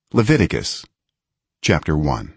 Leviticus chapter 1.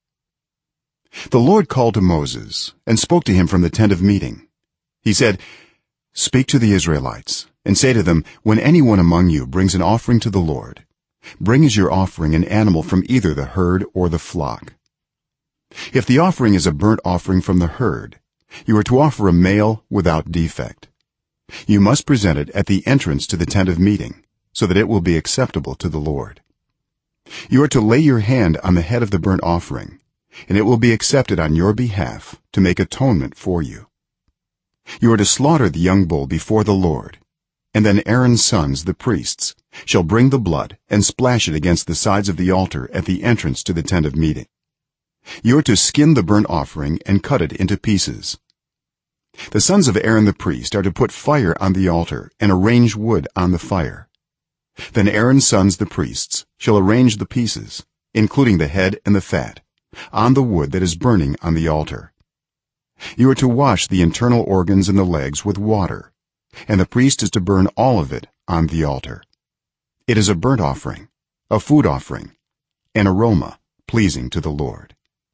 The Lord called to Moses and spoke to him from the tent of meeting. He said, "Speak to the Israelites and say to them, when anyone among you brings an offering to the Lord, bring as your offering an animal from either the herd or the flock. If the offering is a burnt offering from the herd, you are to offer a male without defect. You must present it at the entrance to the tent of meeting, so that it will be acceptable to the Lord. You are to lay your hand on the head of the burnt offering, and it will be accepted on your behalf to make atonement for you. You are to slaughter the young bull before the Lord, and then Aaron's sons the priests shall bring the blood and splash it against the sides of the altar at the entrance to the tent of meeting. You are to skin the burnt offering and cut it into pieces. The sons of Aaron the priest are to put fire on the altar and arrange wood on the fire. Then Aaron's sons the priests shall arrange the pieces, including the head and the fat, on the wood that is burning on the altar. You are to wash the internal organs and the legs with water, and the priest is to burn all of it on the altar. It is a burnt offering, a food offering, an aroma pleasing to the Lord.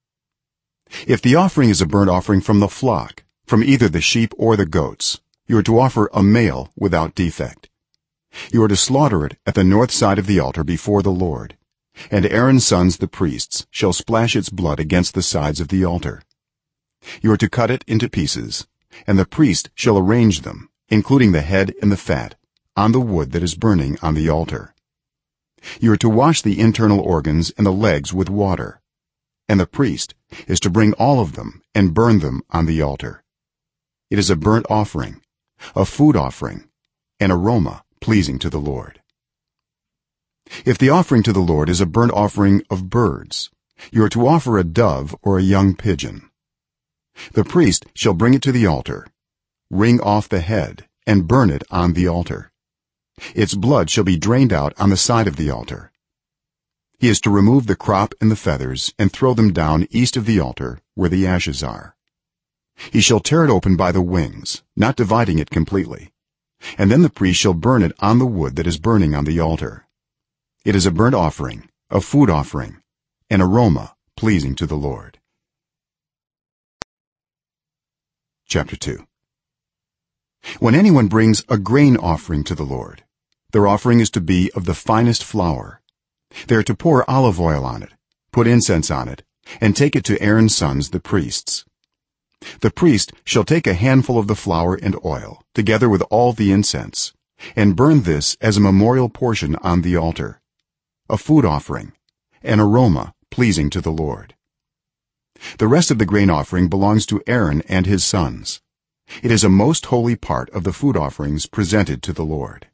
If the offering is a burnt offering from the flock, from either the sheep or the goats, you are to offer a male without defect. You are to slaughter it at the north side of the altar before the Lord, and Aaron's sons the priests shall splash its blood against the sides of the altar. You are to cut it into pieces, and the priest shall arrange them, including the head and the fat, on the wood that is burning on the altar. You are to wash the internal organs and the legs with water, and the priest is to bring all of them and burn them on the altar. It is a burnt offering, a food offering, an aroma pleasing to the Lord. If the offering to the Lord is a burnt offering of birds, you are to offer a dove or a young pigeon. The priest shall bring it to the altar, wring off the head, and burn it on the altar. Its blood shall be drained out on the side of the altar. He is to remove the crop and the feathers and throw them down east of the altar where the ashes are. He shall tear it open by the wings, not dividing it completely, and then the priest shall burn it on the wood that is burning on the altar. It is a burnt offering, a food offering, an aroma pleasing to the Lord. Chapter 2. When anyone brings a grain offering to the Lord, their offering is to be of the finest flour. They are to pour olive oil on it, put incense on it, and take it to Aaron's sons the priests. The priest shall take a handful of the flour and oil, together with all the incense, and burn this as a memorial portion on the altar, a food offering, an aroma pleasing to the Lord. The rest of the grain offering belongs to Aaron and his sons. It is a most holy part of the food offerings presented to the Lord.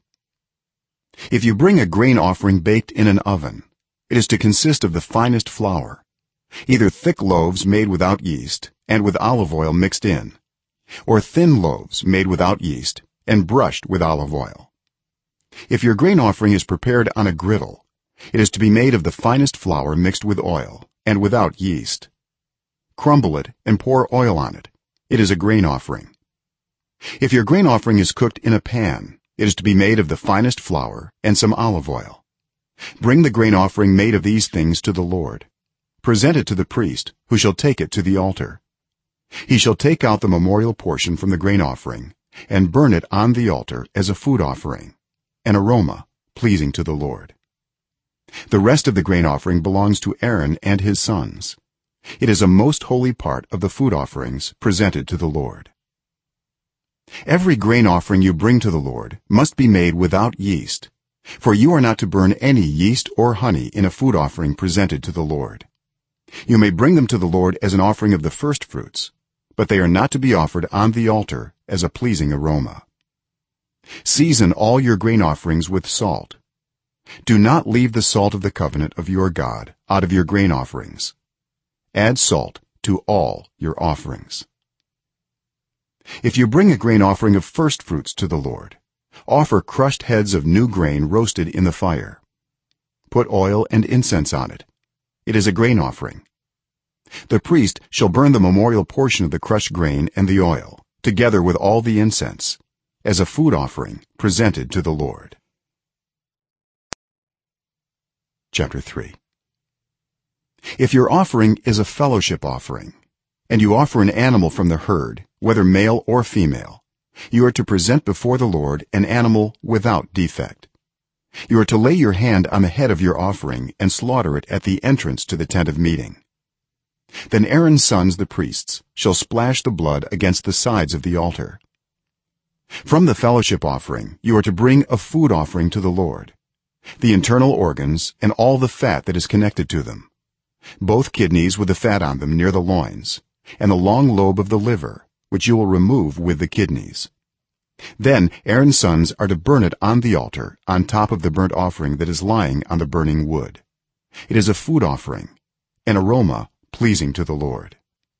If you bring a grain offering baked in an oven, it is to consist of the finest flour, either thick loaves made without yeast and with olive oil mixed in, or thin loaves made without yeast and brushed with olive oil. If your grain offering is prepared on a griddle, it is to be made of the finest flour mixed with oil and without yeast. Crumble it and pour oil on it. It is a grain offering. If your grain offering is cooked in a pan, it is to be made of the finest flour and some olive oil. Bring the grain offering made of these things to the Lord. Present it to the priest, who shall take it to the altar. He shall take out the memorial portion from the grain offering and burn it on the altar as a food offering, an aroma pleasing to the Lord. The rest of the grain offering belongs to Aaron and his sons. It is a most holy part of the food offerings presented to the Lord. Every grain offering you bring to the Lord must be made without yeast, for you are not to burn any yeast or honey in a food offering presented to the Lord. You may bring them to the Lord as an offering of the first fruits, but they are not to be offered on the altar as a pleasing aroma. Season all your grain offerings with salt. Do not leave the salt of the covenant of your God out of your grain offerings. Add salt to all your offerings. If you bring a grain offering of first fruits to the Lord, offer crushed heads of new grain roasted in the fire. Put oil and incense on it. It is a grain offering. The priest shall burn the memorial portion of the crushed grain and the oil, together with all the incense, as a food offering presented to the Lord. Chapter 3. If your offering is a fellowship offering and you offer an animal from the herd whether male or female, you are to present before the Lord an animal without defect. You are to lay your hand on the head of your offering and slaughter it at the entrance to the tent of meeting. Then Aaron's sons the priests shall splash the blood against the sides of the altar. From the fellowship offering you are to bring a food offering to the Lord: the internal organs and all the fat that is connected to them, both kidneys with the fat on them near the loins, and the long lobe of the liver, which you will remove with the kidneys. Then Aaron's sons are to burn it on the altar on top of the burnt offering that is lying on the burning wood. It is a food offering, an aroma pleasing to the Lord.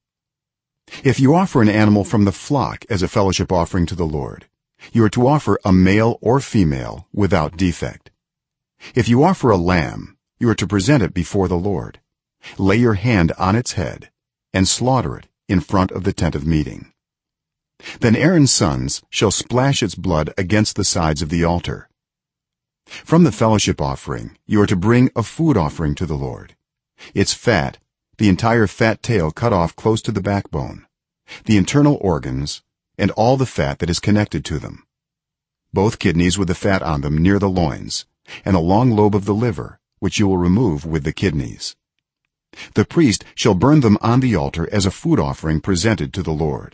If you offer an animal from the flock as a fellowship offering to the Lord, you are to offer a male or female without defect. If you offer a lamb, you are to present it before the Lord. Lay your hand on its head and slaughter it in front of the tent of meeting. Then Aaron's sons shall splash its blood against the sides of the altar. From the fellowship offering you are to bring a food offering to the Lord: its fat, the entire fat tail cut off close to the backbone, the internal organs, and all the fat that is connected to them, both kidneys with the fat on them near the loins, and the long lobe of the liver, which you will remove with the kidneys. The priest shall burn them on the altar as a food offering presented to the Lord.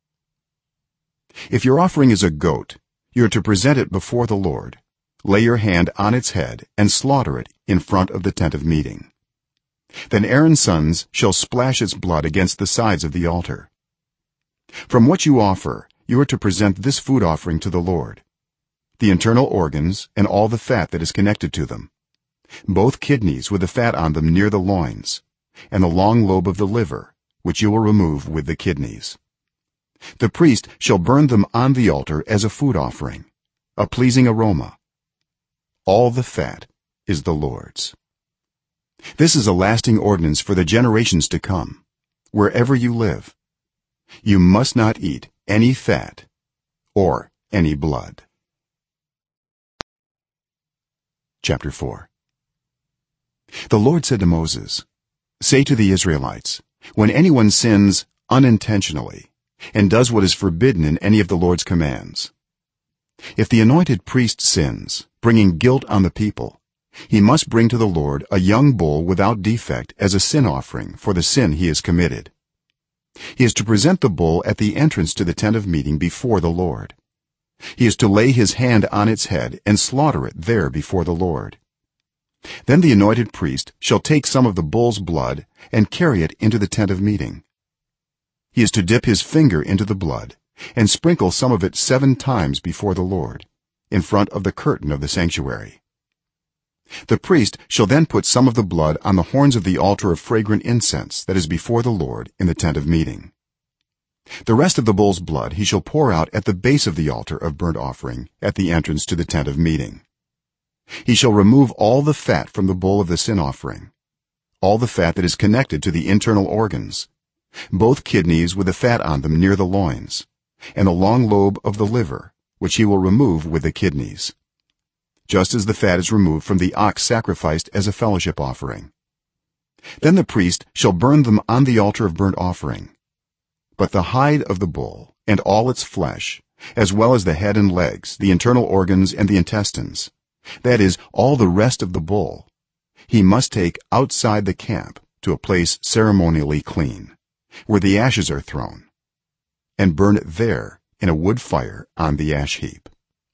If your offering is a goat, you are to present it before the Lord. Lay your hand on its head and slaughter it in front of the tent of meeting. Then Aaron's sons shall splash its blood against the sides of the altar. From what you offer you are to present this food offering to the Lord: the internal organs and all the fat that is connected to them, both kidneys with the fat on them near the loins, and the long lobe of the liver, which you will remove with the kidneys. The priest shall burn them on the altar as a food offering, a pleasing aroma. All the fat is the Lord's. This is a lasting ordinance for the generations to come. Wherever you live, you must not eat any fat or any blood. Chapter 4. The Lord said to Moses, "Say to the Israelites, when anyone sins unintentionally and does what is forbidden in any of the Lord's commands, if the anointed priest sins, bringing guilt on the people, he must bring to the Lord a young bull without defect as a sin offering for the sin he has committed. He is to present the bull at the entrance to the tent of meeting before the Lord. He is to lay his hand on its head and slaughter it there before the Lord. Then the anointed priest shall take some of the bull's blood and carry it into the tent of meeting. He is to dip his finger into the blood and sprinkle some of it 7 times before the Lord, in front of the curtain of the sanctuary. The priest shall then put some of the blood on the horns of the altar of fragrant incense that is before the Lord in the tent of meeting. The rest of the bull's blood he shall pour out at the base of the altar of burnt offering at the entrance to the tent of meeting. He shall remove all the fat from the bull of the sin offering, all the fat that is connected to the internal organs, both kidneys with the fat on them near the loins, and the long lobe of the liver, which he will remove with the kidneys, just as the fat is removed from the ox sacrificed as a fellowship offering. Then the priest shall burn them on the altar of burnt offering. But the hide of the bull and all its flesh, as well as the head and legs, the internal organs and the intestines, that is, all the rest of the bull, he must take outside the camp to a place ceremonially clean, where the ashes are thrown, and burn it there in a wood fire on the ash heap.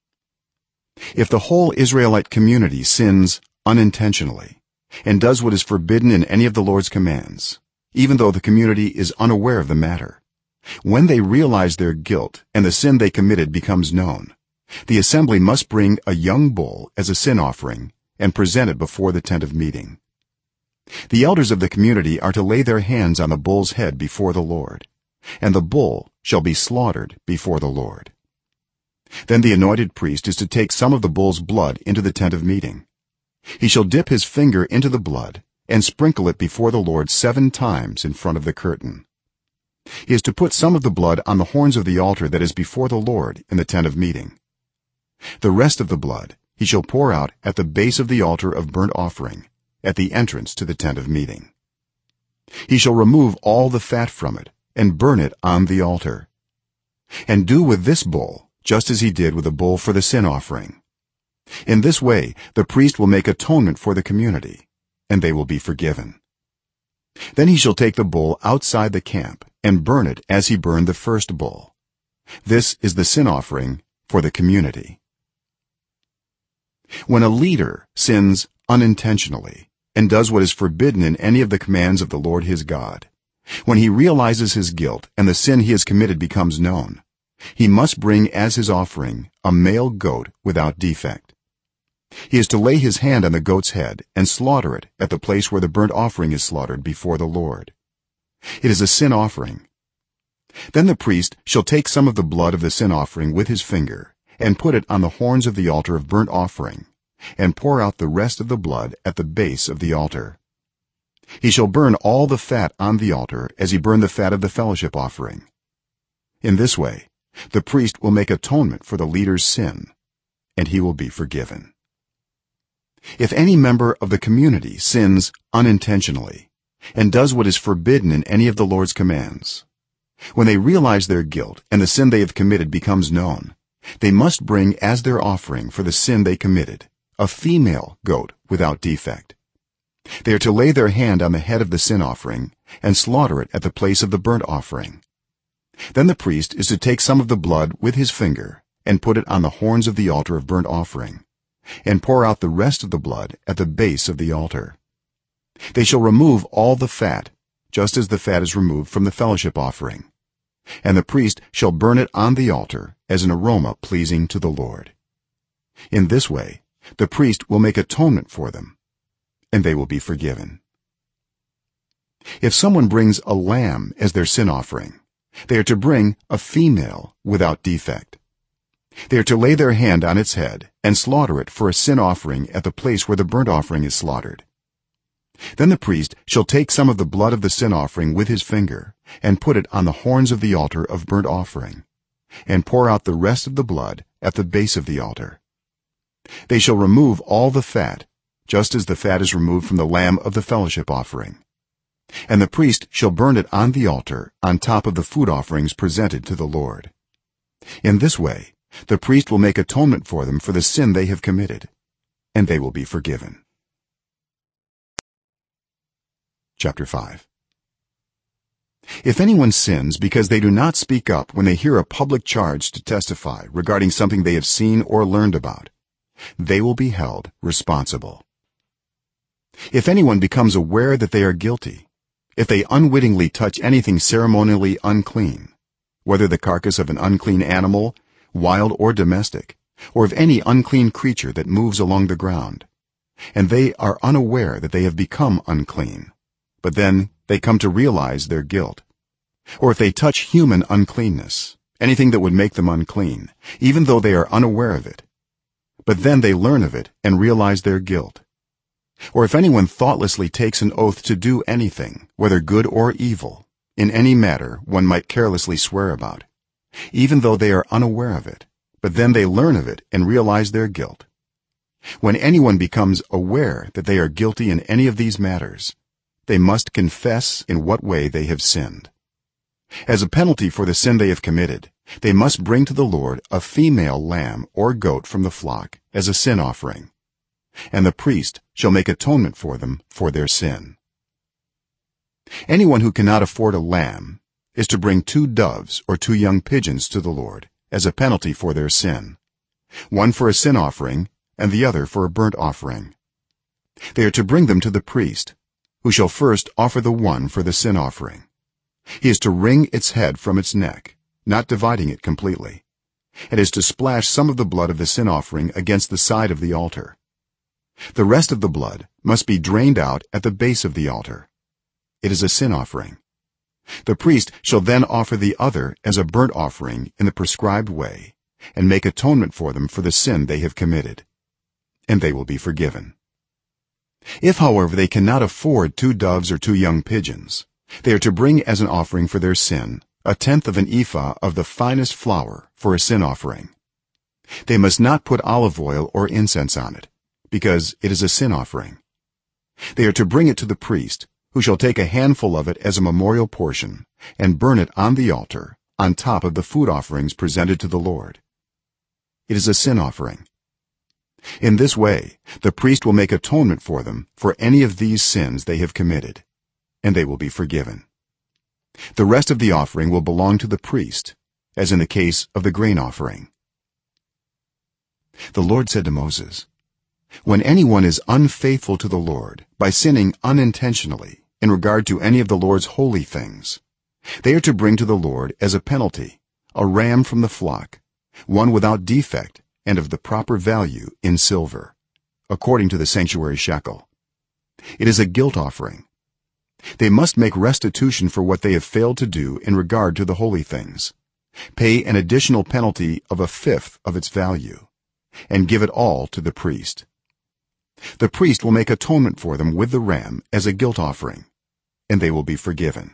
If the whole Israelite community sins unintentionally and does what is forbidden in any of the Lord's commands, even though the community is unaware of the matter, when they realize their guilt and the sin they committed becomes known, the assembly must bring a young bull as a sin offering and present it before the tent of meeting. The elders of the community are to lay their hands on the bull's head before the Lord, and the bull shall be slaughtered before the Lord. Then the anointed priest is to take some of the bull's blood into the tent of meeting. He shall dip his finger into the blood and sprinkle it before the Lord 7 times in front of the curtain. He is to put some of the blood on the horns of the altar that is before the Lord in the tent of meeting. The rest of the blood he shall pour out at the base of the altar of burnt offering at the entrance to the tent of meeting. He shall remove all the fat from it and burn it on the altar, and do with this bull just as he did with the bull for the sin offering. In this way the priest will make atonement for the community, and they will be forgiven. Then he shall take the bull outside the camp and burn it as he burned the first bull. This is the sin offering for the community. When a leader sins unintentionally and does what is forbidden in any of the commands of the Lord his God, when he realizes his guilt and the sin he has committed becomes known, he must bring as his offering a male goat without defect. He is to lay his hand on the goat's head and slaughter it at the place where the burnt offering is slaughtered before the Lord. It is a sin offering. Then the priest shall take some of the blood of the sin offering with his finger and put it on the horns of the altar of burnt offering, and pour out the rest of the blood at the base of the altar. He shall burn all the fat on the altar as he burned the fat of the fellowship offering. In this way the priest will make atonement for the leader's sin, and he will be forgiven. If any member of the community sins unintentionally and does what is forbidden in any of the Lord's commands, when they realize their guilt and the sin they have committed becomes known, they must bring as their offering for the sin they committed a female goat without defect. They are to lay their hand on the head of the sin offering and slaughter it at the place of the burnt offering. Then the priest is to take some of the blood with his finger and put it on the horns of the altar of burnt offering, and pour out the rest of the blood at the base of the altar. They shall remove all the fat, just as the fat is removed from the fellowship offering, and the priest shall burn it on the altar as an aroma pleasing to the Lord. In this way the priest will make atonement for them, and they will be forgiven. If someone brings a lamb as their sin offering, they are to bring a female without defect. They are to lay their hand on its head and slaughter it for a sin offering at the place where the burnt offering is slaughtered. Then the priest shall take some of the blood of the sin offering with his finger and put it on the horns of the altar of burnt offering, and pour out the rest of the blood at the base of the altar. They shall remove all the fat, just as the fat is removed from the lamb of the fellowship offering, and the priest shall burn it on the altar on top of the food offerings presented to the Lord. In this way the priest will make atonement for them for the sin they have committed, and they will be forgiven. Chapter 5. If anyone sins because they do not speak up when they hear a public charge to testify regarding something they have seen or learned about, they will be held responsible. If anyone becomes aware that they are guilty, if they unwittingly touch anything ceremonially unclean, whether the carcass of an unclean animal, wild or domestic, or of any unclean creature that moves along the ground, and they are unaware that they have become unclean, but then they come to realize their guilt, or if they touch human uncleanness, anything that would make them unclean, even though they are unaware of it, but then they learn of it and realize their guilt, or if anyone thoughtlessly takes an oath to do anything, whether good or evil, in any matter one might carelessly swear about, even though they are unaware of it, but then they learn of it and realize their guilt. When anyone becomes aware that they are guilty in any of these matters, they must confess in what way they have sinned. As a penalty for the sin they have committed, they must bring to the Lord a female lamb or goat from the flock as a sin offering, and the priest shall make atonement for them for their sin. Anyone who cannot afford a lamb is to bring 2 doves or 2 young pigeons to the Lord as a penalty for their sin, one for a sin offering and the other for a burnt offering. They are to bring them to the priest, who shall first offer the one for the sin offering. He is to wring its head from its neck, not dividing it completely, and is to splash some of the blood of the sin offering against the side of the altar. The rest of the blood must be drained out at the base of the altar. It is a sin offering. The priest shall then offer the other as a burnt offering in the prescribed way and make atonement for them for the sin they have committed, and they will be forgiven. If however they cannot afford 2 doves or 2 young pigeons, they are to bring as an offering for their sin 1/10 of an ephah of the finest flour for a sin offering. They must not put olive oil or incense on it, because it is a sin offering. they are to bring it to the priest, who shall take a handful of it as a memorial portion and burn it on the altar on top of the food offerings presented to the Lord. It is a sin offering. In this way the priest will make atonement for them for any of these sins they have committed, and they will be forgiven. The rest of the offering will belong to the priest, as in the case of the grain offering. The Lord said to Moses, "When anyone is unfaithful to the Lord by sinning unintentionally in regard to any of the Lord's holy things, they are to bring to the Lord as a penalty a ram from the flock, one without defect and of the proper value in silver, according to the sanctuary shekel. It is a guilt offering. They must make restitution for what they have failed to do in regard to the holy things, pay an additional penalty of a fifth of its value, and give it all to the priest. The priest will make atonement for them with the ram as a guilt offering, and they will be forgiven.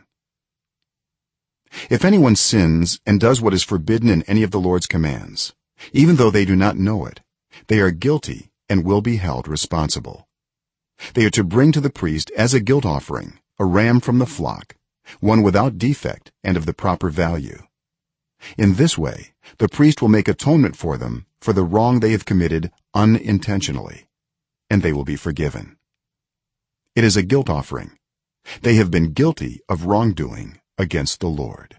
If anyone sins and does what is forbidden in any of the Lord's commands, even though they do not know it, they are guilty and will be held responsible. They are to bring to the priest as a guilt offering a ram from the flock, one without defect and of the proper value. In this way the priest will make atonement for them for the wrong they have committed unintentionally, and they will be forgiven. It is a guilt offering. They have been guilty of wrongdoing against the Lord.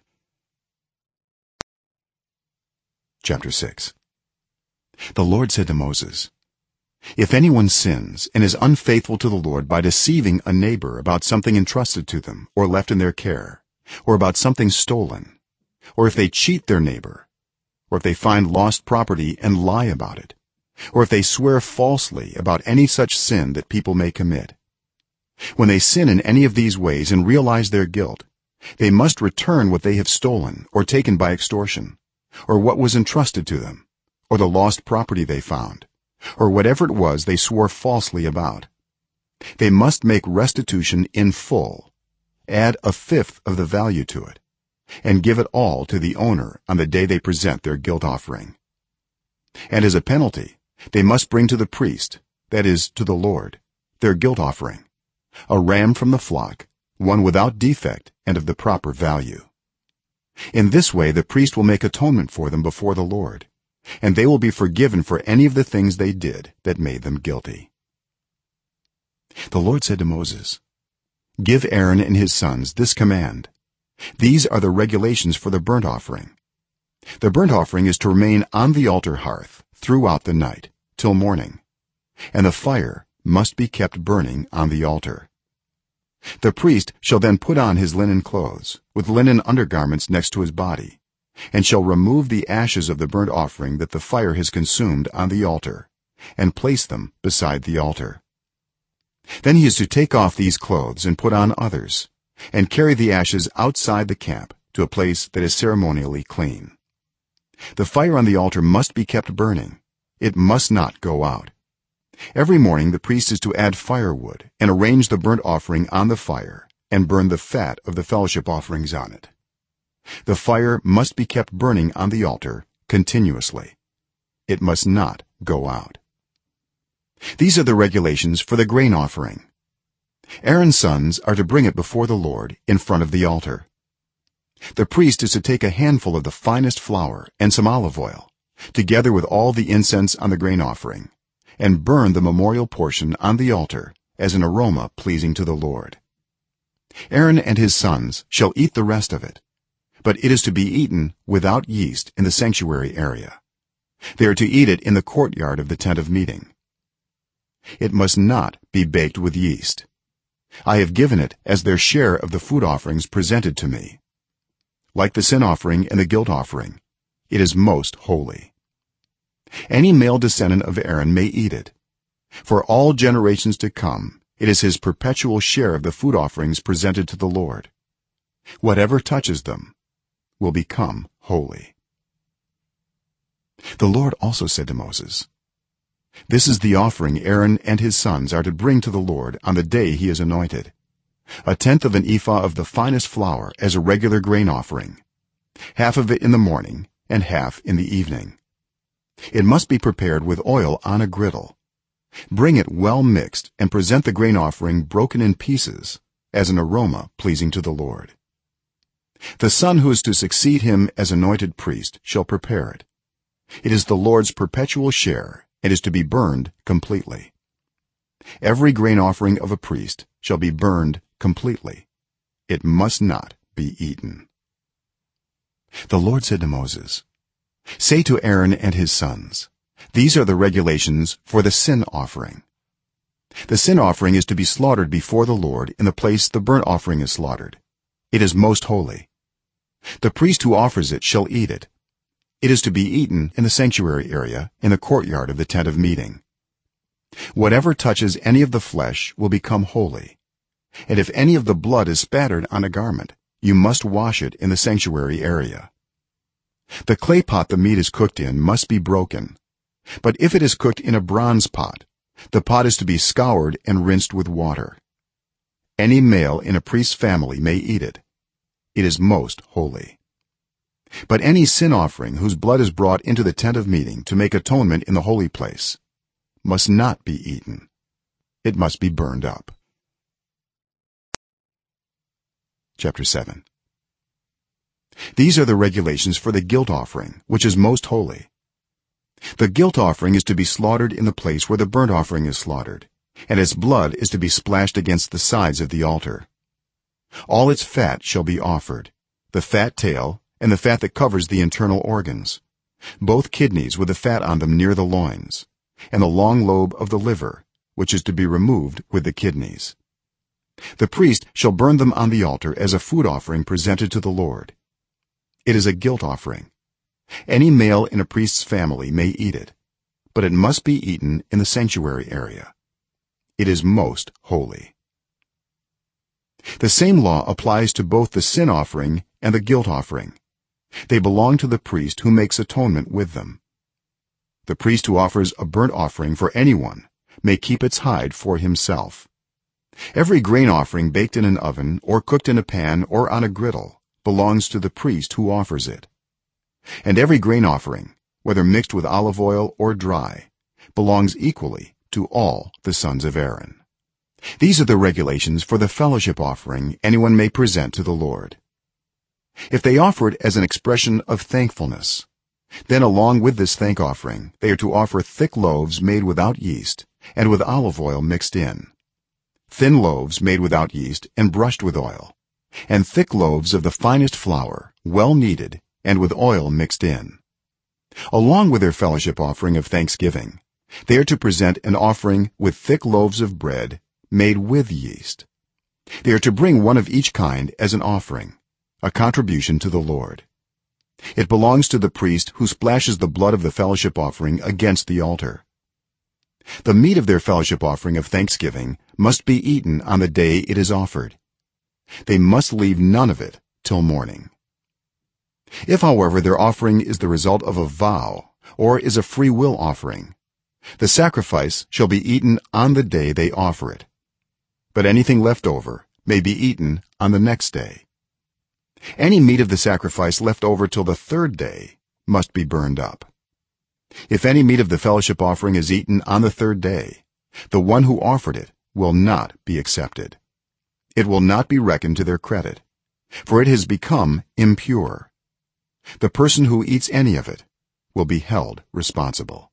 Chapter 6. The Lord said to Moses, "If anyone sins and is unfaithful to the Lord by deceiving a neighbor about something entrusted to them or left in their care, or about something stolen, or if they cheat their neighbor, or if they find lost property and lie about it, or if they swear falsely about any such sin that people may commit, when they sin in any of these ways and realize their guilt, they must return what they have stolen or taken by extortion, or what was entrusted to them, or the lost property they found, or whatever it was they swore falsely about. They must make restitution in full, add a fifth of the value to it, and give it all to the owner on the day they present their guilt offering. And as a penalty they must bring to the priest, that is, to the Lord, their guilt offering, a ram from the flock, one without defect and of the proper value. In this way the priest will make atonement for them before the Lord, and they will be forgiven for any of the things they did that made them guilty." The Lord said to Moses, "Give Aaron and his sons this command. These are the regulations for the burnt offering. The burnt offering is to remain on the altar hearth throughout the night till morning, and the fire must be kept burning on the altar. The priest shall then put on his linen clothes with linen undergarments next to his body, and shall remove the ashes of the burnt offering that the fire has consumed on the altar and place them beside the altar. Then he is to take off these clothes and put on others, and carry the ashes outside the camp to a place that is ceremonially clean. The fire on the altar must be kept burning. It must not go out. Every morning the priest is to add firewood and arrange the burnt offering on the fire and burn the fat of the fellowship offerings on it. The fire must be kept burning on the altar continuously. It must not go out. These are the regulations for the grain offering. Aaron's sons are to bring it before the Lord in front of the altar. The priest is to take a handful of the finest flour and some olive oil, together with all the incense on the grain offering, and burn the memorial portion on the altar as an aroma pleasing to the Lord. Aaron and his sons shall eat the rest of it, but it is to be eaten without yeast in the sanctuary area. They are to eat it in the courtyard of the tent of meeting. It must not be baked with yeast. I have given it as their share of the food offerings presented to me. Like the sin offering and the guilt offering, it is most holy. Any male descendant of Aaron may eat it. For all generations to come, it is his perpetual share of the food offerings presented to the Lord. Whatever touches them will become holy. The Lord also said to Moses, "This is the offering Aaron and his sons are to bring to the Lord on the day he is anointed: a tenth of an ephah of the finest flour as a regular grain offering, half of it in the morning and half in the evening. It must be prepared with oil on a griddle. bring it well mixed and present the grain offering broken in pieces as an aroma pleasing to the lord the son who is to succeed him as anointed priest shall prepare it it is the lord's perpetual share and is to be burned completely every grain offering of a priest shall be burned completely it must not be eaten the lord said to moses say to aaron and his sons these are the regulations for the sin offering the sin offering is to be slaughtered before the lord in the place the burnt offering is slaughtered it is most holy the priest who offers it shall eat it it is to be eaten in the sanctuary area in the courtyard of the tent of meeting whatever touches any of the flesh will become holy and if any of the blood is spattered on a garment you must wash it in the sanctuary area the clay pot the meat is cooked in must be broken but if it is cooked in a bronze pot the pot is to be scoured and rinsed with water any male in a priest's family may eat it it is most holy but any sin offering whose blood is brought into the tent of meeting to make atonement in the holy place must not be eaten it must be burned up chapter 7 these are the regulations for the guilt offering which is most holy the guilt offering is to be slaughtered in the place where the burnt offering is slaughtered and its blood is to be splashed against the sides of the altar all its fat shall be offered the fat tail and the fat that covers the internal organs both kidneys with the fat on them near the loins and the long lobe of the liver which is to be removed with the kidneys the priest shall burn them on the altar as a food offering presented to the lord it is a guilt offering any male in a priest's family may eat it but it must be eaten in the sanctuary area it is most holy the same law applies to both the sin offering and the guilt offering they belong to the priest who makes atonement with them the priest who offers a burnt offering for anyone may keep its hide for himself every grain offering baked in an oven or cooked in a pan or on a griddle belongs to the priest who offers it and every grain offering whether mixed with olive oil or dry belongs equally to all the sons of aaron these are the regulations for the fellowship offering anyone may present to the lord if they offer it as an expression of thankfulness then along with this thank offering they are to offer thick loaves made without yeast and with olive oil mixed in thin loaves made without yeast and brushed with oil and thick loaves of the finest flour well kneaded and with oil mixed in along with their fellowship offering of thanksgiving they are to present an offering with thick loaves of bread made with yeast they are to bring one of each kind as an offering a contribution to the lord it belongs to the priest who splashes the blood of the fellowship offering against the altar the meat of their fellowship offering of thanksgiving must be eaten on the day it is offered they must leave none of it till morning if however their offering is the result of a vow or is a free will offering the sacrifice shall be eaten on the day they offer it but anything left over may be eaten on the next day any meat of the sacrifice left over till the third day must be burned up if any meat of the fellowship offering is eaten on the third day the one who offered it will not be accepted it will not be reckoned to their credit for it has become impure the person who eats any of it will be held responsible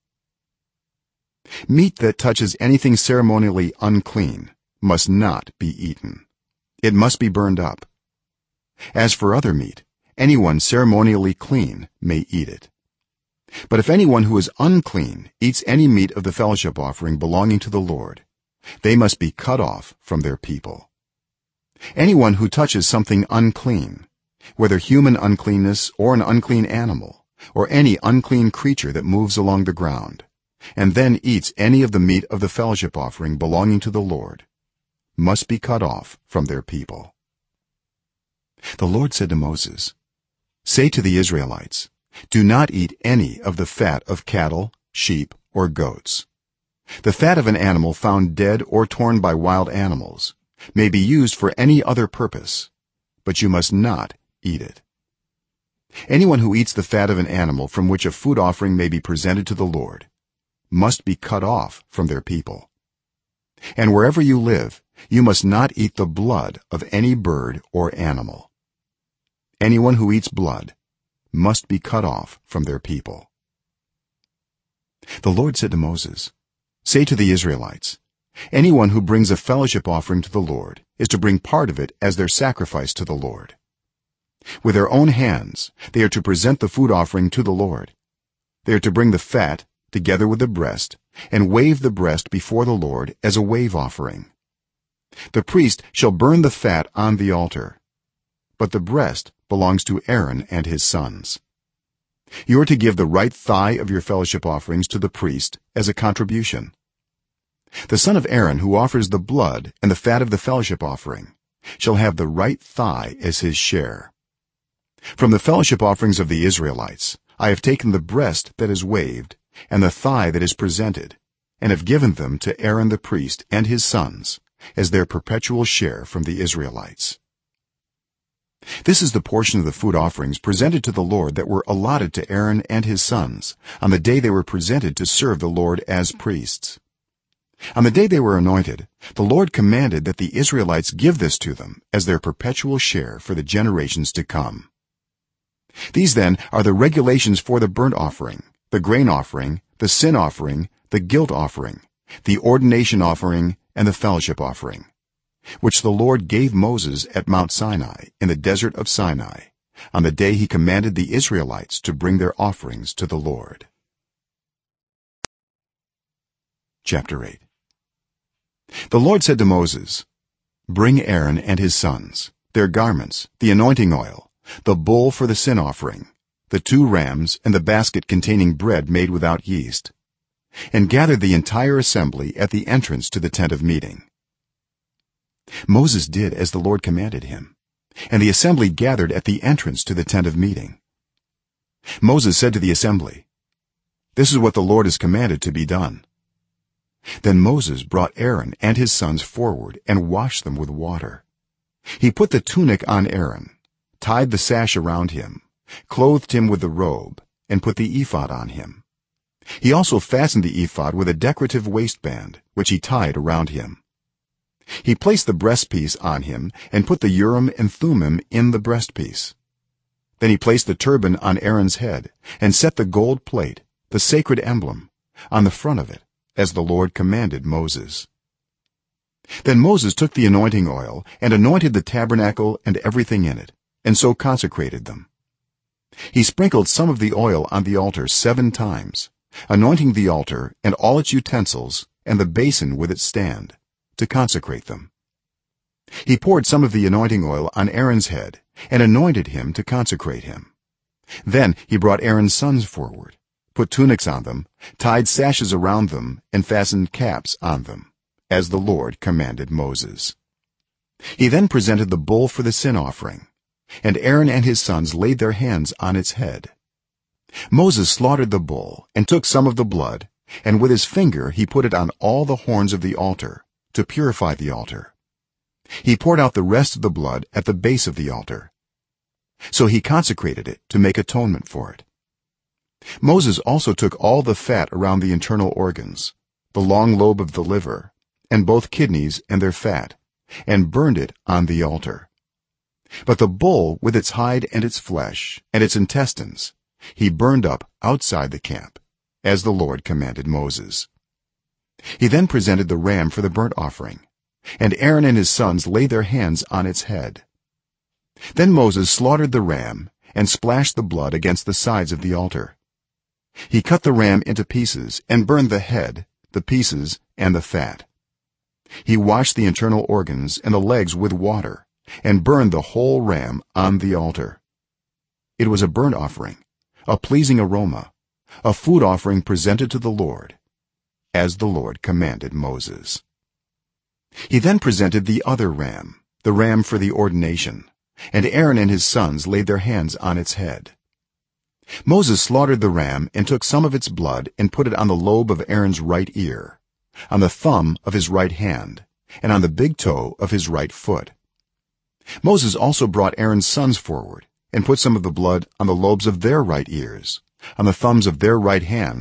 meat that touches anything ceremonially unclean must not be eaten it must be burned up as for other meat anyone ceremonially clean may eat it but if anyone who is unclean eats any meat of the fellowship offering belonging to the lord they must be cut off from their people anyone who touches something unclean whether human uncleanness or an unclean animal or any unclean creature that moves along the ground and then eats any of the meat of the fellowship offering belonging to the lord must be cut off from their people the lord said to moses say to the israelites do not eat any of the fat of cattle sheep or goats the fat of an animal found dead or torn by wild animals may be used for any other purpose but you must not eat it anyone who eats the fat of an animal from which a food offering may be presented to the lord must be cut off from their people. And wherever you live, you must not eat the blood of any bird or animal. Anyone who eats blood must be cut off from their people." The Lord said to Moses, "Say to the Israelites, anyone who brings a fellowship offering to the Lord is to bring part of it as their sacrifice to the Lord. With their own hands they are to present the food offering to the Lord. They are to bring the fat together with the breast and wave the breast before the Lord as a wave offering. The priest shall burn the fat on the altar, but the breast belongs to Aaron and his sons. You are to give the right thigh of your fellowship offerings to the priest as a contribution. The son of Aaron who offers the blood and the fat of the fellowship offering shall have the right thigh as his share. From the fellowship offerings of the Israelites I have taken the breast that is waved and the thigh that is presented and have given them to Aaron the priest and his sons as their perpetual share from the Israelites. This is the portion of the food offerings presented to the Lord that were allotted to Aaron and his sons on the day they were presented to serve the Lord as priests. On the day they were anointed, the Lord commanded that the Israelites give this to them as their perpetual share for the generations to come. These then are the regulations for the burnt offering, the grain offering, the sin offering, the guilt offering, the ordination offering, and the fellowship offering, which the Lord gave Moses at Mount Sinai in the desert of Sinai on the day he commanded the Israelites to bring their offerings to the Lord. Chapter 8. The Lord said to Moses, "Bring Aaron and his sons, their garments, the anointing oil, the bull for the sin offering, the 2 rams and the basket containing bread made without yeast, and gather the entire assembly at the entrance to the tent of meeting." Moses did as the Lord commanded him, and the assembly gathered at the entrance to the tent of meeting. Moses said to the assembly, "This is what the Lord has commanded to be done." Then Moses brought Aaron and his sons forward and washed them with water. He put the tunic on Aaron, tied the sash around him, clothed him with the robe, and put the ephod on him. He also fastened the ephod with a decorative waistband which he tied around him. He placed the breastpiece on him and put the urim and thummim in the breastpiece. Then he placed the turban on Aaron's head and set the gold plate, the sacred emblem, on the front of it, as the Lord commanded Moses. Then Moses took the anointing oil and anointed the tabernacle and everything in it, and so consecrated them. He sprinkled some of the oil on the altar 7 times, anointing the altar and all its utensils and the basin with its stand, to consecrate them. He poured some of the anointing oil on Aaron's head and anointed him to consecrate him. Then he brought Aaron's sons forward, put tunics on them, tied sashes around them, and fastened caps on them, as the Lord commanded Moses. He then presented the bull for the sin offering, and Aaron and his sons laid their hands on its head. Moses slaughtered the bull and took some of the blood, and with his finger he put it on all the horns of the altar to purify the altar. He poured out the rest of the blood at the base of the altar. So he consecrated it to make atonement for it. Moses also took all the fat around the internal organs, the long lobe of the liver, and both kidneys and their fat, and burned it on the altar. But the bull with its hide and its flesh and its intestines he burned up outside the camp, as the Lord commanded Moses. He then presented the ram for the burnt offering, and Aaron and his sons laid their hands on its head. Then Moses slaughtered the ram and splashed the blood against the sides of the altar. He cut the ram into pieces and burned the head, the pieces, and the fat. He washed the internal organs and the legs with water and burned the whole ram on the altar. It was a burnt offering, a pleasing aroma, a food offering presented to the Lord, as the Lord commanded Moses. He then presented the other ram, the ram for the ordination, and Aaron and his sons laid their hands on its head. Moses slaughtered the ram and took some of its blood and put it on the lobe of Aaron's right ear, on the thumb of his right hand, and on the big toe of his right foot. Moses also brought Aaron's sons forward and put some of the blood on the lobes of their right ears, on the thumbs of their right hands,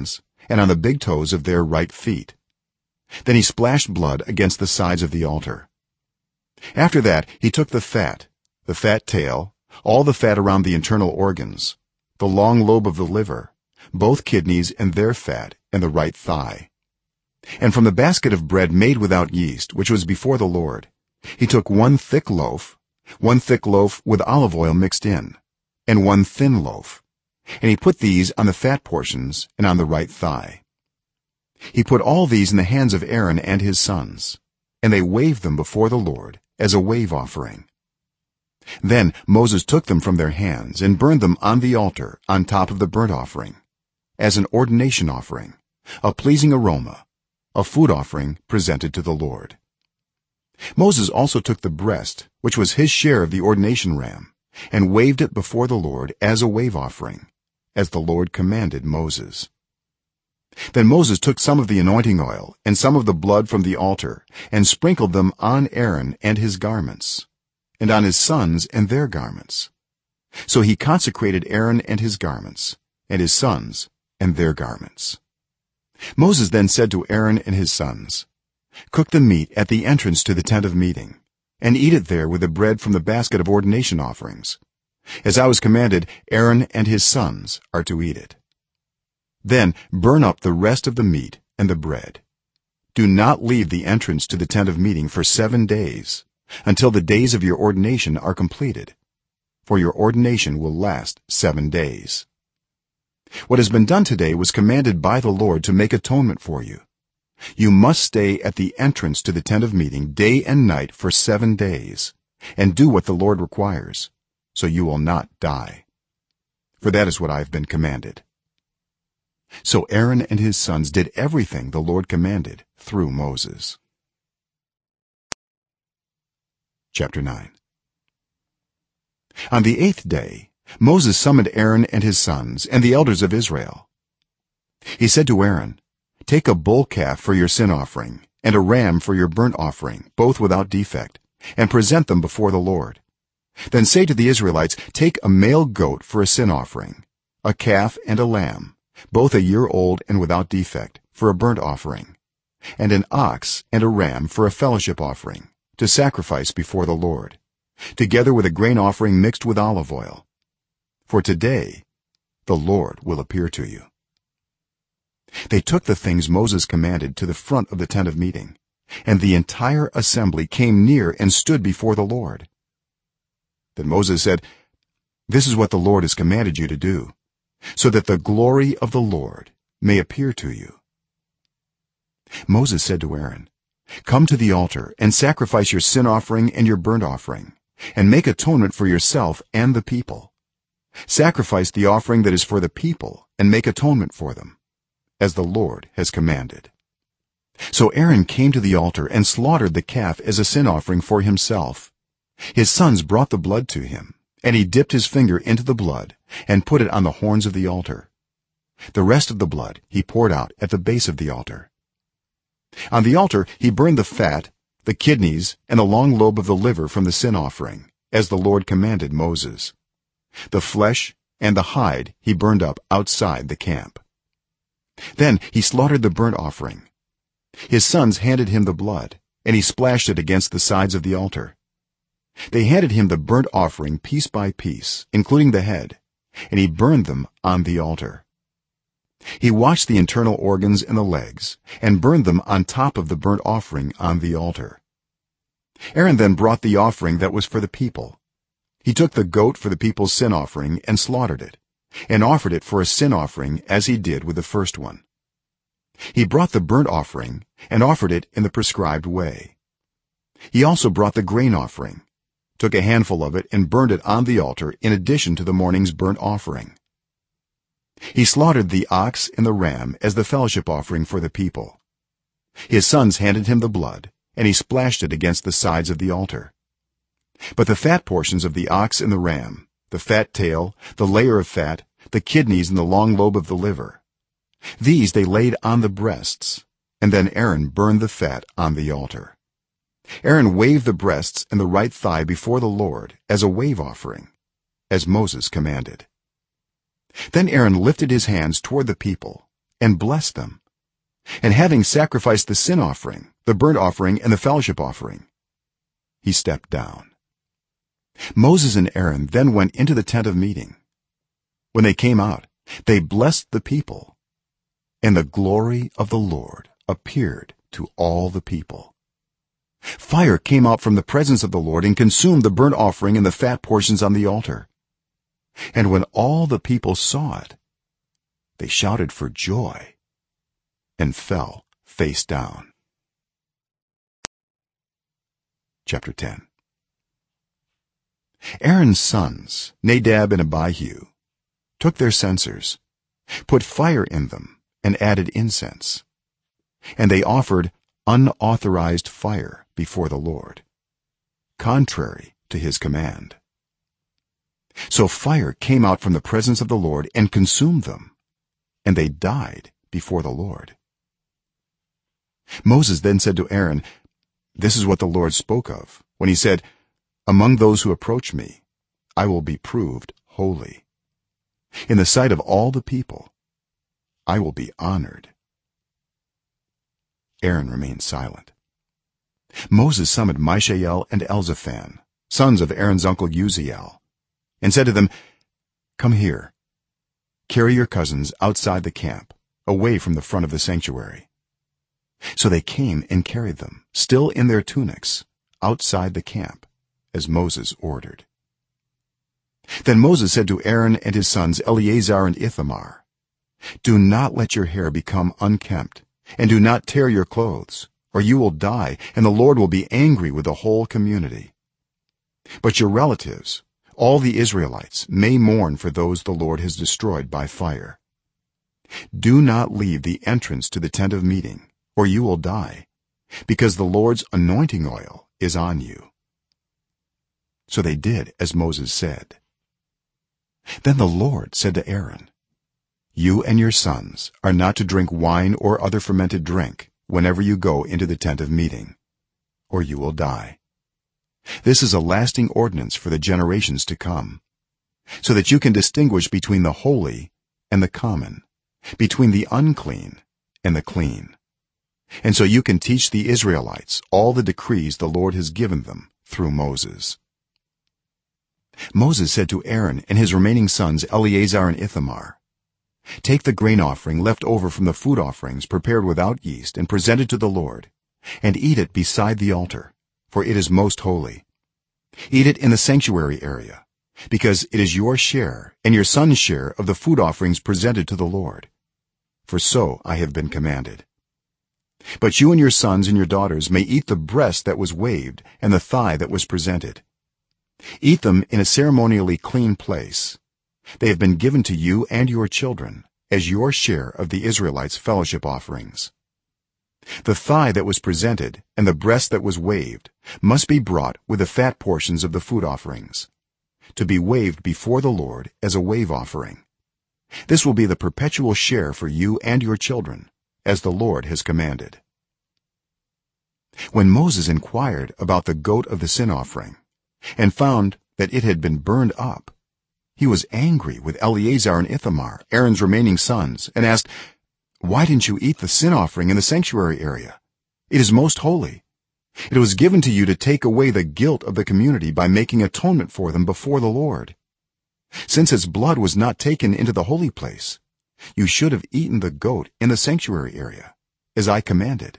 and on the big toes of their right feet. Then he splashed blood against the sides of the altar. After that he took the fat tail, all the fat around the internal organs, the long lobe of the liver, both kidneys and their fat, and the right thigh. And from the basket of bread made without yeast, which was before the Lord, he took one thick loaf with olive oil mixed in, and one thin loaf, and he put these on the fat portions and on the right thigh. He put all these in the hands of Aaron and his sons, and they waved them before the Lord as a wave offering. Then Moses took them from their hands and burned them on the altar on top of the burnt offering, as an ordination offering, a pleasing aroma, a food offering presented to the Lord. Moses also took the breast, which was his share of the ordination ram, and waved it before the Lord as a wave offering, as the Lord commanded Moses. Then Moses took some of the anointing oil and some of the blood from the altar and sprinkled them on Aaron and his garments, and on his sons and their garments. So he consecrated Aaron and his garments, and his sons and their garments. Moses then said to Aaron and his sons, "Cook the meat at the entrance to the tent of meeting, and eat it there with the bread from the basket of ordination offerings. As I was commanded, Aaron and his sons are to eat it. Then burn up the rest of the meat and the bread. Do not leave the entrance to the tent of meeting for 7 days, until the days of your ordination are completed, for your ordination will last 7 days. What has been done today was commanded by the Lord to make atonement for you. You must stay at the entrance to the tent of meeting day and night for 7 days, and do what the Lord requires, so you will not die. For that is what I have been commanded." So Aaron and his sons did everything the Lord commanded through Moses. Chapter 9. On the 8th day Moses summoned Aaron and his sons and the elders of Israel. He said to Aaron, "Take a bull calf for your sin offering and a ram for your burnt offering, both without defect, and present them before the Lord. Then say to the Israelites, take a male goat for a sin offering, a calf and a lamb, both a year old and without defect, for a burnt offering, and an ox and a ram for a fellowship offering, to sacrifice before the Lord, together with a grain offering mixed with olive oil. For today the Lord will appear to you." They took the things Moses commanded to the front of the tent of meeting, and the entire assembly came near and stood before the Lord. Then Moses said, "This is what the Lord has commanded you to do, so that the glory of the Lord may appear to you." Moses said to Aaron, "Come to the altar and sacrifice your sin offering and your burnt offering, and make atonement for yourself and the people. Sacrifice the offering that is for the people and make atonement for them, as the Lord has commanded." So Aaron came to the altar and slaughtered the calf as a sin offering for himself. His sons brought the blood to him, and he dipped his finger into the blood and put it on the horns of the altar. The rest of the blood he poured out at the base of the altar. On the altar he burned the fat, the kidneys, and the long lobe of the liver from the sin offering, as the Lord commanded Moses. The flesh and the hide he burned up outside the camp. Then he slaughtered the burnt offering. His sons handed him the blood, and he splashed it against the sides of the altar. They handed him the burnt offering piece by piece, including the head, and he burned them on the altar. He washed the internal organs and the legs and burned them on top of the burnt offering on the altar. Aaron then brought the offering that was for the people. He took the goat for the people's sin offering and slaughtered it, and offered it for a sin offering as he did with the first one. He brought the burnt offering and offered it in the prescribed way. He also brought the grain offering, took a handful of it and burned it on the altar in addition to the morning's burnt offering. He slaughtered the ox and the ram as the fellowship offering for the people. His sons handed him the blood, and he splashed it against the sides of the altar. But the fat portions of the ox and the ram, the fat tail, the layer of fat, the kidneys and the long lobe of the liver, these they laid on the breasts, and then Aaron burned the fat on the altar. Aaron waved the breasts and the right thigh before the Lord as a wave offering, as Moses commanded. Then Aaron lifted his hands toward the people and blessed them, and having sacrificed the sin offering, the burnt offering, and the fellowship offering, he stepped down. Moses and Aaron then went into the tent of meeting. When they came out, they blessed the people, and the glory of the Lord appeared to all the people. Fire came out from the presence of the Lord and consumed the burnt offering and the fat portions on the altar. And when all the people saw it, they shouted for joy and fell face down. Chapter 10. Aaron's sons, Nadab and Abihu, took their censers, put fire in them, and added incense, and they offered unauthorized fire before the Lord, contrary to his command. So fire came out from the presence of the Lord and consumed them, and they died before the Lord. Moses then said to Aaron, "This is what the Lord spoke of when he said, 'Among those who approach me, I will be proved holy. In the sight of all the people, I will be honored.'" Aaron remained silent. Moses summoned Mishael and Elzaphan, sons of Aaron's uncle Uziel, and said to them, "Come here. Carry your cousins outside the camp, away from the front of the sanctuary." So they came and carried them, still in their tunics, outside the camp, as Moses ordered. Then Moses said to Aaron and his sons Eleazar and Ithamar, "Do not let your hair become unkempt, and do not tear your clothes, or you will die, and the Lord will be angry with the whole community. But your relatives, all the Israelites, may mourn for those the Lord has destroyed by fire. Do not leave the entrance to the tent of meeting, or you will die, because the Lord's anointing oil is on you." So they did as Moses said. Then the Lord said to Aaron, "You and your sons are not to drink wine or other fermented drink whenever you go into the tent of meeting, or you will die. This is a lasting ordinance for the generations to come, so that you can distinguish between the holy and the common, between the unclean and the clean, and so you can teach the Israelites all the decrees the Lord has given them through Moses." Moses said to Aaron and his remaining sons Eleazar and Ithamar, "Take the grain offering left over from the food offerings prepared without yeast and presented to the Lord, and eat it beside the altar, for it is most holy. Eat it in the sanctuary area, because it is your share and your son's share of the food offerings presented to the Lord, for so I have been commanded. But you and your sons and your daughters may eat the breast that was waved and the thigh that was presented. Eat them in a ceremonially clean place. They have been given to you and your children as your share of the Israelites' fellowship offerings. The thigh that was presented and the breast that was waved must be brought with the fat portions of the food offerings, to be waved before the Lord as a wave offering. This will be the perpetual share for you and your children, as the Lord has commanded." When Moses inquired about the goat of the sin offering and found that it had been burned up, he was angry with Eleazar and Ithamar, Aaron's remaining sons, and asked, "Why didn't you eat the sin offering in the sanctuary area? It is most holy. It was given to you to take away the guilt of the community by making atonement for them before the Lord. Since its blood was not taken into the holy place, you should have eaten the goat in the sanctuary area, as I commanded."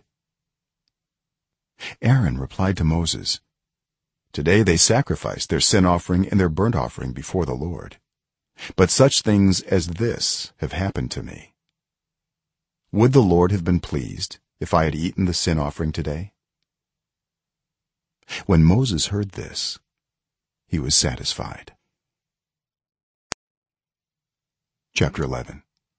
Aaron replied to Moses, "Today they sacrificed their sin offering and their burnt offering before the Lord, but such things as this have happened to me. Would the Lord have been pleased if I had eaten the sin offering today?" When Moses heard this, he was satisfied. Chapter 11.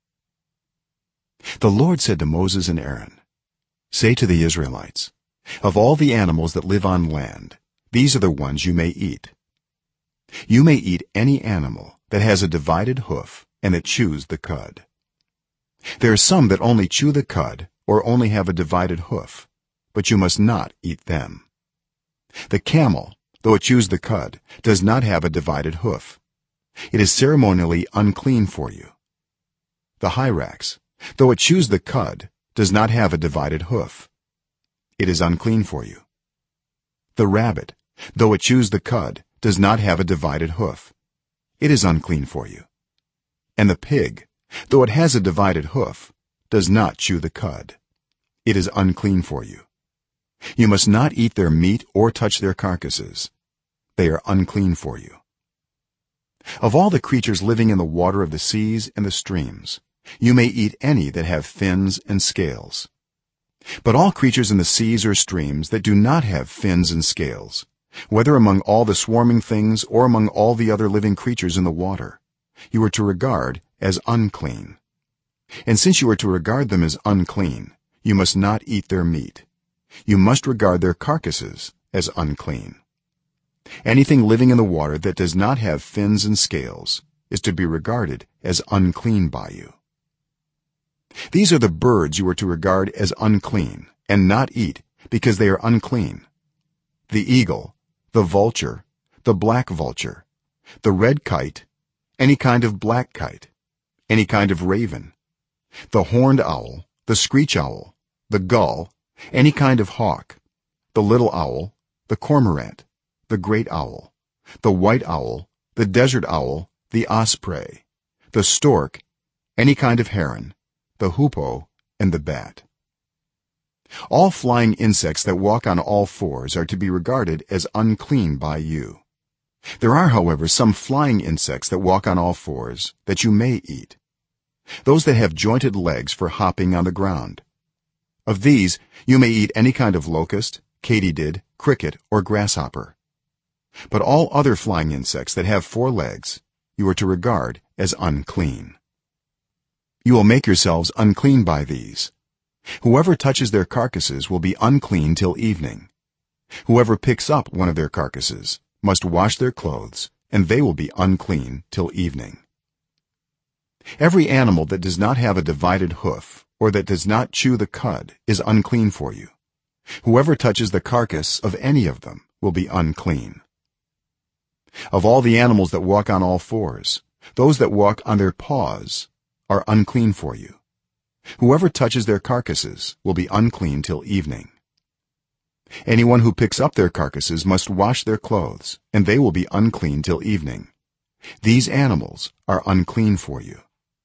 The Lord said to Moses and Aaron, "Say to the Israelites, of all the animals that live on land, these are the ones you may eat. You may eat any animal that has a divided hoof and that chews the cud. There are some that only chew the cud or only have a divided hoof, but you must not eat them. The camel, though it chews the cud, does not have a divided hoof. It is ceremonially unclean for you. The hyrax, though it chews the cud does not have a divided hoof. It is unclean for you. The rabbit, though it chews the cud, does not have a divided hoof. It is unclean for you. And the pig, though it has a divided hoof, does not chew the cud. It is unclean for you. You must not eat their meat or touch their carcasses. They are unclean for you. Of all the creatures living in the water of the seas and the streams, you may eat any that have fins and scales. But all creatures in the seas or streams that do not have fins and scales, whether among all the swarming things or among all the other living creatures in the water, you are to regard as unclean. And since you are to regard them as unclean, you must not eat their meat. You must regard their carcasses as unclean. Anything living in the water that does not have fins and scales is to be regarded as unclean by you. These are the birds you are to regard as unclean and not eat, because they are unclean: the eagle, the vulture, the black vulture, the red kite, any kind of black kite, any kind of raven, the horned owl, the screech owl, the gull, any kind of hawk, the little owl, the cormorant, the great owl, the white owl, the desert owl, the osprey, the stork, any kind of heron, the hoopoe, and the bat. All flying insects that walk on all fours are to be regarded as unclean by you. There are, however, some flying insects that walk on all fours that you may eat: those that have jointed legs for hopping on the ground. Of these you may eat any kind of locust, katydid, cricket, or grasshopper. But all other flying insects that have 4 legs you are to regard as unclean. You will make yourselves unclean by these. Whoever touches their carcasses will be unclean till evening. Whoever picks up one of their carcasses must wash their clothes, and they will be unclean till evening. Every animal that does not have a divided hoof or that does not chew the cud is unclean for you. Whoever touches the carcass of any of them will be unclean. Of all the animals that walk on all fours, those that walk on their paws are unclean for you. Whoever touches their carcasses will be unclean till evening. Anyone who picks up their carcasses must wash their clothes, and they will be unclean till evening. These animals are unclean for you.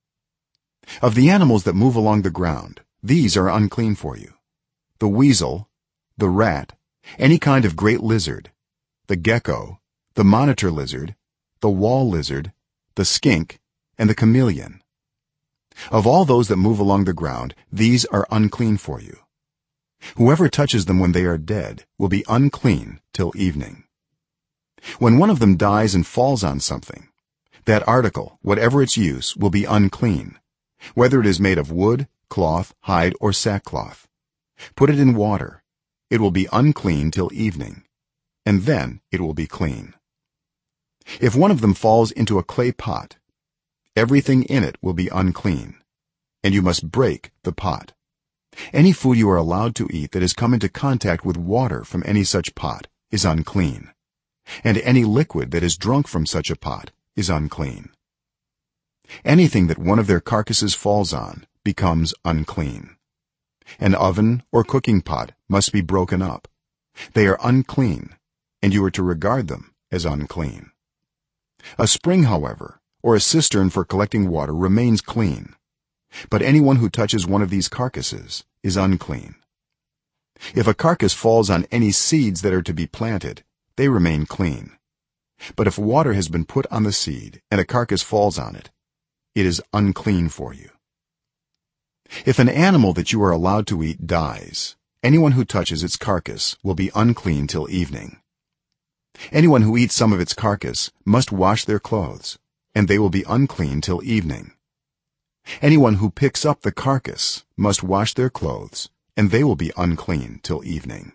Of the animals that move along the ground, these are unclean for you: the weasel, the rat, any kind of great lizard, the gecko, the monitor lizard, the wall lizard, the skink, and the chameleon. Of all those that move along the ground, these are unclean for you. Whoever touches them when they are dead will be unclean till evening. When one of them dies and falls on something, that article, whatever its use, will be unclean, whether it is made of wood, cloth, hide, or sackcloth. Put it in water. It will be unclean till evening, and then it will be clean. If one of them falls into a clay pot, everything in it will be unclean, and you must break the pot. Any food you are allowed to eat that has come into contact with water from any such pot is unclean, and any liquid that is drunk from such a pot is unclean. Anything that one of their carcasses falls on becomes unclean. An oven or cooking pot must be broken up. They are unclean, and you are to regard them as unclean. A spring, however, or a cistern for collecting water remains clean, but anyone who touches one of these carcasses is unclean. If a carcass falls on any seeds that are to be planted, they remain clean. But if water has been put on the seed and a carcass falls on it, it is unclean for you. If an animal that you are allowed to eat dies, anyone who touches its carcass will be unclean till evening. Anyone who eats some of its carcass must wash their clothes, and they will be unclean till evening. Anyone who picks up the carcass must wash their clothes, and they will be unclean till evening.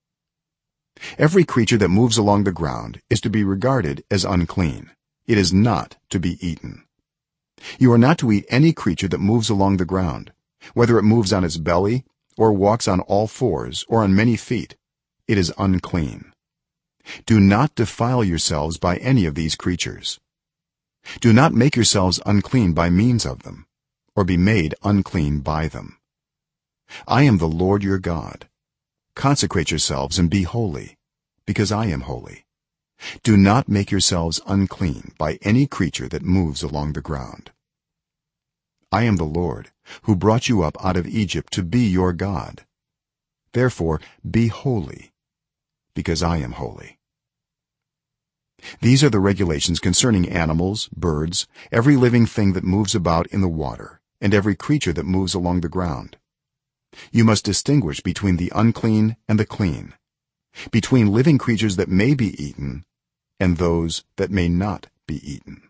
Every creature that moves along the ground is to be regarded as unclean. It is not to be eaten. You are not to eat any creature that moves along the ground, whether it moves on its belly or walks on all fours or on many feet. It is unclean. Do not defile yourselves by any of these creatures. Do not make yourselves unclean by means of them, or be made unclean by them. I am the Lord your God. Consecrate yourselves and be holy, because I am holy. Do not make yourselves unclean by any creature that moves along the ground. I am the Lord, who brought you up out of Egypt to be your God. Therefore be holy, because I am holy. These are the regulations concerning animals, birds, every living thing that moves about in the water, and every creature that moves along the ground. You must distinguish between the unclean and the clean, between living creatures that may be eaten and those that may not be eaten.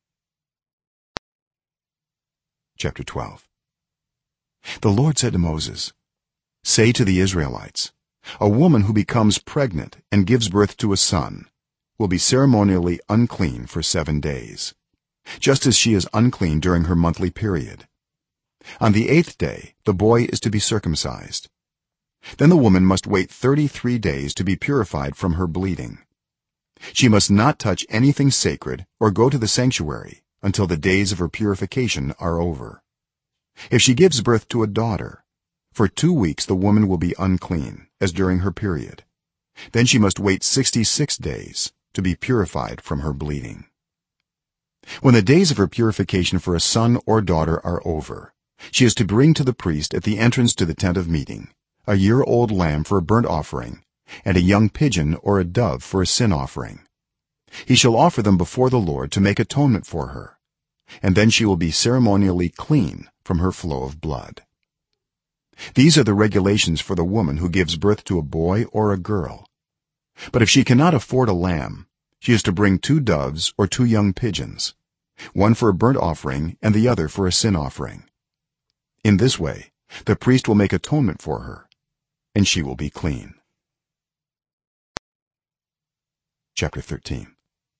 Chapter 12. The Lord said to Moses, "Say to the Israelites, a woman who becomes pregnant and gives birth to a son will be ceremonially unclean for 7 days, just as she is unclean during her monthly period. On the 8th day the boy is to be circumcised. Then the woman must wait 33 days to be purified from her bleeding. She must not touch anything sacred or go to the sanctuary until the days of her purification are over. If she gives birth to a daughter, for 2 weeks the woman will be unclean, as during her period. Then she must wait 66 days to be purified from her bleeding. When the days of her purification for a son or daughter are over, she is to bring to the priest at the entrance to the tent of meeting a year-old lamb for a burnt offering and a young pigeon or a dove for a sin offering. He shall offer them before the Lord to make atonement for her, and then she will be ceremonially clean from her flow of blood. These are the regulations for the woman who gives birth to a boy or a girl. But if she cannot afford a lamb, she is to bring 2 doves or 2 young pigeons, one for a burnt offering and the other for a sin offering. In this way the priest will make atonement for her, and she will be clean. Chapter 13.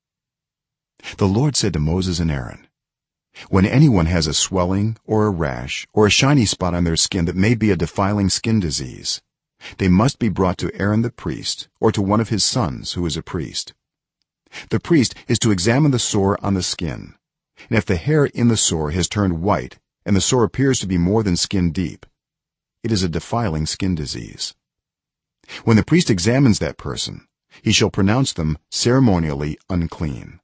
The Lord said to Moses and Aaron, "When anyone has a swelling or a rash or a shiny spot on their skin that may be a defiling skin disease, they must be brought to Aaron the priest or to one of his sons who is a priest. The priest is to examine the sore on the skin, and if the hair in the sore has turned white and the sore appears to be more than skin deep, it is a defiling skin disease. When the priest examines that person, he shall pronounce them ceremonially unclean.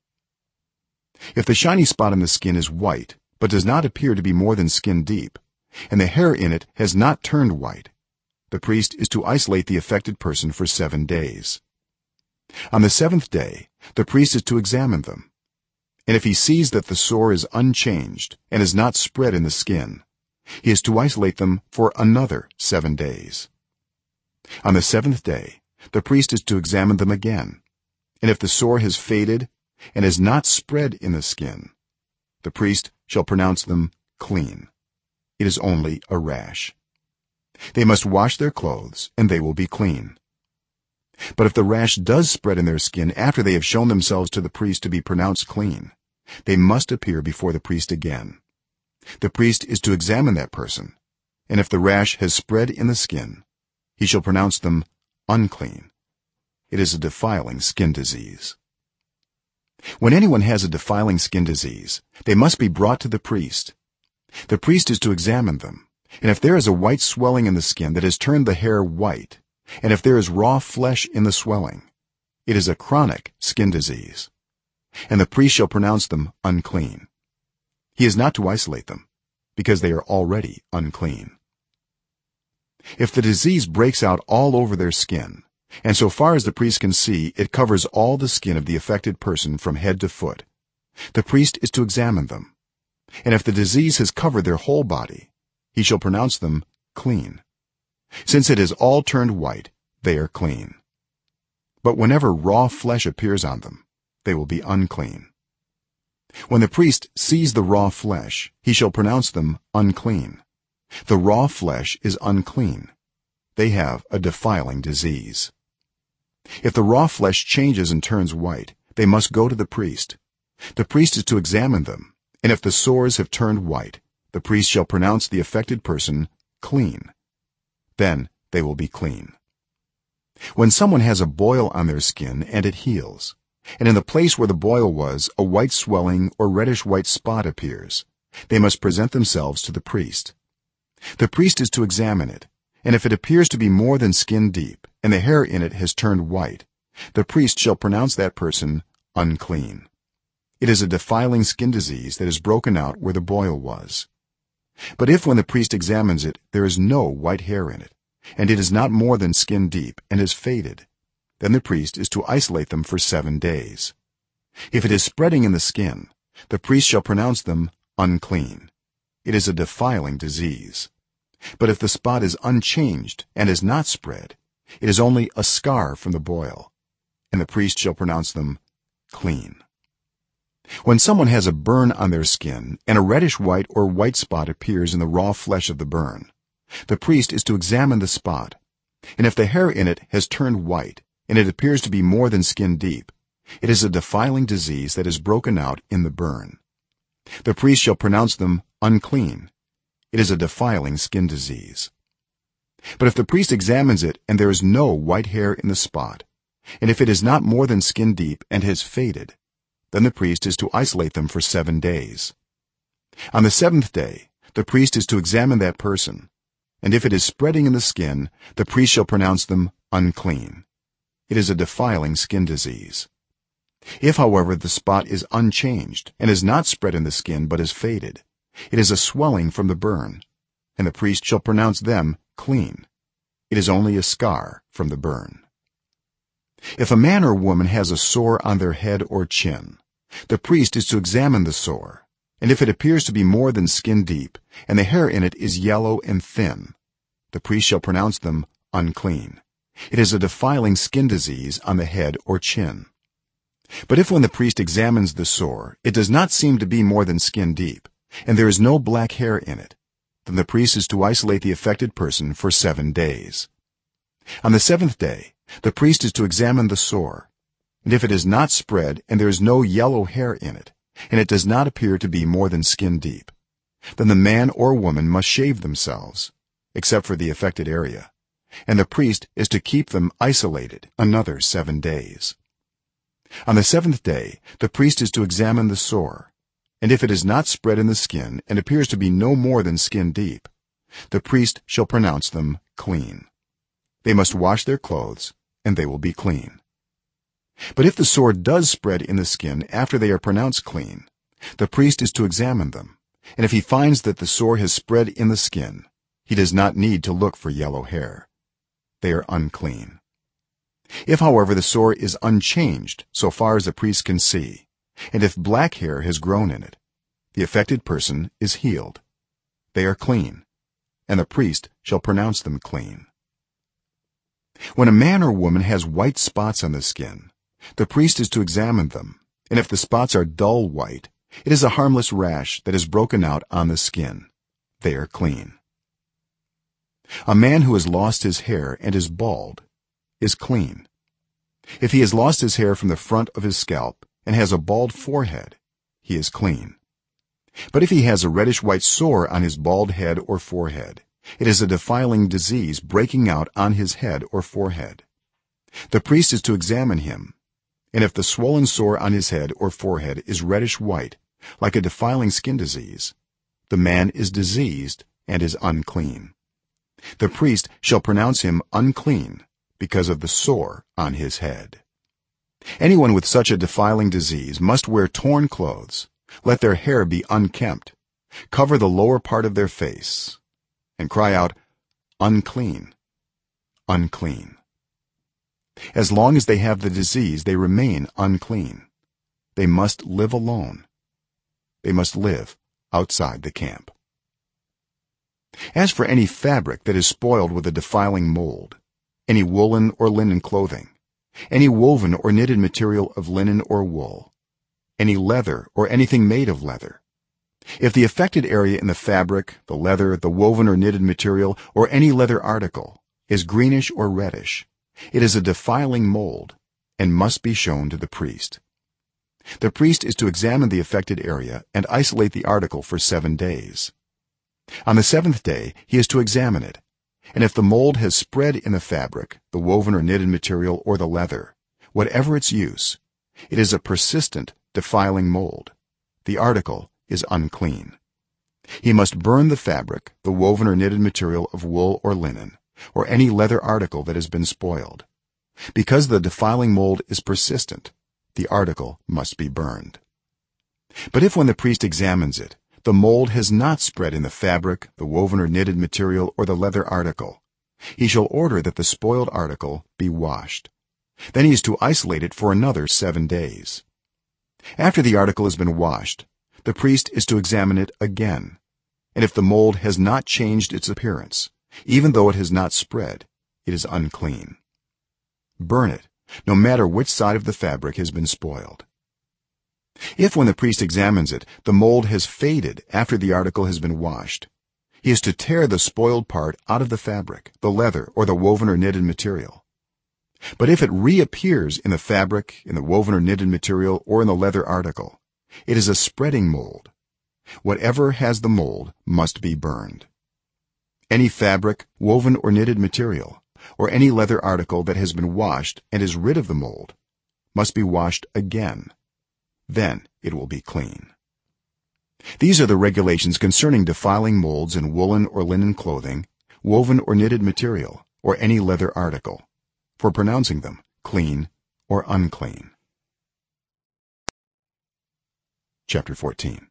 If the shiny spot on the skin is white but does not appear to be more than skin deep, and the hair in it has not turned white, the priest is to isolate the affected person for 7 days. On the 7th day the priest is to examine them, and if he sees that the sore is unchanged and is not spread in the skin, he is to isolate them for another 7 days. On the 7th day the priest is to examine them again, and if the sore has faded and is not spread in the skin, the priest shall pronounce them clean. It is only a rash. They must wash their clothes and they will be clean. But if the rash does spread in their skin after they have shown themselves to the priest to be pronounced clean, they must appear before the priest again. The priest is to examine that person, and if the rash has spread in the skin, he shall pronounce them unclean. It is a defiling skin disease. When anyone has a defiling skin disease, they must be brought to the priest. The priest is to examine them, and if there is a white swelling in the skin that has turned the hair white, and if there is raw flesh in the swelling, it is a chronic skin disease, and the priest shall pronounce them unclean. He is not to isolate them, because they are already unclean. If the disease breaks out all over their skin, and so far as the priest can see it covers all the skin of the affected person from head to foot, the priest is to examine them, and if the disease has covered their whole body, he shall pronounce them clean. Since it has all turned white, they are clean. But whenever raw flesh appears on them, they will be unclean. When the priest sees the raw flesh, he shall pronounce them unclean. The raw flesh is unclean. They have a defiling disease. If the raw flesh changes and turns white, they must go to the priest. The priest is to examine them, and if the sores have turned white, the priest shall pronounce the affected person clean. Then they will be clean. When someone has a boil on their skin and it heals, and in the place where the boil was a white swelling or reddish white spot appears, they must present themselves to the priest. The priest is to examine it, and if it appears to be more than skin deep and the hair in it has turned white, the priest shall pronounce that person unclean. It is a defiling skin disease that has broken out where the boil was. But if when the priest examines it there is no white hair in it, and it is not more than skin deep and has faded, then the priest is to isolate them for 7 days. If it is spreading in the skin, the priest shall pronounce them unclean. It is a defiling disease. But if the spot is unchanged and is not spread, it is only a scar from the boil, and the priest shall pronounce them clean. When someone has a burn on their skin and a reddish white or white spot appears in the raw flesh of the burn, the priest is to examine the spot, and if the hair in it has turned white and it appears to be more than skin deep, it is a defiling disease that has broken out in the burn. The priest shall pronounce them unclean. It is a defiling skin disease. But if the priest examines it and there is no white hair in the spot, and if it is not more than skin deep and has faded, then the priest is to isolate them for 7 days. On the 7th day the priest is to examine that person, and if it is spreading in the skin, the priest shall pronounce them unclean. It is a defiling skin disease. If however the spot is unchanged and is not spread in the skin but is faded, it is a swelling from the burn, and the priest shall pronounce them clean. It is only a scar from the burn. If a man or woman has a sore on their head or chin, the priest is to examine the sore, and if it appears to be more than skin deep and the hair in it is yellow and thin, the priest shall pronounce them unclean. It is a defiling skin disease on the head or chin. But if when the priest examines the sore it does not seem to be more than skin deep and there is no black hair in it, then the priest is to isolate the affected person for 7 days. On the 7th day the priest is to examine the sore, and if it is not spread and there is no yellow hair in it and it does not appear to be more than skin deep, then the man or woman must shave themselves except for the affected area, and the priest is to keep them isolated another 7 days. On the 7th day the priest is to examine the sore, and if it is not spread in the skin and appears to be no more than skin deep, the priest shall pronounce them clean. They must wash their clothes and they will be clean. But if the sore does spread in the skin after they are pronounced clean, the priest is to examine them, and if he finds that the sore has spread in the skin, he does not need to look for yellow hair. They are unclean. If however the sore is unchanged so far as the priest can see, and if black hair has grown in it, the affected person is healed. They are clean, and the priest shall pronounce them clean. When a man or woman has white spots on the skin, the priest is to examine them, and if the spots are dull white, it is a harmless rash that has broken out on the skin. They are clean. A man who has lost his hair and is bald is clean. If he has lost his hair from the front of his scalp and has a bald forehead, he is clean. But if he has a reddish white sore on his bald head or forehead, it is a defiling disease breaking out on his head or forehead. The priest is to examine him, and if the swollen sore on his head or forehead is reddish white like a defiling skin disease, the man is diseased and is unclean. The priest shall pronounce him unclean because of the sore on his head. Anyone with such a defiling disease must wear torn clothes, let their hair be unkempt, cover the lower part of their face, and cry out, unclean, unclean. As long as they have the disease they remain unclean. They must live alone. They must live outside the camp. As for any fabric that is spoiled with a defiling mold, any woolen or linen clothing, any woven or knitted material of linen or wool, any leather or anything made of leather, if the affected area in the fabric, the leather, the woven or knitted material, or any leather article is greenish or reddish, it is a defiling mold and must be shown to the priest. The priest is to examine the affected area and isolate the article for 7 days. On the 7th day he is to examine it, and if the mold has spread in the fabric, the woven or knitted material, or the leather, whatever its use, it is a persistent defiling mold. The article is unclean. he must burn the fabric, the woven or knitted material of wool or linen, or any leather article that has been spoiled. Because the defiling mold is persistent, the article must be burned. But if when the priest examines it, the mold has not spread in the fabric, the woven or knitted material, or the leather article, he shall order that the spoiled article be washed. Then he is to isolate it for another 7 days. After the article has been washed, the priest is to examine it again, and if the mold has not changed its appearance, even though it has not spread, it is unclean. Burn it, no matter which side of the fabric has been spoiled. If when the priest examines it, the mold has faded after the article has been washed, he is to tear the spoiled part out of the fabric, the leather, or the woven or knitted material. But if it reappears in the fabric, in the woven or knitted material, or in the leather article, it is a spreading mold. Whatever has the mold must be burned. Any fabric, woven or knitted material, or any leather article that has been washed and is rid of the mold must be washed again. Then it will be clean. These are the regulations concerning defiling molds in woolen or linen clothing, woven or knitted material, or any leather article, for pronouncing them clean or unclean. Chapter 14.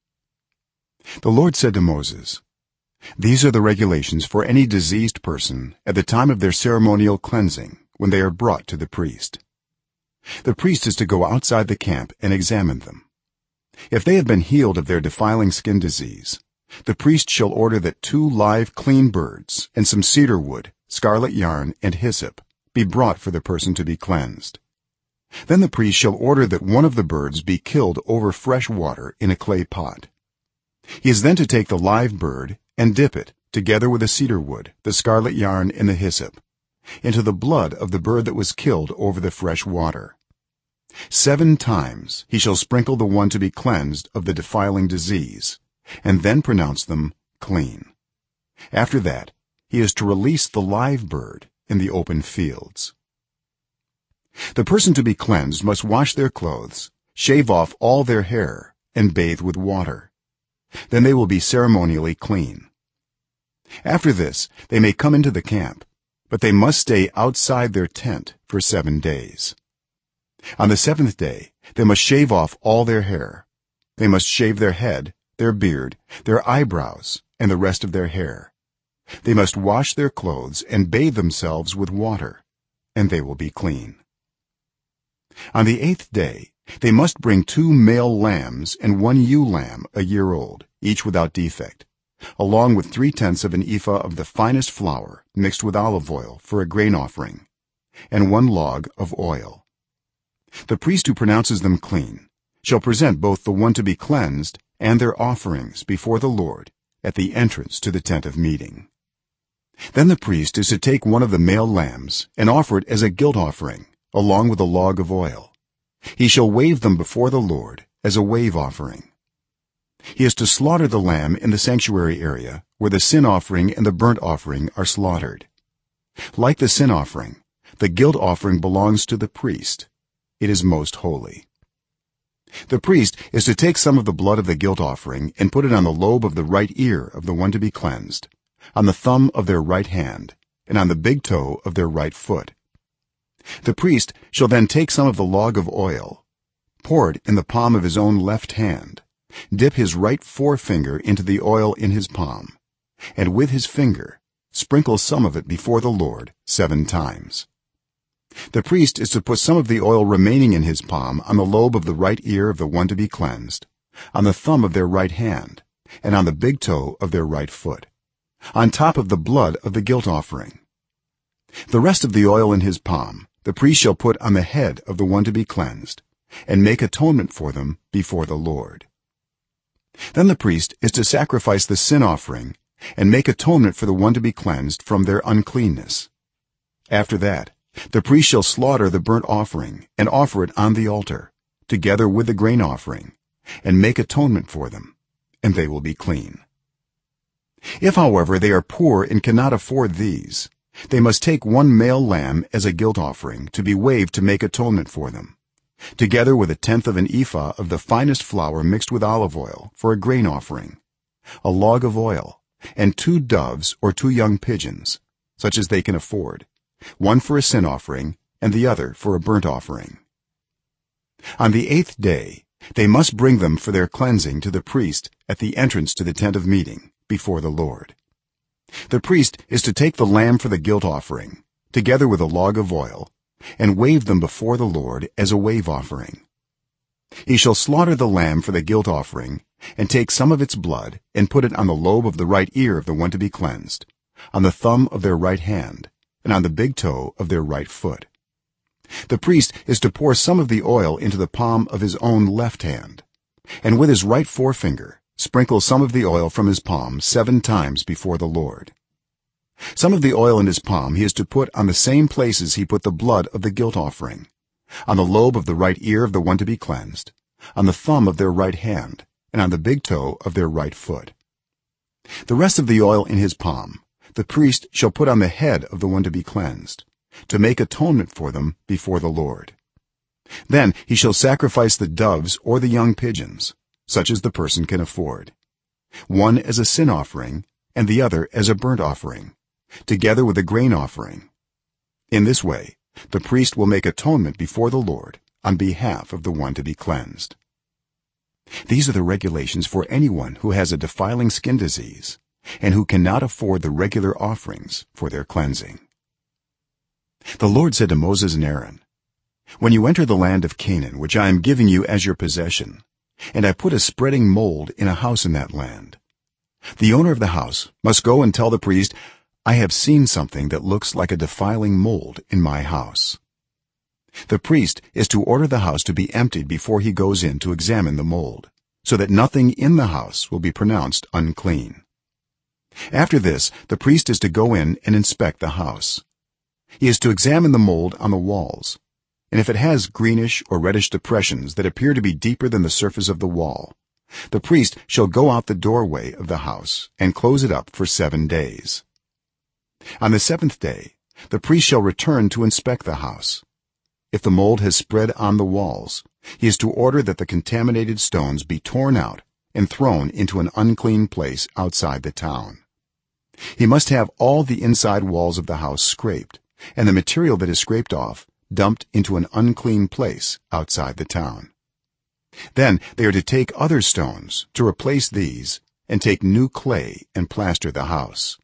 The Lord said to Moses, "These are the regulations for any diseased person at the time of their ceremonial cleansing when they are brought to the priest. The priest is to go outside the camp and examine them. If they have been healed of their defiling skin disease, the priest shall order that 2 live clean birds and some cedar wood, scarlet yarn, and hyssop be brought for the person to be cleansed. Then the priest shall order that one of the birds be killed over fresh water in a clay pot. He is then to take the live bird and dip it, together with the cedar wood, the scarlet yarn, and the hyssop, into the blood of the bird that was killed over the fresh water. 7 times he shall sprinkle the one to be cleansed of the defiling disease, and then pronounce them clean. After that he is to release the live bird in the open fields. The person to be cleansed must wash their clothes, shave off all their hair, and bathe with water. Then they will be ceremonially clean. After this they may come into the camp, but they must stay outside their tent for 7 days. On the 7th day they must shave off all their hair. They must shave their head, their beard, their eyebrows, and the rest of their hair. They must wash their clothes and bathe themselves with water, and they will be clean. On the 8th day they must bring 2 male lambs and 1 ewe lamb a year old, each without defect, along with 3/10 of an ephah of the finest flour mixed with olive oil for a grain offering, and 1 log of oil. The priest who pronounces them clean shall present both the one to be cleansed and their offerings before the Lord at the entrance to the tent of meeting. Then the priest is to take one of the male lambs and offer it as a guilt offering along with a log of oil. He shall wave them before the Lord as a wave offering. He is to slaughter the lamb in the sanctuary area where the sin offering and the burnt offering are slaughtered. Like the sin offering, the guilt offering belongs to the priest. It is most holy. The priest is to take some of the blood of the guilt offering and put it on the lobe of the right ear of the one to be cleansed, on the thumb of their right hand, and on the big toe of their right foot. The priest shall then take some of the log of oil, pour it in the palm of his own left hand, dip his right forefinger into the oil in his palm, and with his finger sprinkle some of it before the Lord 7 times. The priest is to put some of the oil remaining in his palm on the lobe of the right ear of the one to be cleansed, on the thumb of their right hand, and on the big toe of their right foot, on top of the blood of the guilt offering. The rest of the oil in his palm the priest shall put on the head of the one to be cleansed, and make atonement for them before the Lord. Then the priest is to sacrifice the sin offering and make atonement for the one to be cleansed from their uncleanness. After that the priest shall slaughter the burnt offering and offer it on the altar together with the grain offering, and make atonement for them, and they will be clean. If however they are poor and cannot afford these, they must take 1 male lamb as a guilt offering to be waved to make atonement for them, together with 1/10 of an ephah of the finest flour mixed with olive oil for a grain offering, a log of oil, and 2 doves or 2 young pigeons, such as they can afford, one for a sin offering and the other for a burnt offering. On the 8th day they must bring them for their cleansing to the priest at the entrance to the tent of meeting before the Lord. The priest is to take the lamb for the guilt offering together with a log of oil and wave them before the Lord as a wave offering. He shall slaughter the lamb for the guilt offering and take some of its blood and put it on the lobe of the right ear of the one to be cleansed, on the thumb of their right hand, and on the big toe of their right foot. The priest is to pour some of the oil into the palm of his own left hand, and with his right forefinger sprinkle some of the oil from his palm 7 times before the Lord. Some of the oil in his palm he is to put on the same places he put the blood of the guilt offering, on the lobe of the right ear of the one to be cleansed, on the thumb of their right hand, and on the big toe of their right foot. The rest of the oil in his palm the priest shall put on the head of the one to be cleansed, to make atonement for them before the Lord. Then he shall sacrifice the doves or the young pigeons, such as the person can afford, one as a sin offering and the other as a burnt offering, together with a grain offering. In this way the priest will make atonement before the Lord on behalf of the one to be cleansed. These are the regulations for anyone who has a defiling skin disease and who cannot afford the regular offerings for their cleansing. The Lord said to Moses and Aaron, "When you enter the land of Canaan, which I am giving you as your possession, and I put a spreading mold in a house in that land, the owner of the house must go and tell the priest, 'I have seen something that looks like a defiling mold in my house.' The priest is to order the house to be emptied before he goes in to examine the mold, so that nothing in the house will be pronounced unclean. After this the priest is to go in and inspect the house. He is to examine the mold on the walls, and if it has greenish or reddish depressions that appear to be deeper than the surface of the wall, the priest shall go out the doorway of the house and close it up for 7 days. On the 7th day the priest shall return to inspect the house. If the mold has spread on the walls, he is to order that the contaminated stones be torn out and thrown into an unclean place outside the town. He must have all the inside walls of the house scraped, and the material that is scraped off dumped into an unclean place outside the town. Then they are to take other stones to replace these and take new clay and plaster the house.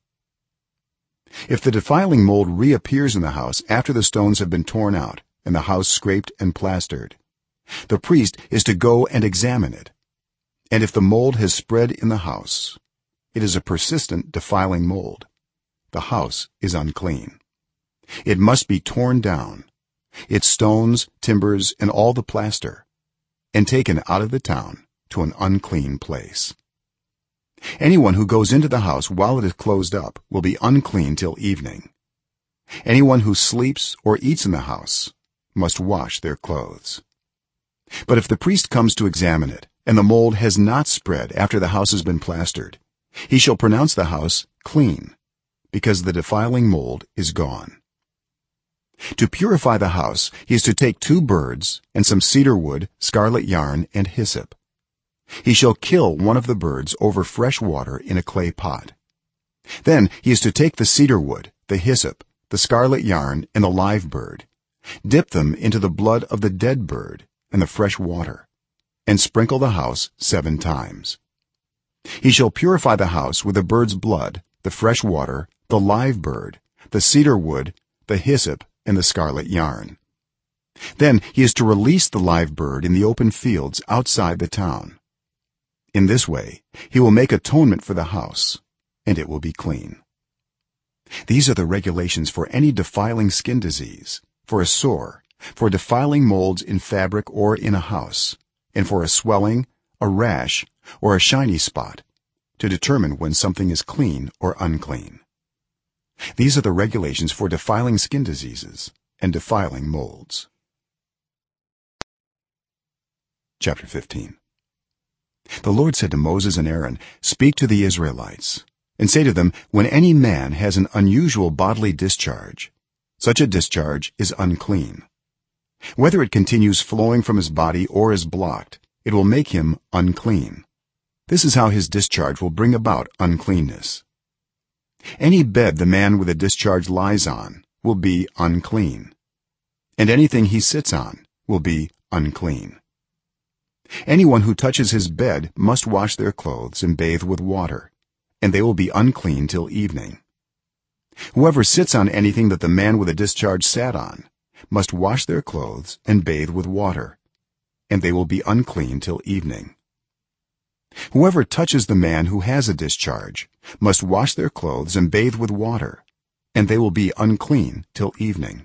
If the defiling mold reappears in the house after the stones have been torn out and the house scraped and plastered, the priest is to go and examine it, and if the mold has spread in the house, it is a persistent defiling mold. The house is unclean. It must be torn down, its stones, timbers, and all the plaster, and taken out of the town to an unclean place. Anyone who goes into the house while it is closed up will be unclean till evening. Anyone who sleeps or eats in the house must wash their clothes. But if the priest comes to examine it and the mold has not spread after the house has been plastered, he shall pronounce the house clean, because the defiling mold is gone. To purify the house he is to take 2 birds and some cedar wood, scarlet yarn, and hyssop. He shall kill one of the birds over fresh water in a clay pot. Then he is to take the cedar wood, the hyssop, the scarlet yarn, and the live bird, dip them into the blood of the dead bird and the fresh water, and sprinkle the house 7 times. He shall purify the house with the bird's blood, the fresh water, the live bird, the cedar wood, the hyssop, and the scarlet yarn. Then he is to release the live bird in the open fields outside the town. In this way he will make atonement for the house, and it will be clean. These are the regulations for any defiling skin disease, for a sore, for defiling molds in fabric or in a house, and for a swelling, a rash, or a shiny spot, to determine when something is clean or unclean. These are the regulations for defiling skin diseases and defiling molds. Chapter 15. The Lord said to Moses and Aaron, "Speak to the Israelites and say to them, when any man has an unusual bodily discharge, such a discharge is unclean. Whether it continues flowing from his body or is blocked, it will make him unclean. this is how his discharge will bring about uncleanness. Any bed the man with a discharge lies on will be unclean, and anything he sits on will be unclean. Anyone who touches his bed must wash their clothes and bathe with water, and they will be unclean till evening. Whoever sits on anything that the man with a discharge sat on must wash their clothes and bathe with water, and they will be unclean till evening. Whoever touches the man who has a discharge must wash their clothes and bathe with water, and they will be unclean till evening.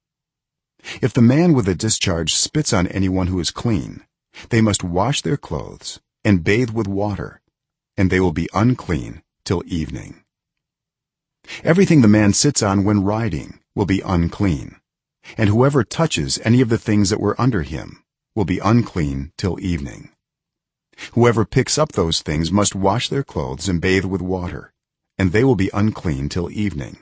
If the man with a discharge spits on anyone who is clean, they must wash their clothes and bathe with water, and they will be unclean till evening. Everything the man sits on when riding will be unclean, and whoever touches any of the things that were under him will be unclean till evening. Whoever picks up those things must wash their clothes and bathe with water, and they will be unclean till evening.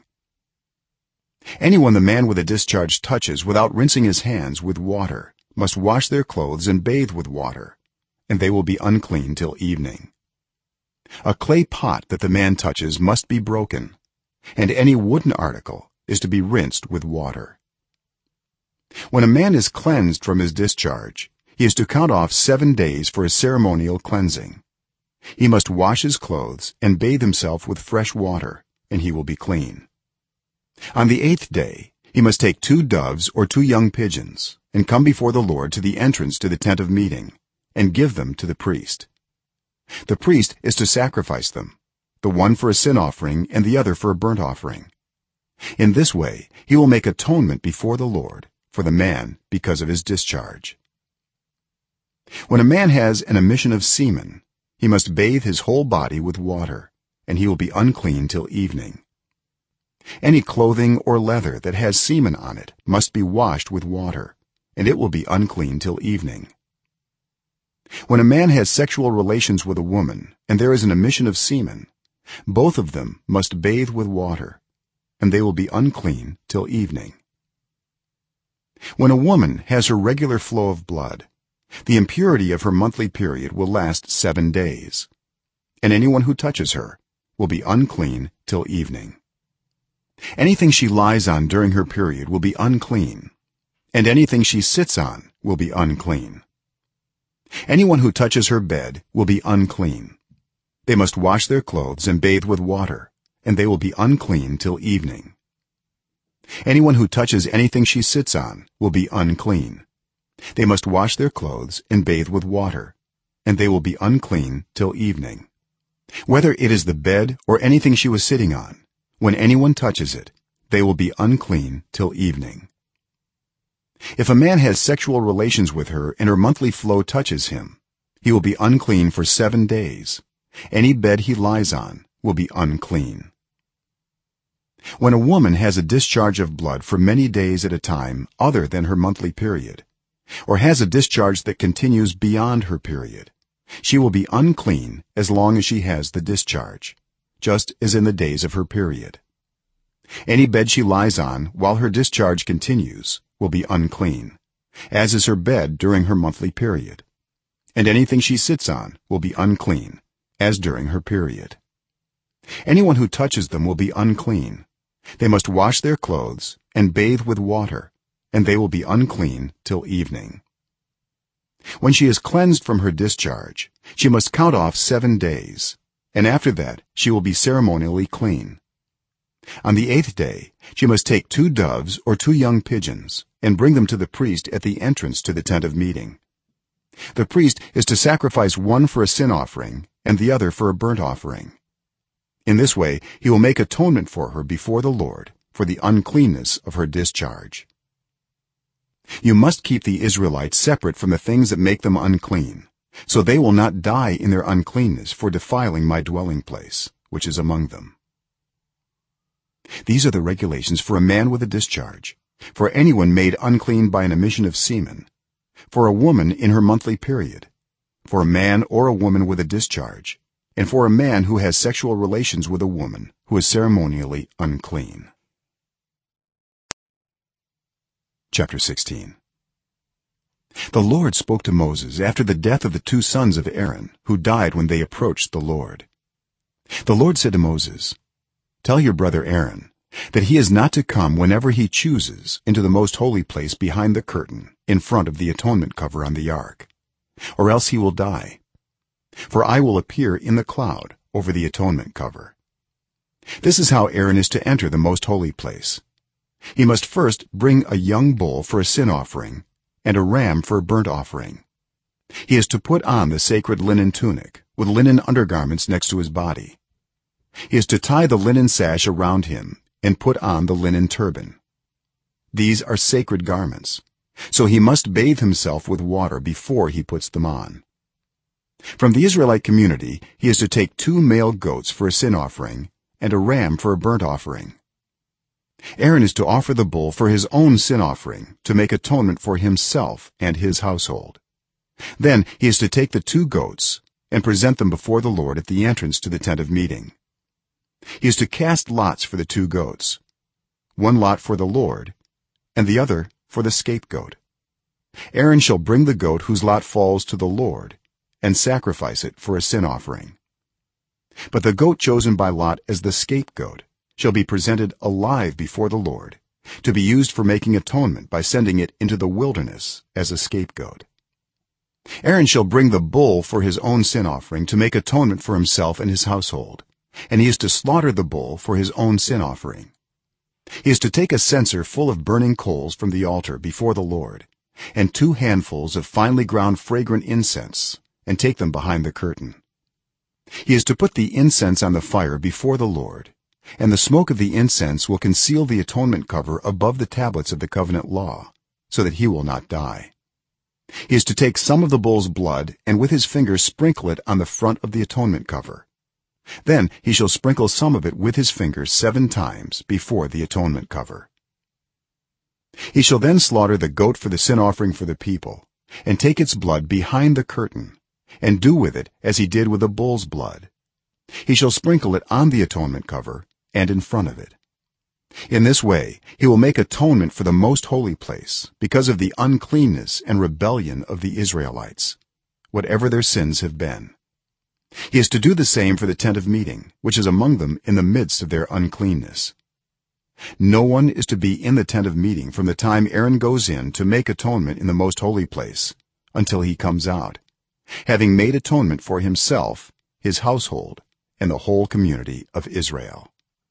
Anyone the man with a discharge touches without rinsing his hands with water must wash their clothes and bathe with water, and they will be unclean till evening. A clay pot that the man touches must be broken, and any wooden article is to be rinsed with water. When a man is cleansed from his discharge, he is to count off 7 days for a ceremonial cleansing. He must wash his clothes and bathe himself with fresh water, and he will be clean. On the 8th day he must take 2 doves or 2 young pigeons and come before the Lord to the entrance to the tent of meeting and give them to the priest. The priest is to sacrifice them, the one for a sin offering and the other for a burnt offering. In this way he will make atonement before the Lord for the man because of his discharge. When a man has an emission of semen, he must bathe his whole body with water, and he will be unclean till evening. Any clothing or leather that has semen on it must be washed with water, and it will be unclean till evening. When a man has sexual relations with a woman and there is an emission of semen, both of them must bathe with water, and they will be unclean till evening. When a woman has her regular flow of blood, the impurity of her monthly period will last 7 days, and anyone who touches her will be unclean till evening. Anything she lies on during her period will be unclean, and anything she sits on will be unclean. Anyone who touches her bed will be unclean. They must wash their clothes and bathe with water, and they will be unclean till evening. Anyone who touches anything she sits on will be unclean. They must wash their clothes and bathe with water, and they will be unclean till evening. Whether it is the bed or anything she was sitting on, when anyone touches it, they will be unclean till evening. If a man has sexual relations with her and her monthly flow touches him, he will be unclean for 7 days. Any bed he lies on will be unclean. When a woman has a discharge of blood for many days at a time other than her monthly period, or has a discharge that continues beyond her period, she will be unclean as long as she has the discharge, just as in the days of her period. Any bed she lies on while her discharge continues will be unclean, as is her bed during her monthly period, and anything she sits on will be unclean, as during her period. Anyone who touches them will be unclean. They must wash their clothes and bathe with water, and they will be unclean till evening. When she is cleansed from her discharge, she must count off 7 days, and after that she will be ceremonially clean. On the 8th day she must take 2 doves or 2 young pigeons and bring them to the priest at the entrance to the tent of meeting. The priest is to sacrifice one for a sin offering and the other for a burnt offering. In this way he will make atonement for her before the Lord for the uncleanness of her discharge. You must keep the Israelites separate from the things that make them unclean, so they will not die in their uncleanness for defiling my dwelling place, which is among them. These are the regulations for a man with a discharge, for anyone made unclean by an emission of semen, for a woman in her monthly period, for a man or a woman with a discharge, and for a man who has sexual relations with a woman who is ceremonially unclean. Chapter 16. the lord spoke to moses after the death of the two sons of aaron who died when they approached the lord. The lord said to moses, tell your brother aaron that he is not to come whenever he chooses into the most holy place behind the curtain in front of the atonement cover on the ark, or else he will die, for I will appear in the cloud over the atonement cover. This is how aaron is to enter the most holy place. He must first bring a young bull for a sin offering and a ram for a burnt offering. He is to put on the sacred linen tunic with linen undergarments next to his body. He is to tie the linen sash around him and put on the linen turban. These are sacred garments, so he must bathe himself with water before he puts them on. From the Israelite community he is to take 2 male goats for a sin offering and a ram for a burnt offering. Aaron is to offer the bull for his own sin offering to make atonement for himself and his household. Then he is to take the 2 goats and present them before the Lord at the entrance to the tent of meeting. He is to cast lots for the 2 goats, one lot for the Lord and the other for the scapegoat. Aaron shall bring the goat whose lot falls to the Lord and sacrifice it for a sin offering. But the goat chosen by lot as the scapegoat shall be presented alive before the Lord, to be used for making atonement by sending it into the wilderness as a scapegoat. Aaron shall bring the bull for his own sin offering to make atonement for himself and his household, and he is to slaughter the bull for his own sin offering. He is to take a censer full of burning coals from the altar before the Lord, and 2 handfuls of finely ground fragrant incense, and take them behind the curtain. He is to put the incense on the fire before the Lord, and the smoke of the incense will conceal the atonement cover above the tablets of the covenant law, so that he will not die. He is to take some of the bull's blood and with his fingers sprinkle it on the front of the atonement cover. Then he shall sprinkle some of it with his fingers 7 times before the atonement cover. He shall then slaughter the goat for the sin offering for the people and take its blood behind the curtain and do with it as he did with the bull's blood. He shall sprinkle it on the atonement cover and in front of it. In this way he will make atonement for the most holy place because of the uncleanness and rebellion of the Israelites, whatever their sins have been. He is to do the same for the tent of meeting, which is among them in the midst of their uncleanness. No one is to be in the tent of meeting from the time Aaron goes in to make atonement in the most holy place until he comes out, having made atonement for himself, his household, and the whole community of Israel.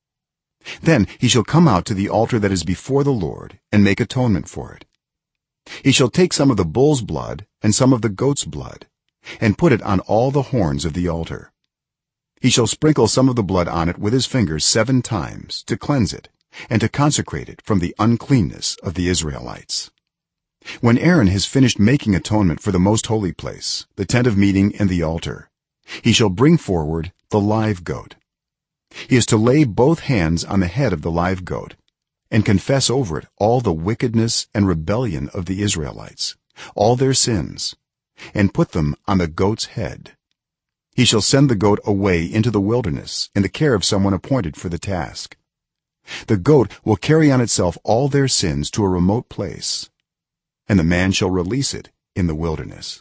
Then he shall come out to the altar that is before the Lord and make atonement for it. He shall take some of the bull's blood and some of the goat's blood and put it on all the horns of the altar. He shall sprinkle some of the blood on it with his fingers 7 times to cleanse it and to consecrate it from the uncleanness of the Israelites. When Aaron has finished making atonement for the most holy place, the tent of meeting and the altar, he shall bring forward the live goat. He is to lay both hands on the head of the live goat and confess over it all the wickedness and rebellion of the Israelites, all their sins, and put them on the goat's head. He shall send the goat away into the wilderness in the care of someone appointed for the task. The goat will carry on itself all their sins to a remote place, and the man shall release it in the wilderness.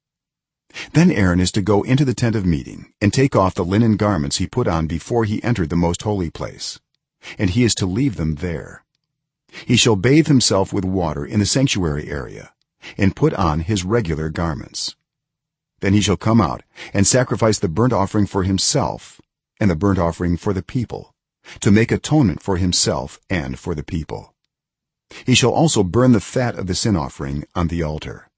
Then Aaron is to go into the tent of meeting and take off the linen garments he put on before he entered the most holy place, and he is to leave them there. He shall bathe himself with water in the sanctuary area and put on his regular garments. Then he shall come out and sacrifice the burnt offering for himself and the burnt offering for the people, to make atonement for himself and for the people. He shall also burn the fat of the sin offering on the altar.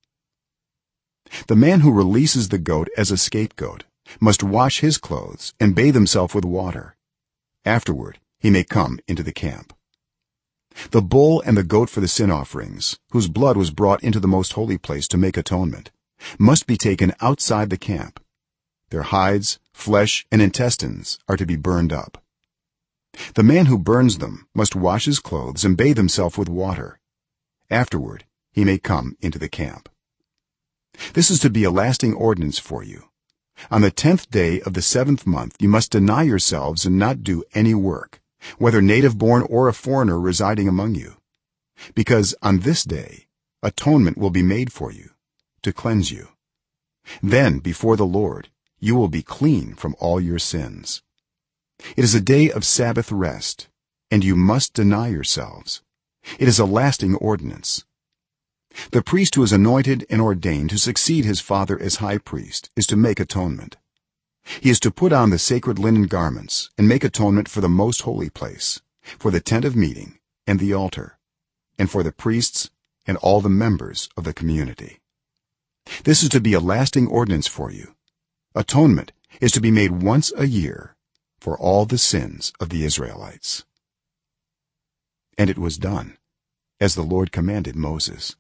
The man who releases the goat as a scapegoat must wash his clothes and bathe himself with water. Afterward he may come into the camp. The bull and the goat for the sin offerings, whose blood was brought into the most holy place to make atonement, must be taken outside the camp. Their hides, flesh, and intestines are to be burned up. The man who burns them must wash his clothes and bathe himself with water. Afterward he may come into the camp. This is to be a lasting ordinance for you. On the 10th day of the 7th month you must deny yourselves and not do any work, whether native born or a foreigner residing among you, because on this day atonement will be made for you to cleanse you. Then before the Lord you will be clean from all your sins. It is a day of Sabbath rest, and you must deny yourselves. It is a lasting ordinance. The priest who is anointed and ordained to succeed his father as high priest is to make atonement. He is to put on the sacred linen garments and make atonement for the most holy place, for the tent of meeting and the altar, and for the priests and all the members of the community. This is to be a lasting ordinance for you. Atonement is to be made once a year for all the sins of the Israelites. And it was done as the Lord commanded Moses.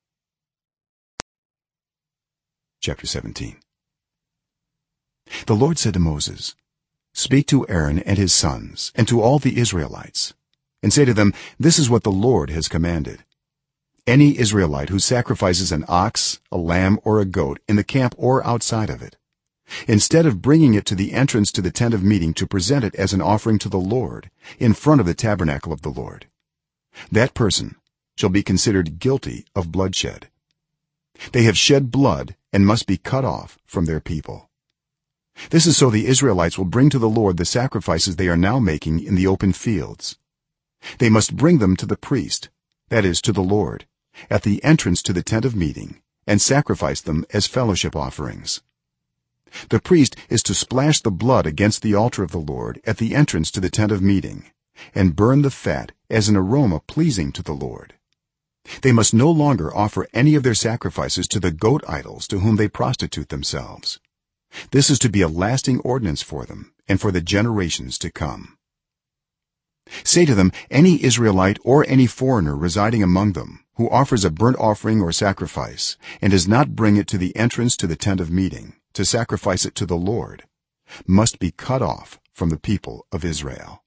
Chapter 17. The Lord said to Moses, "Speak to Aaron and his sons and to all the Israelites, and say to them, this is what the Lord has commanded. Any Israelite who sacrifices an ox, a lamb, or a goat in the camp or outside of it, instead of bringing it to the entrance to the tent of meeting to present it as an offering to the Lord in front of the tabernacle of the Lord, that person shall be considered guilty of bloodshed. They have shed blood and must be cut off from their people. This is so the Israelites will bring to the Lord the sacrifices they are now making in the open fields. They must bring them to the priest, that is, to the Lord, at the entrance to the tent of meeting, and sacrifice them as fellowship offerings. The priest is to splash the blood against the altar of the Lord at the entrance to the tent of meeting, and burn the fat as an aroma pleasing to the Lord. They must no longer offer any of their sacrifices to the goat idols to whom they prostitute themselves. This is to be a lasting ordinance for them and for the generations to come. Say to them, any Israelite or any foreigner residing among them who offers a burnt offering or sacrifice and does not bring it to the entrance to the tent of meeting to sacrifice it to the Lord must be cut off from the people of Israel.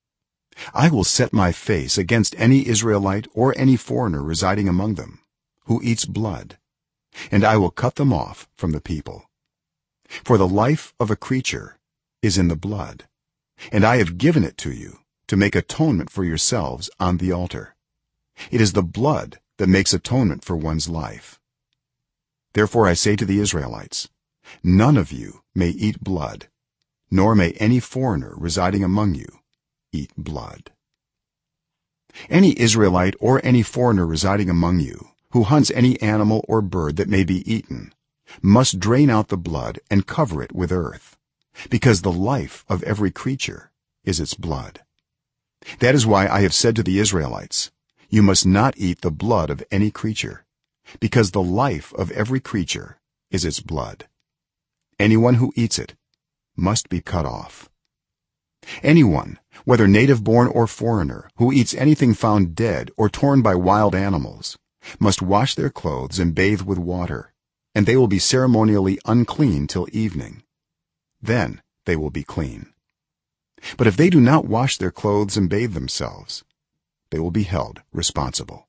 I will set my face against any Israelite or any foreigner residing among them who eats blood, and I will cut them off from the people. For the life of a creature is in the blood, and I have given it to you to make atonement for yourselves on the altar. It is the blood that makes atonement for one's life. Therefore I say to the Israelites, none of you may eat blood, nor may any foreigner residing among you eat blood. Any Israelite or any foreigner residing among you who hunts any animal or bird that may be eaten must drain out the blood and cover it with earth, because the life of every creature is its blood. That is why I have said to the Israelites, you must not eat the blood of any creature, because the life of every creature is its blood. Anyone who eats it must be cut off. Anyone, whether native born or foreigner, who eats anything found dead or torn by wild animals must wash their clothes and bathe with water, and they will be ceremonially unclean till evening. Then they will be clean. But if they do not wash their clothes and bathe themselves, they will be held responsible.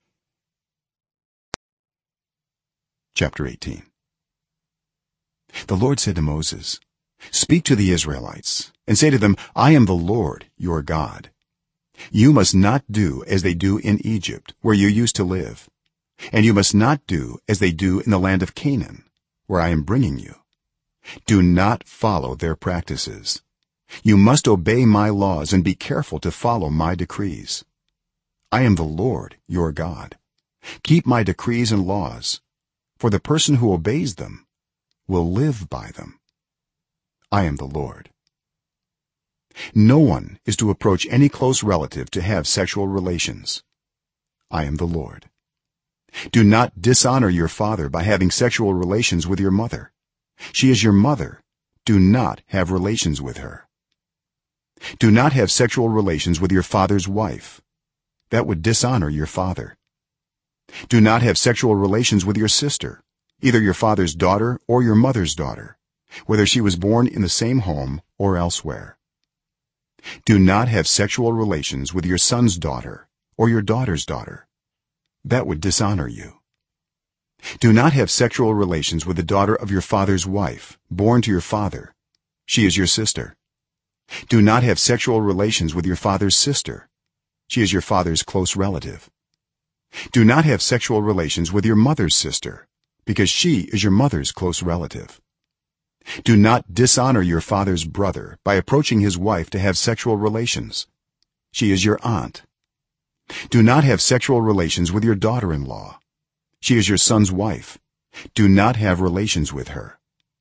Chapter 18. The Lord said to Moses, "Speak to the Israelites and say to them, I am the Lord your God. You must not do as they do in Egypt, where you used to live, and you must not do as they do in the land of Canaan, where I am bringing you. Do not follow their practices. You must obey my laws and be careful to follow my decrees. I am the Lord your God. Keep my decrees and laws, for the person who obeys them will live by them. I am the Lord. No one is to approach any close relative to have sexual relations. I am the Lord. Do not dishonor your father by having sexual relations with your mother. She is your mother. Do not have relations with her. Do not have sexual relations with your father's wife. That would dishonor your father. Do not have sexual relations with your sister, either your father's daughter or your mother's daughter, whether she was born in the same home or elsewhere. Do not have sexual relations with your son's daughter or your daughter's daughter. That would dishonor you. Do not have sexual relations with the daughter of your father's wife, born to your father. She is your sister. Do not have sexual relations with your father's sister. She is your father's close relative. do not have sexual relations with your mother's sister because she is your mother's close relative do not dishonor your father's brother by approaching his wife to have sexual relations she is your aunt do not have sexual relations with your daughter-in-law she is your son's wife do not have relations with her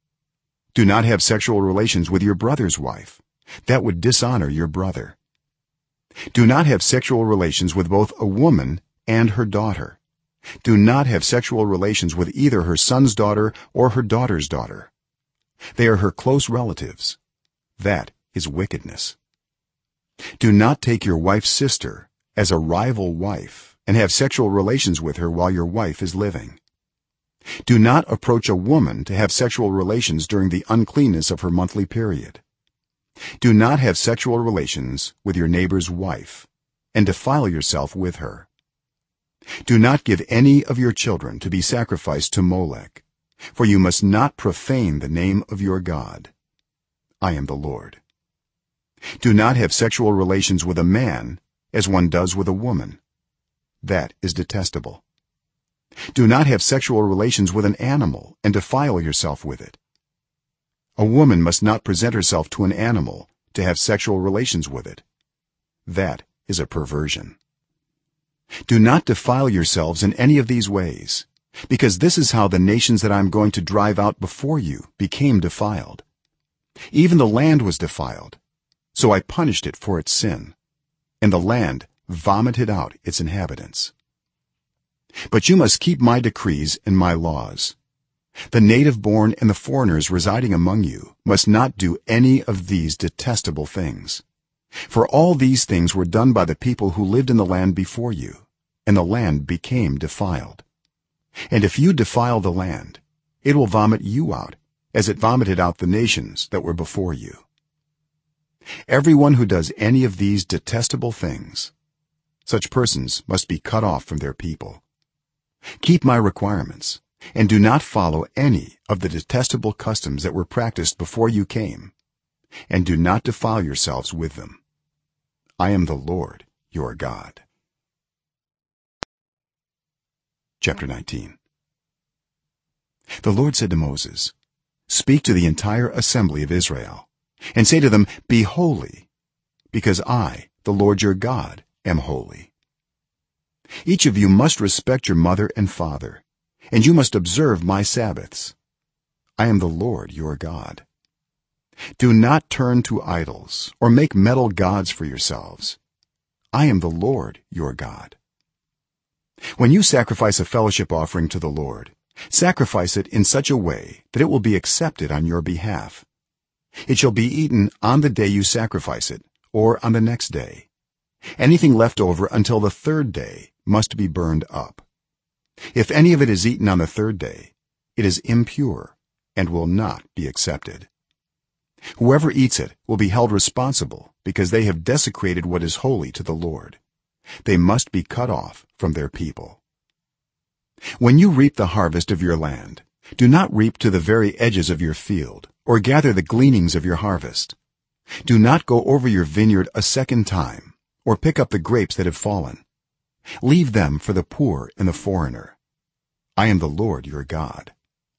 do not have sexual relations with your brother's wife that would dishonor your brother do not have sexual relations with both a woman and her daughter do not have sexual relations with either her son's daughter or her daughter's daughter they are her close relatives that is wickedness do not take your wife's sister as a rival wife and have sexual relations with her while your wife is living do not approach a woman to have sexual relations during the uncleanness of her monthly period do not have sexual relations with your neighbor's wife and defile yourself with her do not give any of your children to be sacrificed to Molech for you must not profane the name of your god I am the lord do not have sexual relations with a man as one does with a woman that is detestable do not have sexual relations with an animal and defile yourself with it a woman must not present herself to an animal to have sexual relations with it that is a perversion do not defile yourselves in any of these ways because this is how the nations that I am going to drive out before you became defiled even the land was defiled so I punished it for its sin and the land vomited out its inhabitants but you must keep my decrees and my laws the native born and the foreigners residing among you must not do any of these detestable things for all these things were done by the people who lived in the land before you and the land became defiled and if you defile the land it will vomit you out as it vomited out the nations that were before you everyone who does any of these detestable things such persons must be cut off from their people keep my requirements and do not follow any of the detestable customs that were practiced before you came and do not defile yourselves with them I am the lord your god chapter 19 the lord said to Moses speak to the entire assembly of Israel and say to them be holy because I the lord your god am holy each of you must respect your mother and father and you must observe my sabbaths I am the lord your god do not turn to idols or make metal gods for yourselves I am the lord your god when you sacrifice a fellowship offering to the lord sacrifice it in such a way that it will be accepted on your behalf it shall be eaten on the day you sacrifice it or on the next day anything left over until the third day must be burned up if any of it is eaten on the third day it is impure and will not be accepted whoever eats it will be held responsible because they have desecrated what is holy to the lord they must be cut off from their people when you reap the harvest of your land do not reap to the very edges of your field or gather the gleanings of your harvest do not go over your vineyard a second time or pick up the grapes that have fallen leave them for the poor and the foreigner I am the lord your god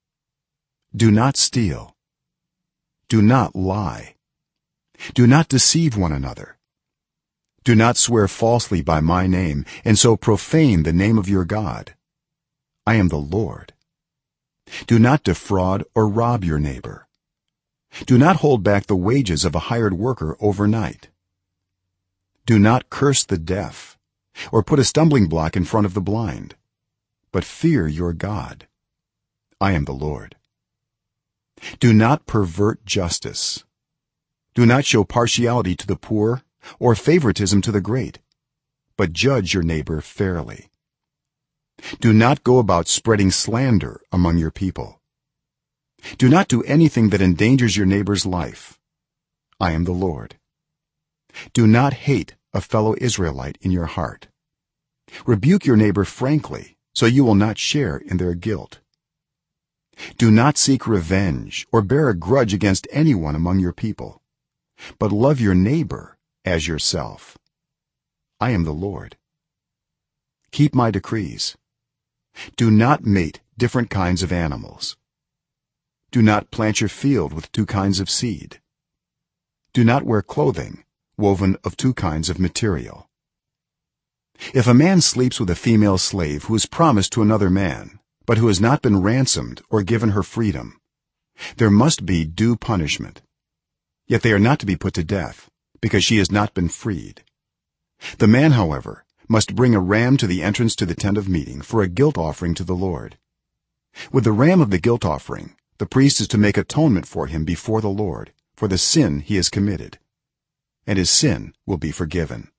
do not steal do not lie do not deceive one another do not swear falsely by my name and so profane the name of your god I am the lord do not defraud or rob your neighbor do not hold back the wages of a hired worker overnight do not curse the deaf or put a stumbling block in front of the blind but fear your god I am the lord do not pervert justice do not show partiality to the poor or favoritism to the great but judge your neighbor fairly do not go about spreading slander among your people do not do anything that endangers your neighbor's life I am the lord do not hate a fellow Israelite in your heart rebuke your neighbor frankly so you will not share in their guilt do not seek revenge or bear a grudge against anyone among your people but love your neighbor as yourself I am the lord keep my decrees. Do not mate different kinds of animals. Do not plant your field with two kinds of seed. Do not wear clothing woven of two kinds of material. If a man sleeps with a female slave who is promised to another man but who has not been ransomed or given her freedom, there must be due punishment. Yet they are not to be put to death because she has not been freed. The man, however, must bring a ram to the entrance to the tent of meeting for a guilt offering to the Lord. With the ram of the guilt offering, the priest is to make atonement for him before the Lord for the sin he has committed, and his sin will be forgiven.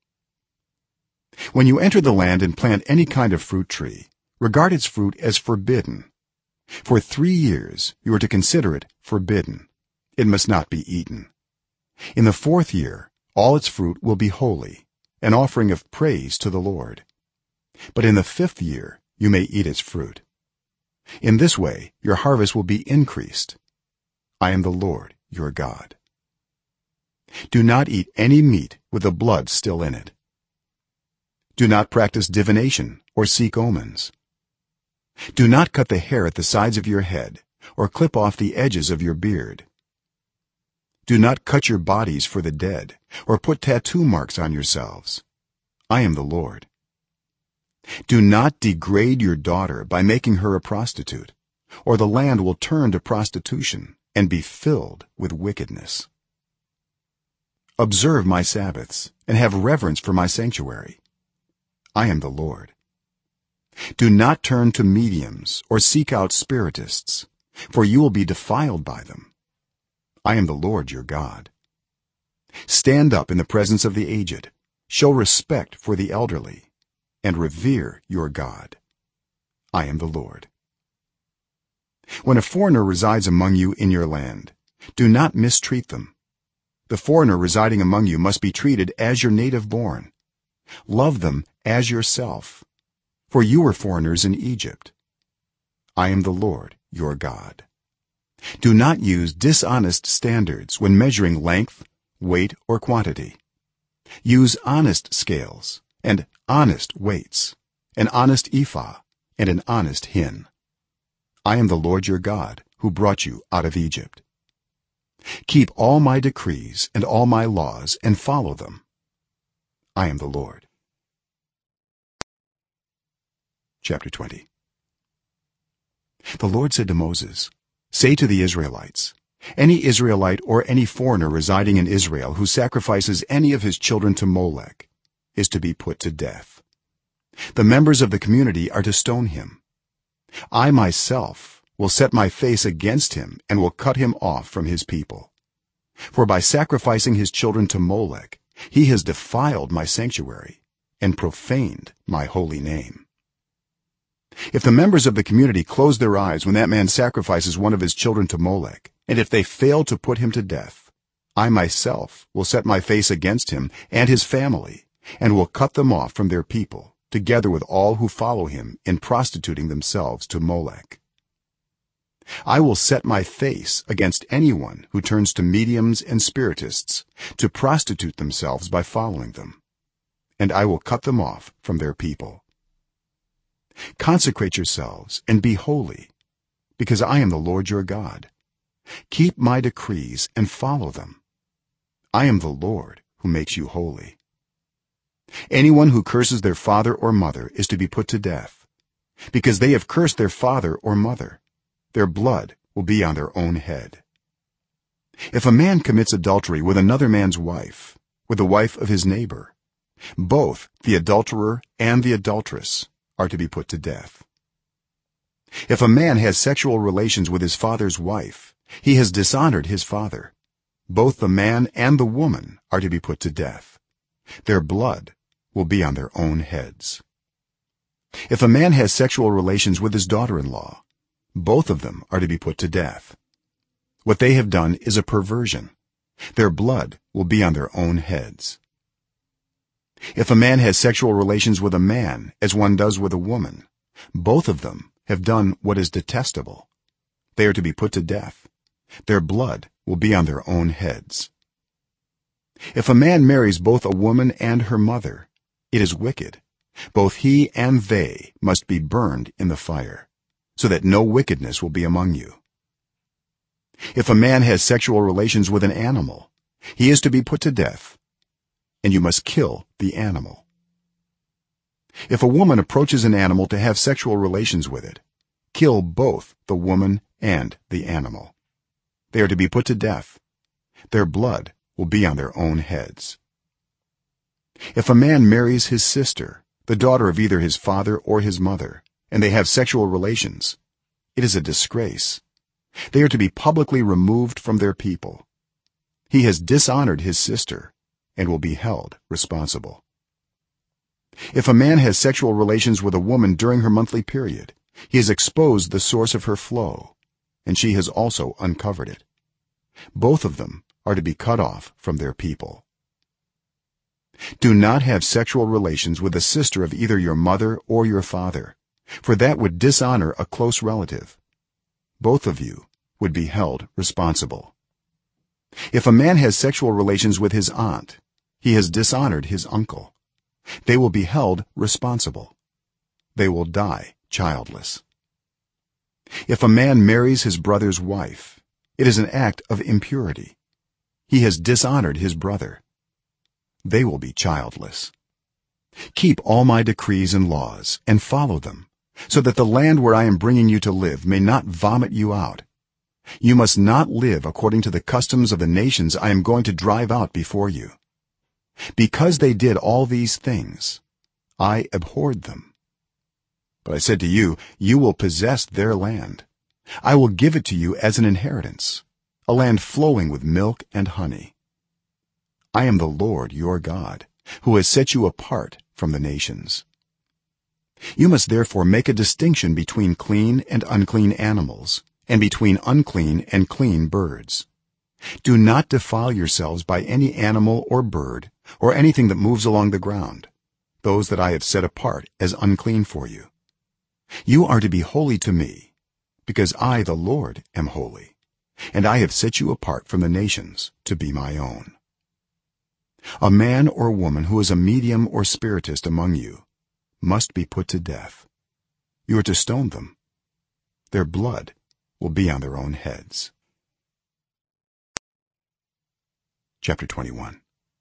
When you enter the land and plant any kind of fruit tree, regard its fruit as forbidden. For 3 years you are to consider it forbidden. It must not be eaten. In the 4th year all its fruit will be holy, an offering of praise to the Lord. But in the 5th year you may eat its fruit. In this way your harvest will be increased. I am the Lord your God. Do not eat any meat with the blood still in it. Do not practice divination or seek omens. Do not cut the hair at the sides of your head or clip off the edges of your beard. Do not cut your bodies for the dead or put tattoo marks on yourselves. I am the Lord. Do not degrade your daughter by making her a prostitute, or the land will turn to prostitution and be filled with wickedness. Observe my Sabbaths and have reverence for my sanctuary. I am the Lord. Do not turn to mediums or seek out spiritists, for you will be defiled by them. I am the Lord your God. Stand up in the presence of the aged, show respect for the elderly, and revere your God. I am the Lord. When a foreigner resides among you in your land, do not mistreat them. The foreigner residing among you must be treated as your native born. Love them as yourself, for you were foreigners in Egypt. I am the Lord your God. Do not use dishonest standards when measuring length, weight, or quantity. Use honest scales and honest weights, an honest ephah and an honest hin. I am the Lord your God who brought you out of Egypt. Keep all my decrees and all my laws and follow them. I am the Lord. Chapter 20. The Lord said to Moses, say to the Israelites, any Israelite or any foreigner residing in Israel who sacrifices any of his children to Molech is to be put to death. The members of the community are to stone him. I myself will set my face against him and will cut him off from his people. For by sacrificing his children to Molech he has defiled my sanctuary and profaned my holy name. If the members of the community close their eyes when that man sacrifices one of his children to Molech, and if they fail to put him to death, I myself will set my face against him and his family and will cut them off from their people together with all who follow him in prostituting themselves to Molech. I will set my face against anyone who turns to mediums and spiritists to prostitute themselves by following them, and I will cut them off from their people. Consecrate yourselves and be holy, because I am the Lord your God. Keep my decrees and follow them. I am the Lord who makes you holy. Anyone who curses their father or mother is to be put to death, because they have cursed their father or mother. Their blood will be on their own head. If a man commits adultery with another man's wife, with the wife of his neighbor, both the adulterer and the adulteress are to be put to death. If a man has sexual relations with his father's wife, he has dishonored his father. Both the man and the woman are to be put to death. Their blood will be on their own heads. If a man has sexual relations with his daughter-in-law, both of them are to be put to death. What they have done is a perversion. Their blood will be on their own heads. If a man has sexual relations with a man as one does with a woman, both of them have done what is detestable. They are to be put to death. Their blood will be on their own heads. If a man marries both a woman and her mother, it is wicked, both he and they must be burned in the fire, so that no wickedness will be among you. If a man has sexual relations with an animal, he is to be put to death, and you must kill the animal. If a woman approaches an animal to have sexual relations with it, kill both the woman and the animal. They are to be put to death. Their blood will be on their own heads. If a man marries his sister, the daughter of either his father or his mother, and they have sexual relations, it is a disgrace. They are to be publicly removed from their people. He has dishonored his sister and will be held responsible. If a man has sexual relations with a woman during her monthly period, he has exposed the source of her flow, and she has also uncovered it. Both of them are to be cut off from their people. Do not have sexual relations with the sister of either your mother or your father, for that would dishonor a close relative. Both of you would be held responsible. If a man has sexual relations with his aunt, he has dishonored his uncle. They will be held responsible. They will die childless. If a man marries his brother's wife, it is an act of impurity. He has dishonored his brother. They will be childless. Keep all my decrees and laws and follow them, so that the land where I am bringing you to live may not vomit you out. You must not live according to the customs of the nations I am going to drive out before you. Because they did all these things, I abhorred them. But I said to you, you will possess their land. I will give it to you as an inheritance, a land flowing with milk and honey. I am the Lord your God, who has set you apart from the nations. You must therefore make a distinction between clean and unclean animals, and between unclean and clean birds. Do not defile yourselves by any animal or bird or anything that moves along the ground, those that I have set apart as unclean for you. You are to be holy to me, because I the Lord am holy, and I have set you apart from the nations to be my own. A man or woman who is a medium or spiritist among you must be put to death. You are to stone them. Their blood will be on their own heads. Chapter 21.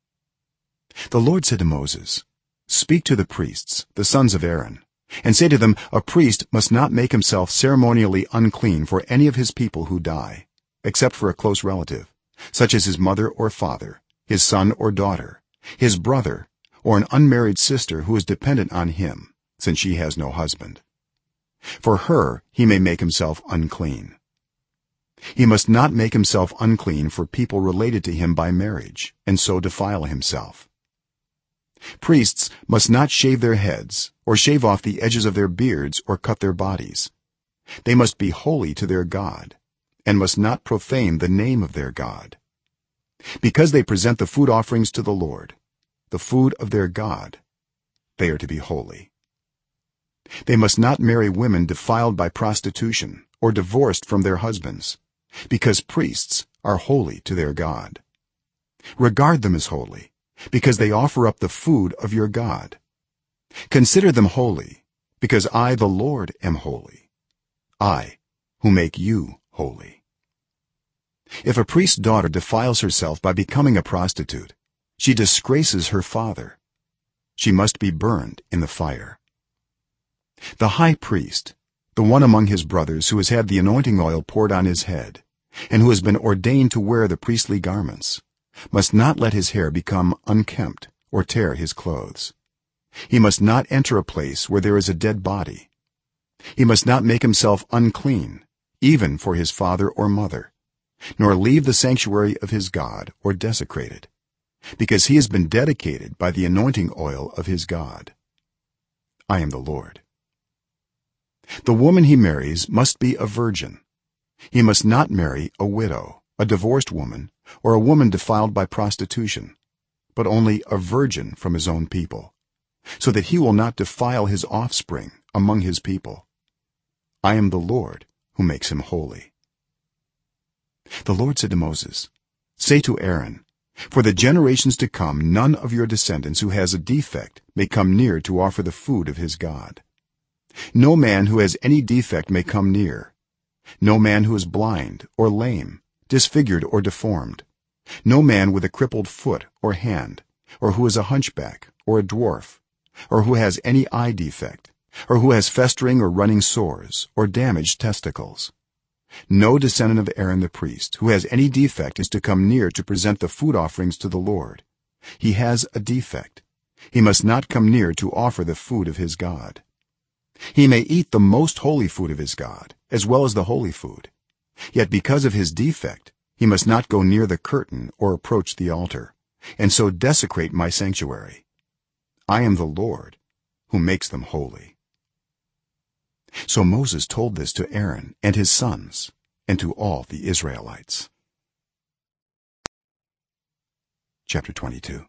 The Lord said to Moses, "Speak to the priests, the sons of Aaron, and say to them, a priest must not make himself ceremonially unclean for any of his people who die, except for a close relative, such as his mother or father, his son or daughter, his brother, or an unmarried sister who is dependent on him, since she has no husband. For her he may make himself unclean. He must not make himself unclean for people related to him by marriage, and so defile himself. Priests must not shave their heads, or shave off the edges of their beards, or cut their bodies. They must be holy to their God, and must not profane the name of their God. Because they present the food offerings to the Lord, the food of their God, they are to be holy. They must not marry women defiled by prostitution or divorced from their husbands, because priests are holy to their God. Regard them as holy, because they offer up the food of your God. Consider them holy, because I the Lord am holy, I who make you holy. If a priest's daughter defiles herself by becoming a prostitute, she disgraces her father. She must be burned in the fire. The high priest, the one among his brothers who has had the anointing oil poured on his head and who has been ordained to wear the priestly garments, must not let his hair become unkempt or tear his clothes. He must not enter a place where there is a dead body. He must not make himself unclean, even for his father or mother, nor leave the sanctuary of his God or desecrate it, because he has been dedicated by the anointing oil of his God. I am the Lord. The woman he marries must be a virgin. He must not marry a widow, a divorced woman, or a woman defiled by prostitution, but only a virgin from his own people, so that he will not defile his offspring among his people. I am the Lord who makes him holy. The Lord said to Moses, "Say to Aaron, for the generations to come none of your descendants who has a defect may come near to offer the food of his god. No man who has any defect may come near, no man who is blind or lame, disfigured or deformed, no man with a crippled foot or hand, or who is a hunchback or a dwarf, or who has any eye defect, or who has festering or running sores or damaged testicles. No descendant of Aaron the priest who has any defect is to come near to present the food offerings to the Lord. He has a defect. He must not come near to offer the food of his god. He may eat the most holy food of his god as well as the holy food, yet because of his defect he must not go near the curtain or approach the altar and so desecrate my sanctuary. I am the Lord who makes them holy. So Moses told this to Aaron and his sons and to all the Israelites. Chapter 22.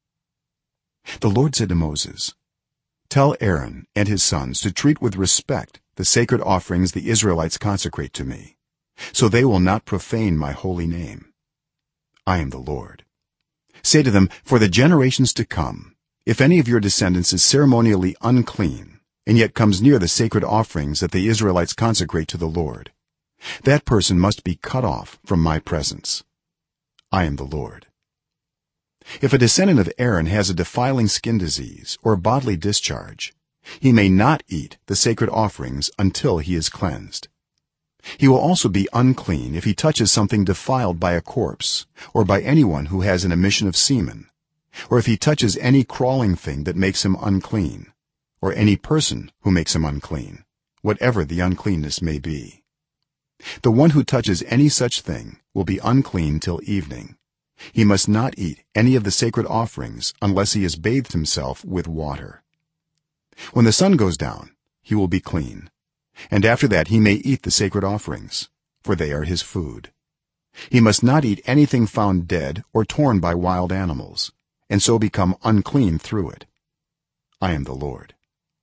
The Lord said to Moses, "Tell Aaron and his sons to treat with respect the sacred offerings the Israelites consecrate to me, so they will not profane my holy name. I am the Lord. Say to them, for the generations to come, if any of your descendants is ceremonially unclean and yet comes near the sacred offerings that the Israelites consecrate to the Lord, that person must be cut off from my presence. I am the Lord. If a descendant of Aaron has a defiling skin disease or bodily discharge, he may not eat the sacred offerings until he is cleansed. He will also be unclean if he touches something defiled by a corpse or by anyone who has an emission of semen, or if he touches any crawling thing that makes him unclean, or any person who makes him unclean, whatever the uncleanness may be. The one who touches any such thing will be unclean till evening. He must not eat any of the sacred offerings unless he has bathed himself with water. When the sun goes down he will be clean, and after that he may eat the sacred offerings, for they are his food. He must not eat anything found dead or torn by wild animals, and so become unclean through it. I am the Lord.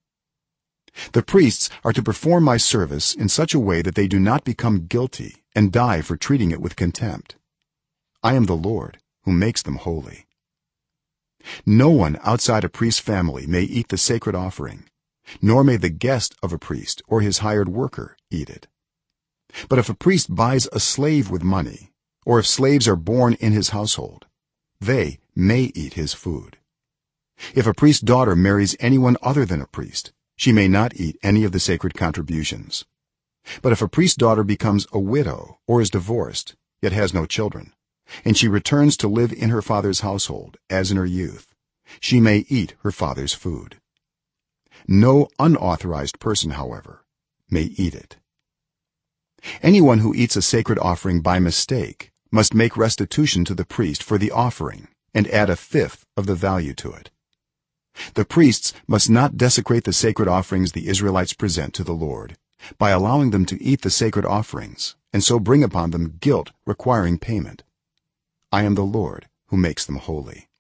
The priests are to perform my service in such a way that they do not become guilty and die for treating it with contempt. I am the Lord who makes them holy. No one outside a priest's family may eat the sacred offering, nor may the guest of a priest or his hired worker eat it. But if a priest buys a slave with money, or if slaves are born in his household, they may eat his food. If a priest's daughter marries anyone other than a priest, she may not eat any of the sacred contributions. But if a priest's daughter becomes a widow or is divorced, yet has no children, and she returns to live in her father's household as in her youth, she may eat her father's food. No unauthorized person, however, may eat it. Anyone who eats a sacred offering by mistake must make restitution to the priest for the offering and add a fifth of the value to it. The priests must not desecrate the sacred offerings the Israelites present to the Lord by allowing them to eat the sacred offerings and so bring upon them guilt requiring payment. I am the Lord who makes them holy.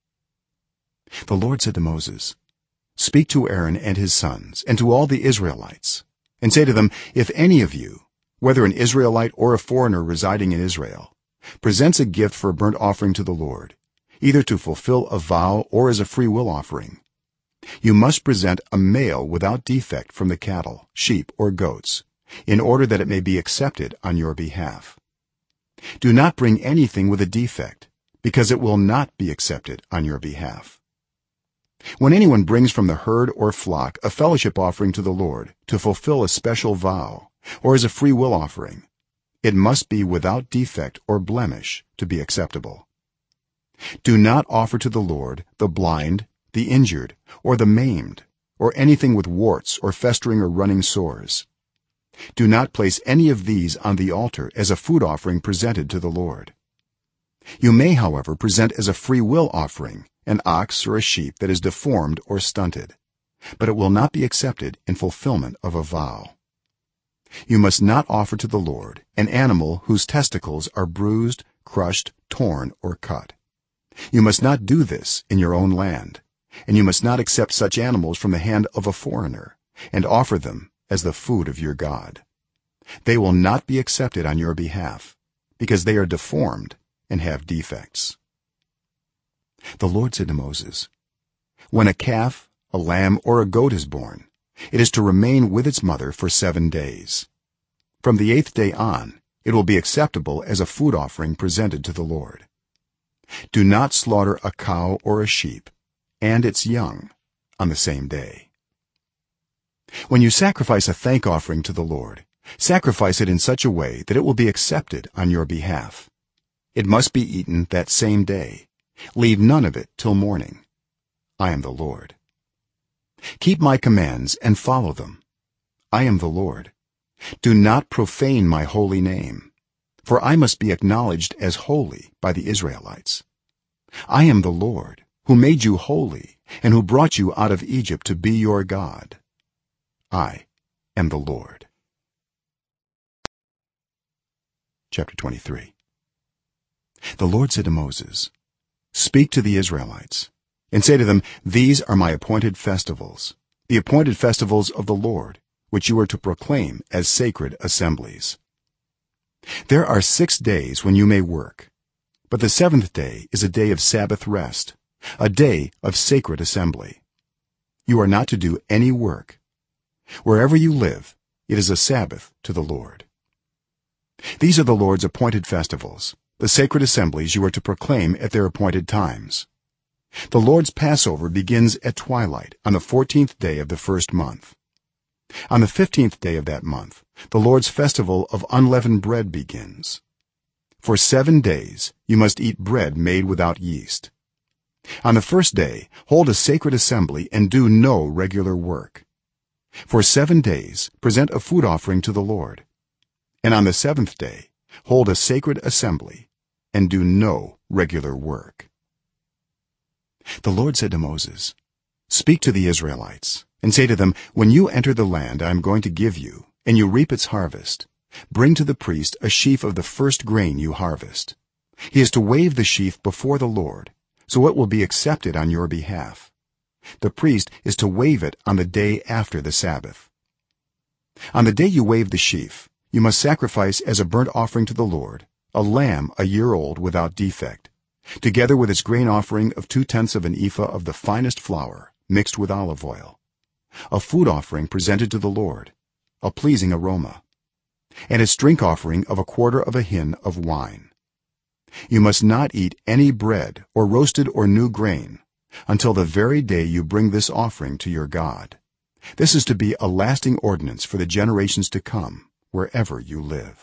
The Lord said to Moses, "Speak to Aaron and his sons and to all the Israelites and say to them, if any of you, whether an Israelite or a foreigner residing in Israel, presents a gift for a burnt offering to the Lord, either to fulfill a vow or as a free will offering, you must present a male without defect from the cattle, sheep or goats, in order that it may be accepted on your behalf. Do not bring anything with a defect, because it will not be accepted on your behalf. When anyone brings from the herd or flock a fellowship offering to the Lord to fulfill a special vow or as a free will offering, it must be without defect or blemish to be acceptable. Do not offer to the Lord the blind, the injured, or the maimed, or anything with warts or festering or running sores. Do not place any of these on the altar as a food offering presented to the Lord. You may, however, present as a free will offering an ox or a sheep that is deformed or stunted, but it will not be accepted in fulfillment of a vow. You must not offer to the Lord an animal whose testicles are bruised, crushed, torn, or cut. You must not do this in your own land, and you must not accept such animals from the hand of a foreigner and offer them as the food of your god. They will not be accepted on your behalf, because they are deformed and have defects. the Lord said to Moses, when a calf, a lamb, or a goat is born, it is to remain with its mother for 7 days. From the 8th day on, it will be acceptable as a food offering presented to the Lord. Do not slaughter a cow or a sheep and its young on the same day. When you sacrifice a thank offering to the Lord, sacrifice it in such a way that it will be accepted on your behalf. It must be eaten that same day. Leave none of it till morning. I am the Lord. Keep my commands and follow them. I am the Lord. Do not profane my holy name, for I must be acknowledged as holy by the Israelites. I am the Lord, who made you holy and who brought you out of Egypt to be your God. I am the Lord. Chapter 23. The Lord said to Moses, speak to the Israelites and say to them, these are my appointed festivals, the appointed festivals of the Lord, which you are to proclaim as sacred assemblies. There are 6 days when you may work, but the 7th day is a day of Sabbath rest, a day of sacred assembly. You are not to do any work. Wherever you live, it is a Sabbath to the Lord. These are the Lord's appointed festivals, the sacred assemblies you are to proclaim at their appointed times. The Lord's Passover begins at twilight on the 14th day of the 1st month. On the 15th day of that month, the Lord's festival of unleavened bread begins. For 7 days you must eat bread made without yeast. On the 1st day, hold a sacred assembly and do no regular work. For 7 days present a food offering to the Lord, and on the 7th day hold a sacred assembly and do no regular work. The Lord said to Moses, speak to the Israelites and say to them, when you enter the land I am going to give you and you reap its harvest, bring to the priest a sheaf of the first grain you harvest. He is to wave the sheaf before the Lord, so it will be accepted on your behalf. The priest is to wave it on the day after the Sabbath. On the day you wave the sheaf, you must sacrifice as a burnt offering to the Lord a lamb a year old without defect, together with its grain offering of 2/10 of an ephah of the finest flour mixed with olive oil, a food offering presented to the Lord, a pleasing aroma, and its drink offering of 1/4 of a hin of wine. You must not eat any bread or roasted or new grain until the very day you bring this offering to your God. This is to be a lasting ordinance for the generations to come, wherever you live.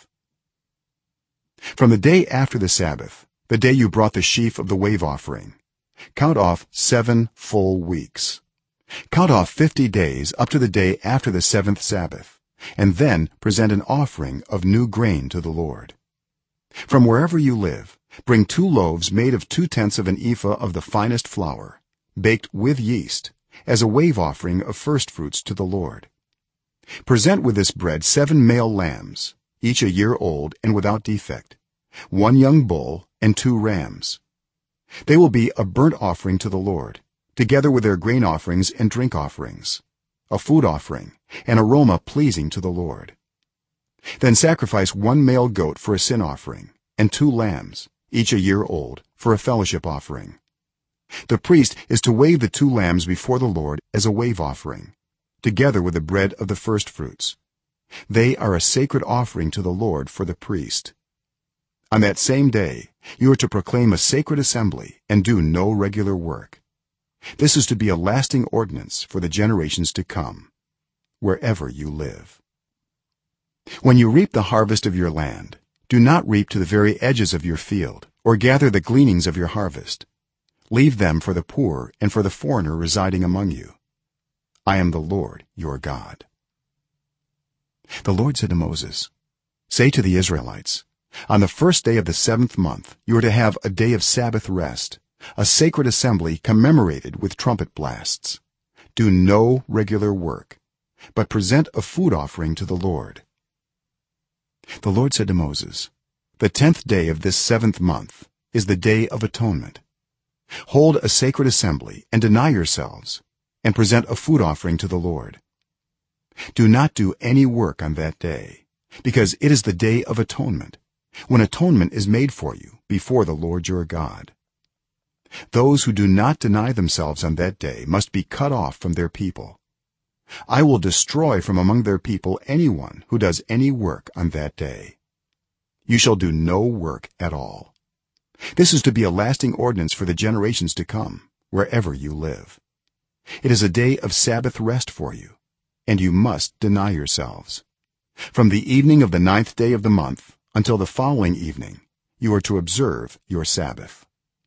From the day after the Sabbath, the day you brought the sheaf of the wave offering, count off 7 full weeks. Count off 50 days up to the day after the 7th Sabbath, and then present an offering of new grain to the Lord. From wherever you live, bring 2 loaves made of 2/10 of an ephah of the finest flour, baked with yeast, as a wave offering of first fruits to the Lord. Present with this bread 7 male lambs, each a year old and without defect, 1 young bull and 2 rams. They will be a burnt offering to the Lord, together with their grain offerings and drink offerings, a food offering, an aroma pleasing to the Lord. Then sacrifice 1 male goat for a sin offering and 2 lambs, each a year old, for a fellowship offering. The priest is to wave the 2 lambs before the Lord as a wave offering, together with the bread of the first fruits. They are a sacred offering to the Lord for the priest. On that same day you are to proclaim a sacred assembly and do no regular work. This is to be a lasting ordinance for the generations to come, wherever you live. When you reap the harvest of your land, do not reap to the very edges of your field or gather the gleanings of your harvest. Leave them for the poor and for the foreigner residing among you. I am the Lord your God. The Lord said to Moses, say to the Israelites, on the 1st day of the 7th month you are to have a day of Sabbath rest, a sacred assembly commemorated with trumpet blasts. Do no regular work, but present a food offering to the Lord. The Lord said to Moses, the 10th day of this 7th month is the day of atonement. Hold a sacred assembly and deny yourselves and present a food offering to the Lord. Do not do any work on that day, because it is the day of atonement, when atonement is made for you before the Lord your God. those who do not deny themselves on that day must be cut off from their people. I will destroy from among their people anyone who does any work on that day. You shall do no work at all. This is to be a lasting ordinance for the generations to come, wherever you live. It is a day of Sabbath rest for you, and you must deny yourselves. From the evening of the 9th day of the month until the following evening, you are to observe your Sabbath.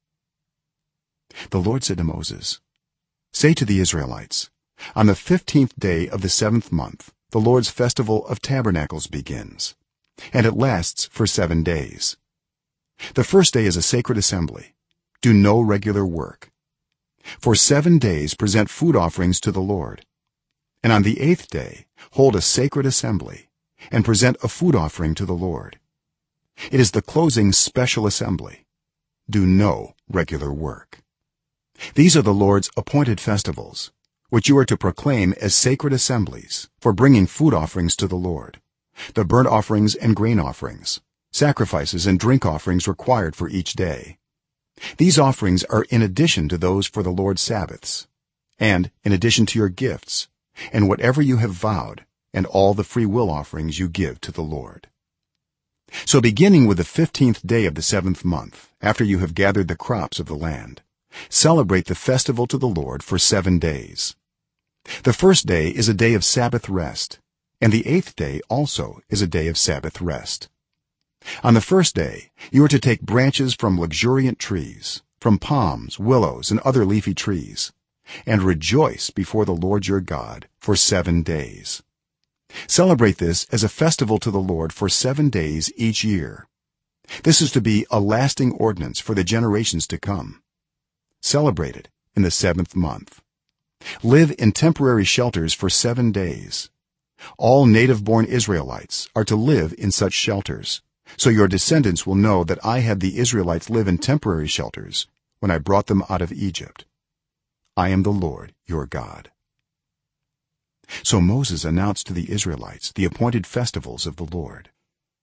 The Lord said to Moses, "Say to the Israelites, on the 15th day of the 7th month the Lord's festival of tabernacles begins, and it lasts for 7 days. The first day is a sacred assembly. Do no regular work. For 7 days present food offerings to the Lord, and on the 8th day hold a sacred assembly and present a food offering to the Lord. It is the closing special assembly. Do no regular work. These are the Lord's appointed festivals, which you are to proclaim as sacred assemblies for bringing food offerings to the Lord, the burnt offerings and grain offerings, sacrifices and drink offerings required for each day. These offerings are in addition to those for the Lord's Sabbaths, and in addition to your gifts and whatever you have vowed, and all the free will offerings you give to the Lord. So beginning with the 15th day of the 7th month, after you have gathered the crops of the land, celebrate the festival to the Lord for 7 days. The first day is a day of Sabbath rest, and the 8th day also is a day of Sabbath rest. On the first day you are to take branches from luxuriant trees, from palms, willows, and other leafy trees, and rejoice before the Lord your God for 7 days. Celebrate this as a festival to the Lord for 7 days each year. This is to be a lasting ordinance for the generations to come. Celebrate it in the 7th month. Live in temporary shelters for 7 days. All native-born Israelites are to live in such shelters, so your descendants will know that I had the Israelites live in temporary shelters when I brought them out of Egypt. I am the Lord your God." So Moses announced to the Israelites the appointed festivals of the Lord.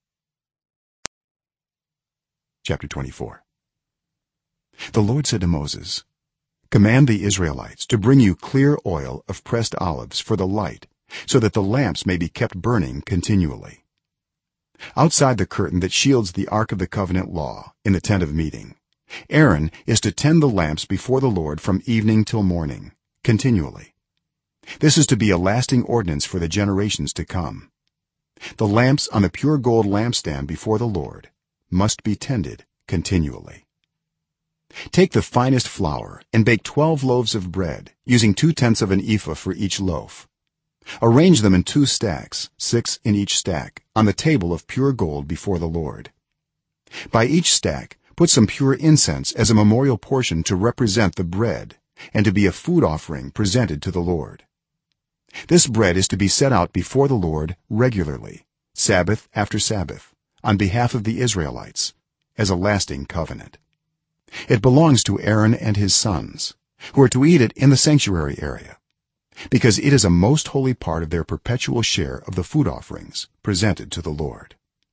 Chapter 24. The Lord said to Moses, "Command the Israelites to bring you clear oil of pressed olives for the light, so that the lamps may be kept burning continually. Outside the curtain that shields the ark of the covenant law in the tent of meeting, Aaron is to tend the lamps before the Lord from evening till morning, continually. This is to be a lasting ordinance for the generations to come. The lamps on the pure gold lampstand before the Lord must be tended continually. Take the finest flour and bake 12 loaves of bread, using 2/10 of an ephah for each loaf. Arrange them in 2 stacks, 6 in each stack, on the table of pure gold before the Lord. By each stack put some pure incense as a memorial portion to represent the bread and to be a food offering presented to the Lord. This bread is to be set out before the Lord regularly, Sabbath after Sabbath, on behalf of the Israelites, as a lasting covenant. It belongs to Aaron and his sons, who are to eat it in the sanctuary area, because it is a most holy part of their perpetual share of the food offerings presented to the Lord."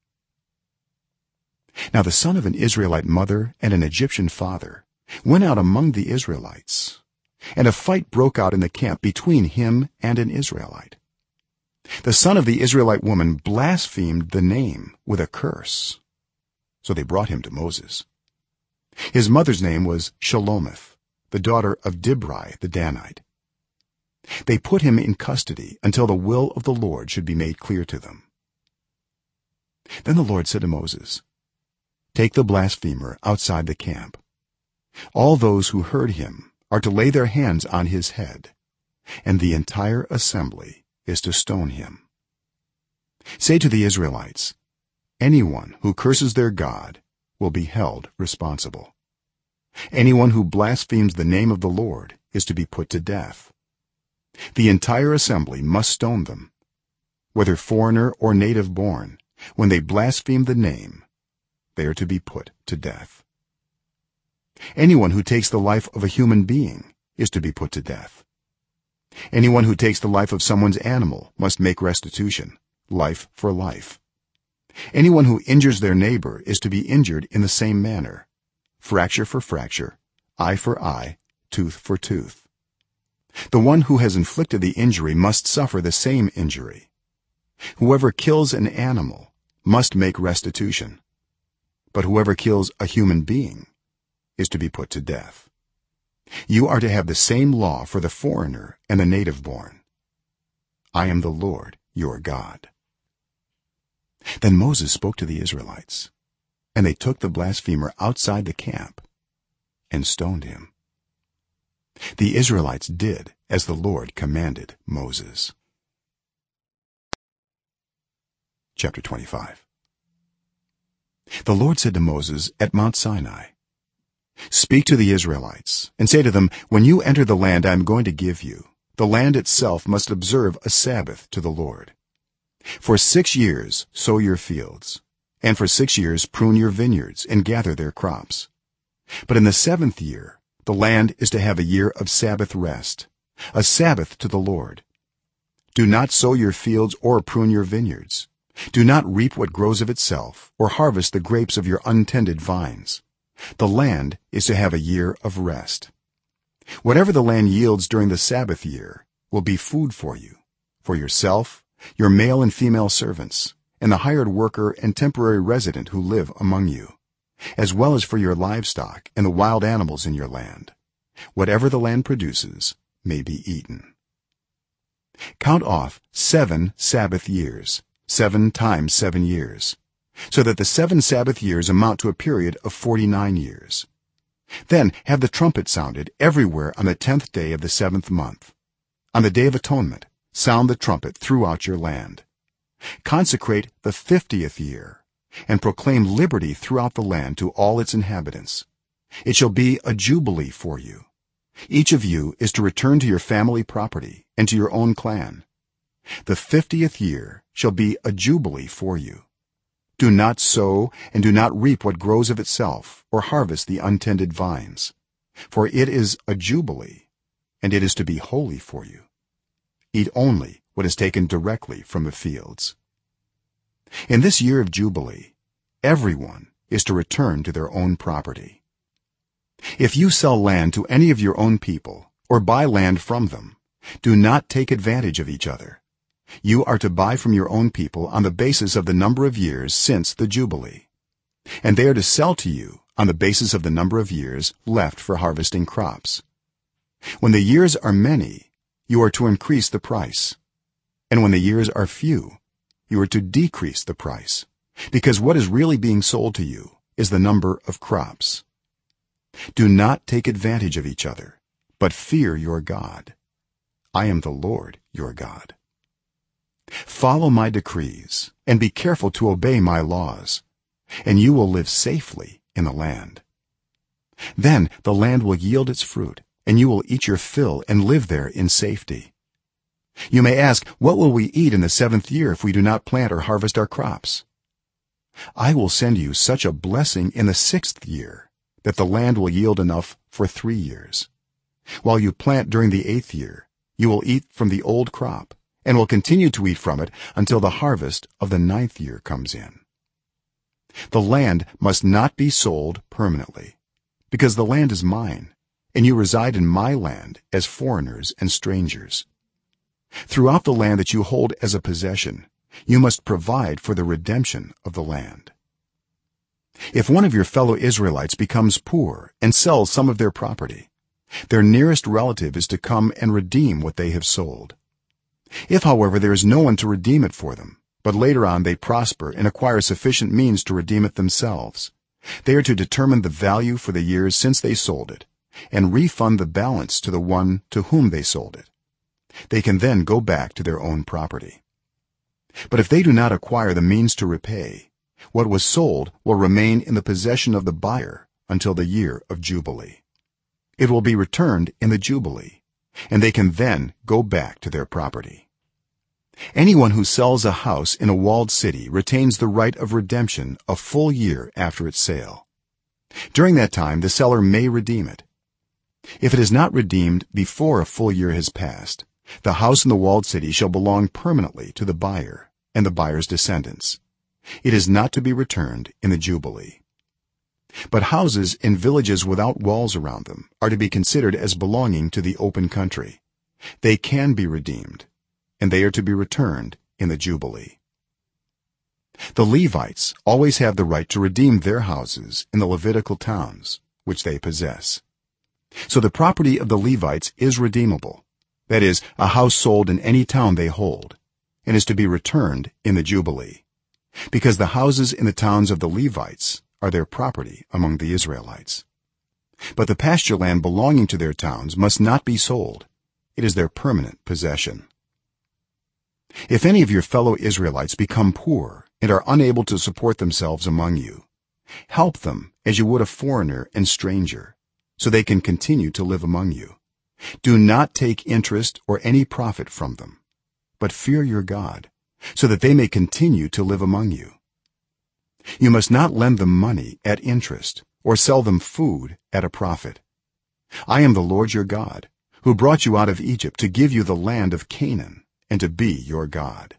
Now the son of an Israelite mother and an Egyptian father went out among the Israelites, and a fight broke out in the camp between him and an Israelite. The son of the Israelite woman blasphemed the name with a curse, so they brought him to Moses. His mother's name was Shelomith, the daughter of Dibri the Danite. They put him in custody until the will of the Lord should be made clear to them. Then the Lord said to Moses, "Take the blasphemer outside the camp. All those who heard him are to lay their hands on his head, and the entire assembly is to stone him. Say to the Israelites, anyone who curses their God will be held responsible. Anyone who blasphemes the name of the Lord is to be put to death. The entire assembly must stone them, whether foreigner or native born. When they blaspheme the name, they are to be put to death. Anyone who takes the life of a human being is to be put to death. Anyone who takes the life of someone's animal must make restitution, life for life. Anyone who injures their neighbor is to be injured in the same manner, fracture for fracture, eye for eye, tooth for tooth. The one who has inflicted the injury must suffer the same injury. Whoever kills an animal must make restitution, but whoever kills a human being is to be put to death. You are to have the same law for the foreigner and the native born. I am the Lord your God." Then Moses spoke to the Israelites, and they took the blasphemer outside the camp and stoned him. The Israelites did as the Lord commanded Moses. Chapter 25. The Lord said to Moses at Mount Sinai, "Speak to the Israelites and say to them, when you enter the land I am going to give you, the land itself must observe a Sabbath to the Lord. For 6 years sow your fields, and for 6 years prune your vineyards and gather their crops. But in the 7th year the land is to have a year of Sabbath rest, a Sabbath to the Lord. Do not sow your fields or prune your vineyards. Do not reap what grows of itself or harvest the grapes of your untended vines. The land is to have a year of rest. Whatever the land yields during the Sabbath year will be food for you, for yourself, your male and female servants, and the hired worker and temporary resident who live among you, as well as for your livestock and the wild animals in your land. Whatever the land produces may be eaten. Count off 7 Sabbath years, 7 times 7 years, so that the 7 Sabbath years amount to a period of 49 years. Then have the trumpet sounded everywhere on the 10th day of the 7th month. On the day of atonement sound the trumpet throughout your land. Consecrate the 50th year and proclaim liberty throughout the land to all its inhabitants. It shall be a jubilee for you. Each of you is to return to your family property and to your own clan. The 50th year shall be a jubilee for you. Do not sow and do not reap what grows of itself or harvest the untended vines, for it is a jubilee, and it is to be holy for you. Eat only what is taken directly from the fields. In this year of jubilee everyone is to return to their own property. If you sell land to any of your own people or buy land from them, do not take advantage of each other. You are to buy from your own people on the basis of the number of years since the jubilee, and they are to sell to you on the basis of the number of years left for harvesting crops. When the years are many, you are to increase the price, and when the years are few, you are to decrease the price, because what is really being sold to you is the number of crops. Do not take advantage of each other, but fear your God. I am the Lord your God. Follow my decrees and be careful to obey my laws, and you will live safely in the land. Then the land will yield its fruit, and you will eat your fill and live there in safety. You may ask, what will we eat in the 7th year if we do not plant or harvest our crops? I will send you such a blessing in the 6th year that the land will yield enough for 3 years. While you plant during the 8th year, you will eat from the old crop and will continue to eat from it until the harvest of the 9th year comes in. The land must not be sold permanently, because the land is mine, and you reside in my land as foreigners and strangers. Throughout the land that you hold as a possession, you must provide for the redemption of the land. If one of your fellow Israelites becomes poor and sells some of their property, their nearest relative is to come and redeem what they have sold. If however there is no one to redeem it for them, but later on they prosper and acquire sufficient means to redeem it themselves, they are to determine the value for the years since they sold it and refund the balance to the one to whom they sold it. They can then go back to their own property. But if they do not acquire the means to repay, what was sold will remain in the possession of the buyer until the year of jubilee. It will be returned in the jubilee, and they can then go back to their property. Anyone who sells a house in a walled city retains the right of redemption a full year after its sale. During that time the seller may redeem it. If it is not redeemed before a full year has passed, the house in the walled city shall belong permanently to the buyer and the buyer's descendants. It is not to be returned in the jubilee. but houses in villages without walls around them are to be considered as belonging to the open country. They can be redeemed, and they are to be returned in the jubilee. The Levites always have the right to redeem their houses in the Levitical towns which they possess. So the property of the Levites is redeemable, that is, a house sold in any town they hold, and is to be returned in the jubilee, because the houses in the towns of the Levites are their property among the Israelites. But the pasture land belonging to their towns must not be sold. It is their permanent possession. If any of your fellow Israelites become poor and are unable to support themselves among you, help them as you would a foreigner and stranger, so they can continue to live among you. Do not take interest or any profit from them, but fear your God, so that they may continue to live among you. You must not lend them money at interest or sell them food at a profit. I am the Lord your God, who brought you out of Egypt to give you the land of Canaan and to be your God.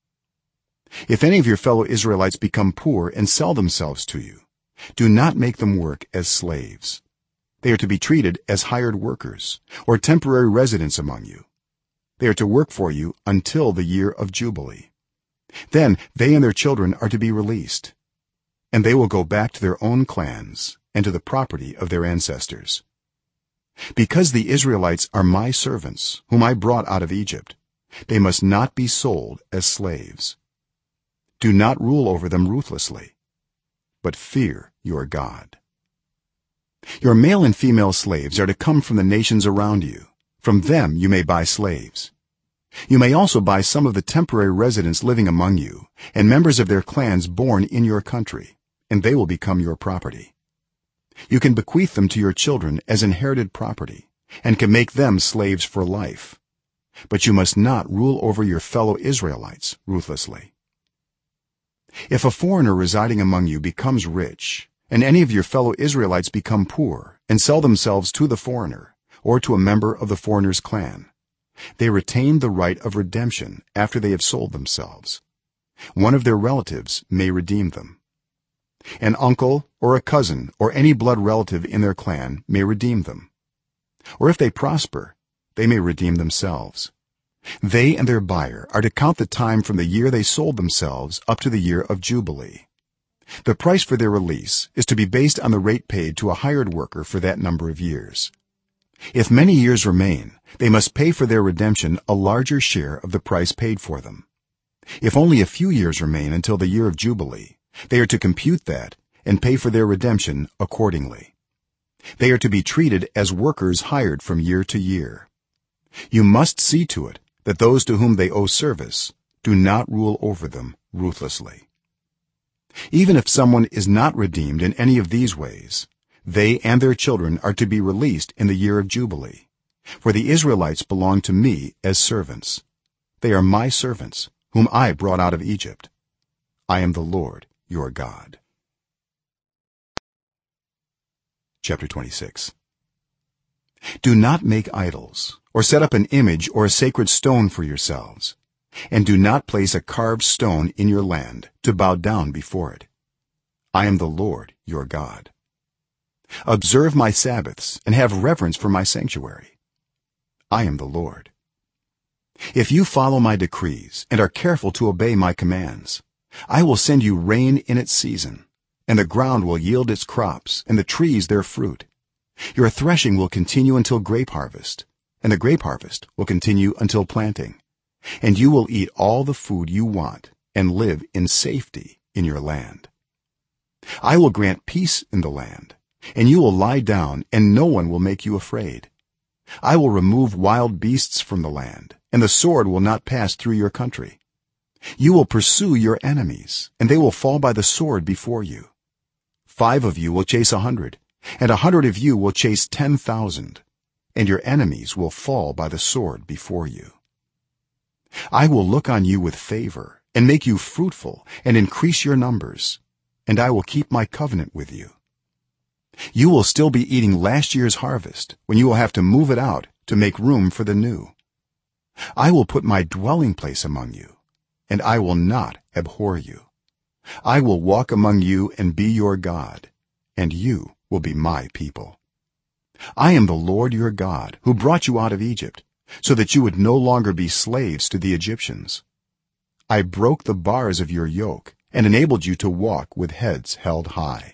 If any of your fellow Israelites become poor and sell themselves to you, do not make them work as slaves. They are to be treated as hired workers or temporary residents among you. They are to work for you until the year of jubilee. Then they and their children are to be released, and they will go back to their own clans and to the property of their ancestors. Because the Israelites are my servants whom I brought out of Egypt, they must not be sold as slaves. Do not rule over them ruthlessly, but fear your God. Your male and female slaves are to come from the nations around you. From them you may buy slaves. You may also buy some of the temporary residents living among you and members of their clans born in your country, and they will become your property. You can bequeath them to your children as inherited property and can make them slaves for life, but you must not rule over your fellow Israelites ruthlessly. If a foreigner residing among you becomes rich, and any of your fellow Israelites become poor and sell themselves to the foreigner or to a member of the foreigner's clan, they retain the right of redemption after they have sold themselves. One of their relatives may redeem them. An uncle or a cousin or any blood relative in their clan may redeem them. Or if they prosper, they may redeem themselves. They and their buyer are to count the time from the year they sold themselves up to the year of jubilee. The price for their release is to be based on the rate paid to a hired worker for that number of years. If many years remain, they must pay for their redemption a larger share of the price paid for them. If only a few years remain until the year of jubilee, they are to compute that and pay for their redemption accordingly. They are to be treated as workers hired from year to year. You must see to it that those to whom they owe service do not rule over them ruthlessly. Even if someone is not redeemed in any of these ways, they and their children are to be released in the year of jubilee, for the Israelites belong to me as servants. They are my servants whom I brought out of Egypt. I am the Lord your God. Chapter 26. Do not make idols or set up an image or a sacred stone for yourselves, and do not place a carved stone in your land to bow down before it. I am the Lord your God. Observe my Sabbaths and have reverence for my sanctuary. I am the Lord. If you follow my decrees and are careful to obey my commands, I will send you rain in its season, and the ground will yield its crops and the trees their fruit. Your threshing will continue until grape harvest, and the grape harvest will continue until planting, and you will eat all the food you want and live in safety in your land. I will grant peace in the land, and you will lie down and no one will make you afraid. I will remove wild beasts from the land, and the sword will not pass through your country. You will pursue your enemies, and they will fall by the sword before you. 5 of you will chase 100, and 100 of you will chase 10,000, and your enemies will fall by the sword before you. I will look on you with favor and make you fruitful and increase your numbers, and I will keep my covenant with you. You will still be eating last year's harvest when you will have to move it out to make room for the new. I will put my dwelling place among you, and I will not abhor you. I will walk among you and be your God, and you will be my people. I am the Lord your God who brought you out of Egypt so that you would no longer be slaves to the Egyptians. I broke the bars of your yoke and enabled you to walk with heads held high.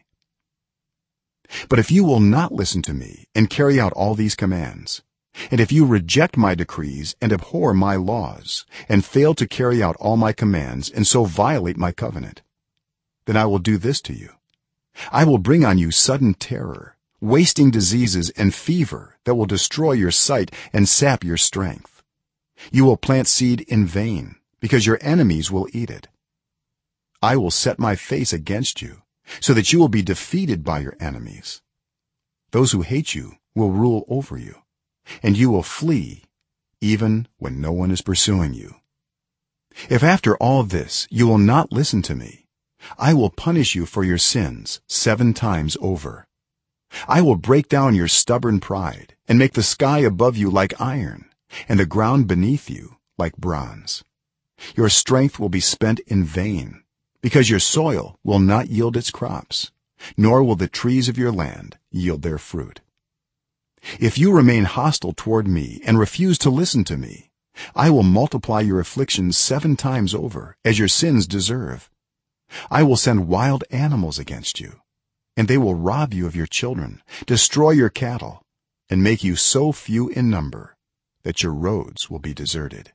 But if you will not listen to me and carry out all these commands, and if you reject my decrees and abhor my laws and fail to carry out all my commands and so violate my covenant, then I will do this to you. I will bring on you sudden terror, wasting diseases and fever that will destroy your sight and sap your strength. You will plant seed in vain because your enemies will eat it. I will set my face against you so that you will be defeated by your enemies. Those who hate you will rule over you, and you will flee even when no one is pursuing you. If after all this you will not listen to me, I will punish you for your sins 7 times over. I will break down your stubborn pride and make the sky above you like iron and the ground beneath you like bronze. Your strength will be spent in vain because your soil will not yield its crops, nor will the trees of your land yield their fruit. If you remain hostile toward me and refuse to listen to me, I will multiply your afflictions 7 times over as your sins deserve. I will send wild animals against you, and they will rob you of your children, destroy your cattle, and make you so few in number that your roads will be deserted.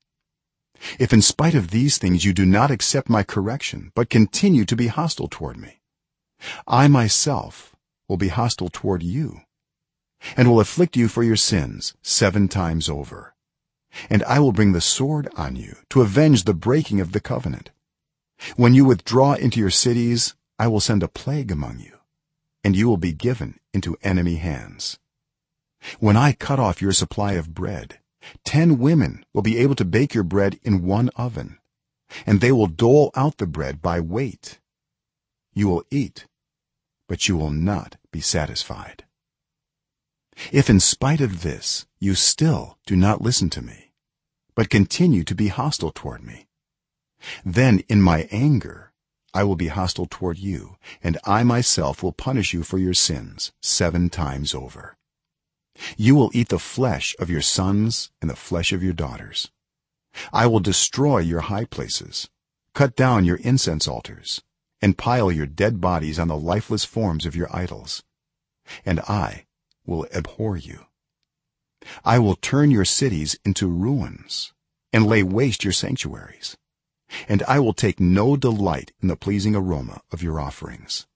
If in spite of these things you do not accept my correction but continue to be hostile toward me, I myself will be hostile toward you and will afflict you for your sins 7 times over, and I will bring the sword on you to avenge the breaking of the covenant. When you withdraw into your cities, I will send a plague among you, and you will be given into enemy hands. When I cut off your supply of bread, 10 women will be able to bake your bread in one oven, and they will dole out the bread by weight. You will eat, but you will not be satisfied. If in spite of this you still do not listen to me, but continue to be hostile toward me, then in my anger I will be hostile toward you, and I myself will punish you for your sins 7 times over. You will eat the flesh of your sons and the flesh of your daughters. I will destroy your high places, cut down your incense altars, and pile your dead bodies on the lifeless forms of your idols, and I will abhor you. I will turn your cities into ruins and lay waste your sanctuaries, and I will take no delight in the pleasing aroma of your offerings.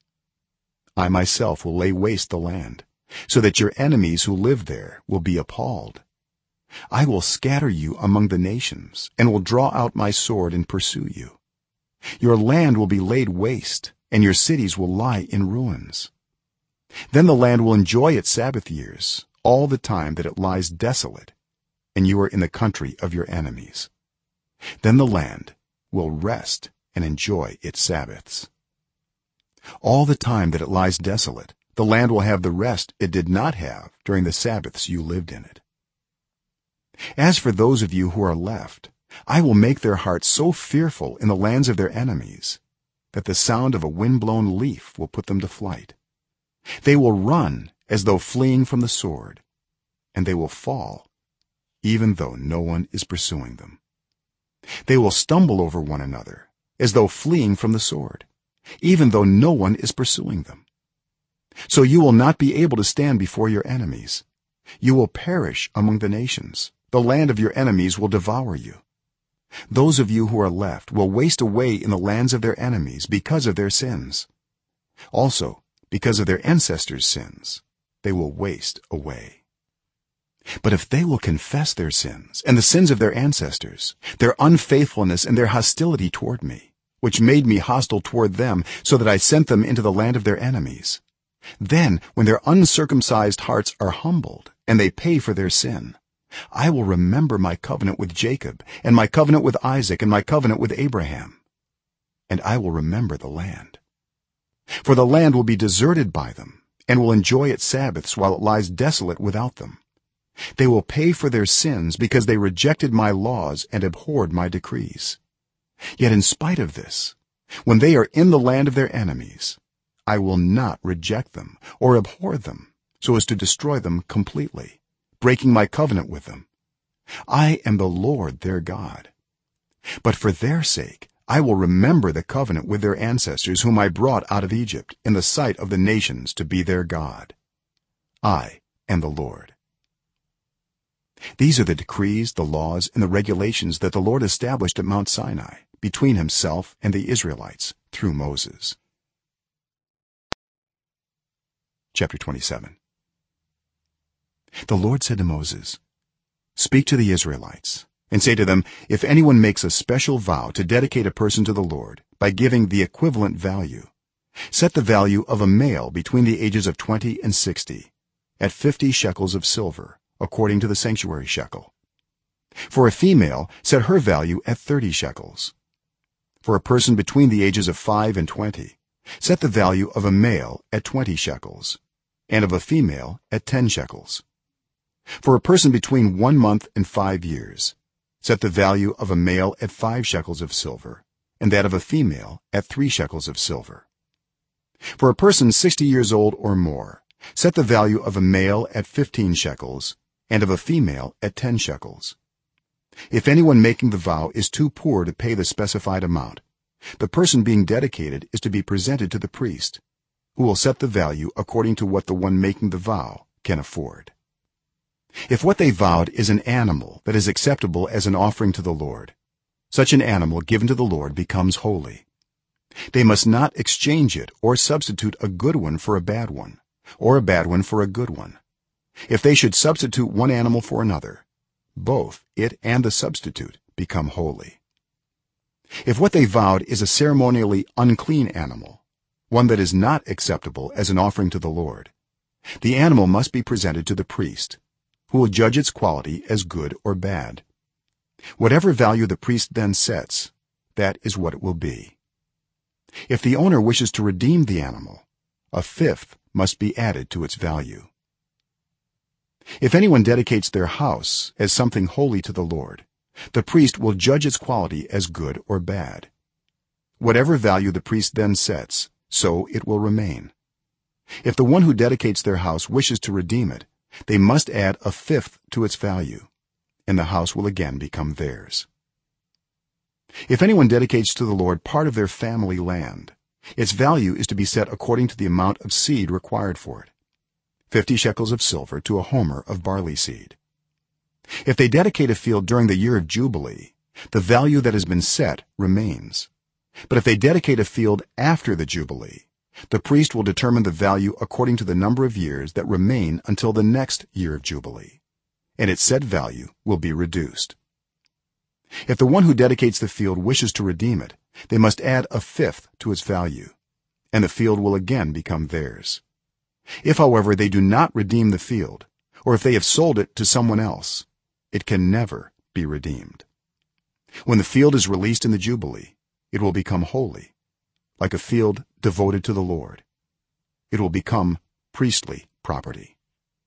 I myself will lay waste the land, so that your enemies who live there will be appalled. I will scatter you among the nations and will draw out my sword and pursue you. Your land will be laid waste and your cities will lie in ruins. Then the land will enjoy its Sabbath years all the time that it lies desolate and you are in the country of your enemies. Then the land will rest and enjoy its Sabbaths. All the time that it lies desolate, the land will have the rest it did not have during the Sabbaths you lived in it. As for those of you who are left, I will make their hearts so fearful in the lands of their enemies that the sound of a wind-blown leaf will put them to flight. They will run as though fleeing from the sword, and they will fall even though no one is pursuing them. They will stumble over one another as though fleeing from the sword, even though no one is pursuing them. So you will not be able to stand before your enemies. You will perish among the nations. The land of your enemies will devour you. Those of you who are left will waste away in the lands of their enemies because of their sins. Also, because of their ancestors' sins, they will waste away. But if they will confess their sins and the sins of their ancestors, their unfaithfulness and their hostility toward me, which made me hostile toward them so that I sent them into the land of their enemies, then when their uncircumcised hearts are humbled and they pay for their sin, I will remember my covenant with Jacob and my covenant with Isaac and my covenant with Abraham, and I will remember the land. For the land will be deserted by them and will enjoy its Sabbaths while it lies desolate without them. They will pay for their sins because they rejected my laws and abhorred my decrees. Yet in spite of this, when they are in the land of their enemies, I will not reject them or abhor them so as to destroy them completely, breaking my covenant with them. I am the Lord their God. But for their sake I will remember the covenant with their ancestors whom I brought out of Egypt in the sight of the nations to be their God. I am the Lord. These are the decrees, the laws, and the regulations that the Lord established at Mount Sinai between himself and the Israelites through Moses. Chapter 27. The Lord said to Moses, "Speak to the Israelites and say to them, if anyone makes a special vow to dedicate a person to the Lord by giving the equivalent value, set the value of a male between the ages of 20 and 60 at 50 shekels of silver, according to the sanctuary shekel. For a female, set her value at 30 shekels. For a person between the ages of 5 and 20, set the value of a male at 20 shekels, and of a female at 10 shekels. For a person between 1 month and 5 years, set the value of a male at 5 shekels of silver, and that of a female at 3 shekels of silver. For a person 60 years old or more, set the value of a male at 15 shekels, and of a female at 10 shekels. If anyone making the vow is too poor to pay the specified amount, the person being dedicated is to be presented to the priest, who will set the value according to what the one making the vow can afford. If what they vowed is an animal that is acceptable as an offering to the Lord, such an animal given to the Lord becomes holy. They must not exchange it or substitute a good one for a bad one, or a bad one for a good one. If they should substitute one animal for another, both it and the substitute become holy. If what they vowed is a ceremonially unclean animal, one that is not acceptable as an offering to the Lord, the animal must be presented to the priest, who will judge its quality as good or bad. Whatever value the priest then sets, that is what it will be. If the owner wishes to redeem the animal, a fifth must be added to its value. If anyone dedicates their house as something holy to the Lord, the priest will judge its quality as good or bad. Whatever value the priest then sets, so it will remain. If the one who dedicates their house wishes to redeem it, they must add a fifth to its value, and the house will again become theirs. If anyone dedicates to the Lord part of their family land, its value is to be set according to the amount of seed required for it, 50 shekels of silver to a homer of barley seed. If they dedicate a field during the year of jubilee, the value that has been set remains. But if they dedicate a field after the jubilee, the priest will determine the value according to the number of years that remain until the next year of jubilee, and its set value will be reduced. If the one who dedicates the field wishes to redeem it, they must add a fifth to its value, and the field will again become theirs. If, however, they do not redeem the field, or if they have sold it to someone else, it can never be redeemed. When the field is released in the jubilee, it will become holy, like a field devoted to the Lord. It will become priestly property.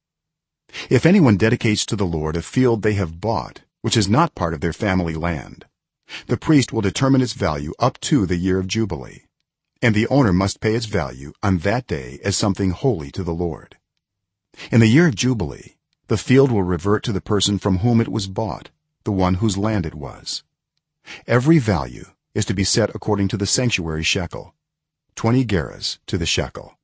If anyone dedicates to the Lord a field they have bought, which is not part of their family land, the priest will determine its value up to the year of jubilee, and the owner must pay its value on that day as something holy to the Lord. In the year of jubilee, the field will revert to the person from whom it was bought, the one whose land it was. Every value is to be set according to the sanctuary shekel, 20 gerahs to the shekel.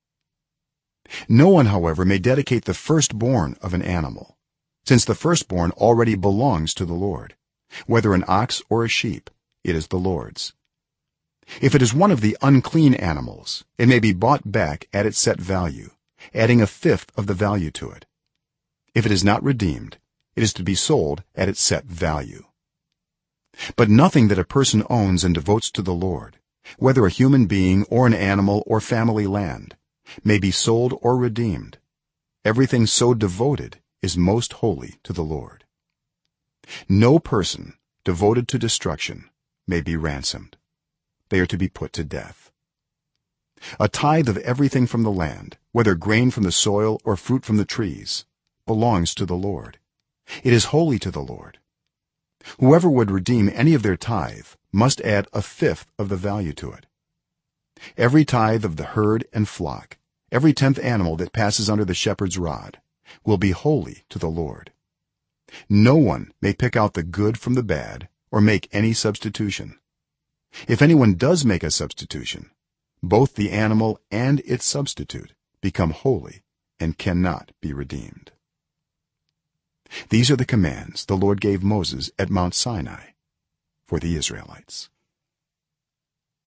No one, however, may dedicate the firstborn of an animal, since the firstborn already belongs to the Lord. Whether an ox or a sheep, it is the Lord's. If it is one of the unclean animals, it may be bought back at its set value, adding a fifth of the value to it. If it is not redeemed, it is to be sold at its set value. But nothing that a person owns and devotes to the Lord, whether a human being or an animal or family land, may be sold or redeemed. Everything so devoted is most holy to the Lord. No person devoted to destruction may be ransomed. They are to be put to death. A tithe of everything from the land, whether grain from the soil or fruit from the trees, belongs to the Lord. It is holy to the Lord. Whoever would redeem any of their tithe must add a fifth of the value to it. every tithe of the herd and flock, every tenth animal that passes under the shepherd's rod, will be holy to the lord. No one may pick out the good from the bad or make any substitution. If anyone does make a substitution, both the animal and its substitute become holy and cannot be redeemed. These are the commands the lord gave moses at Mount Sinai for the Israelites.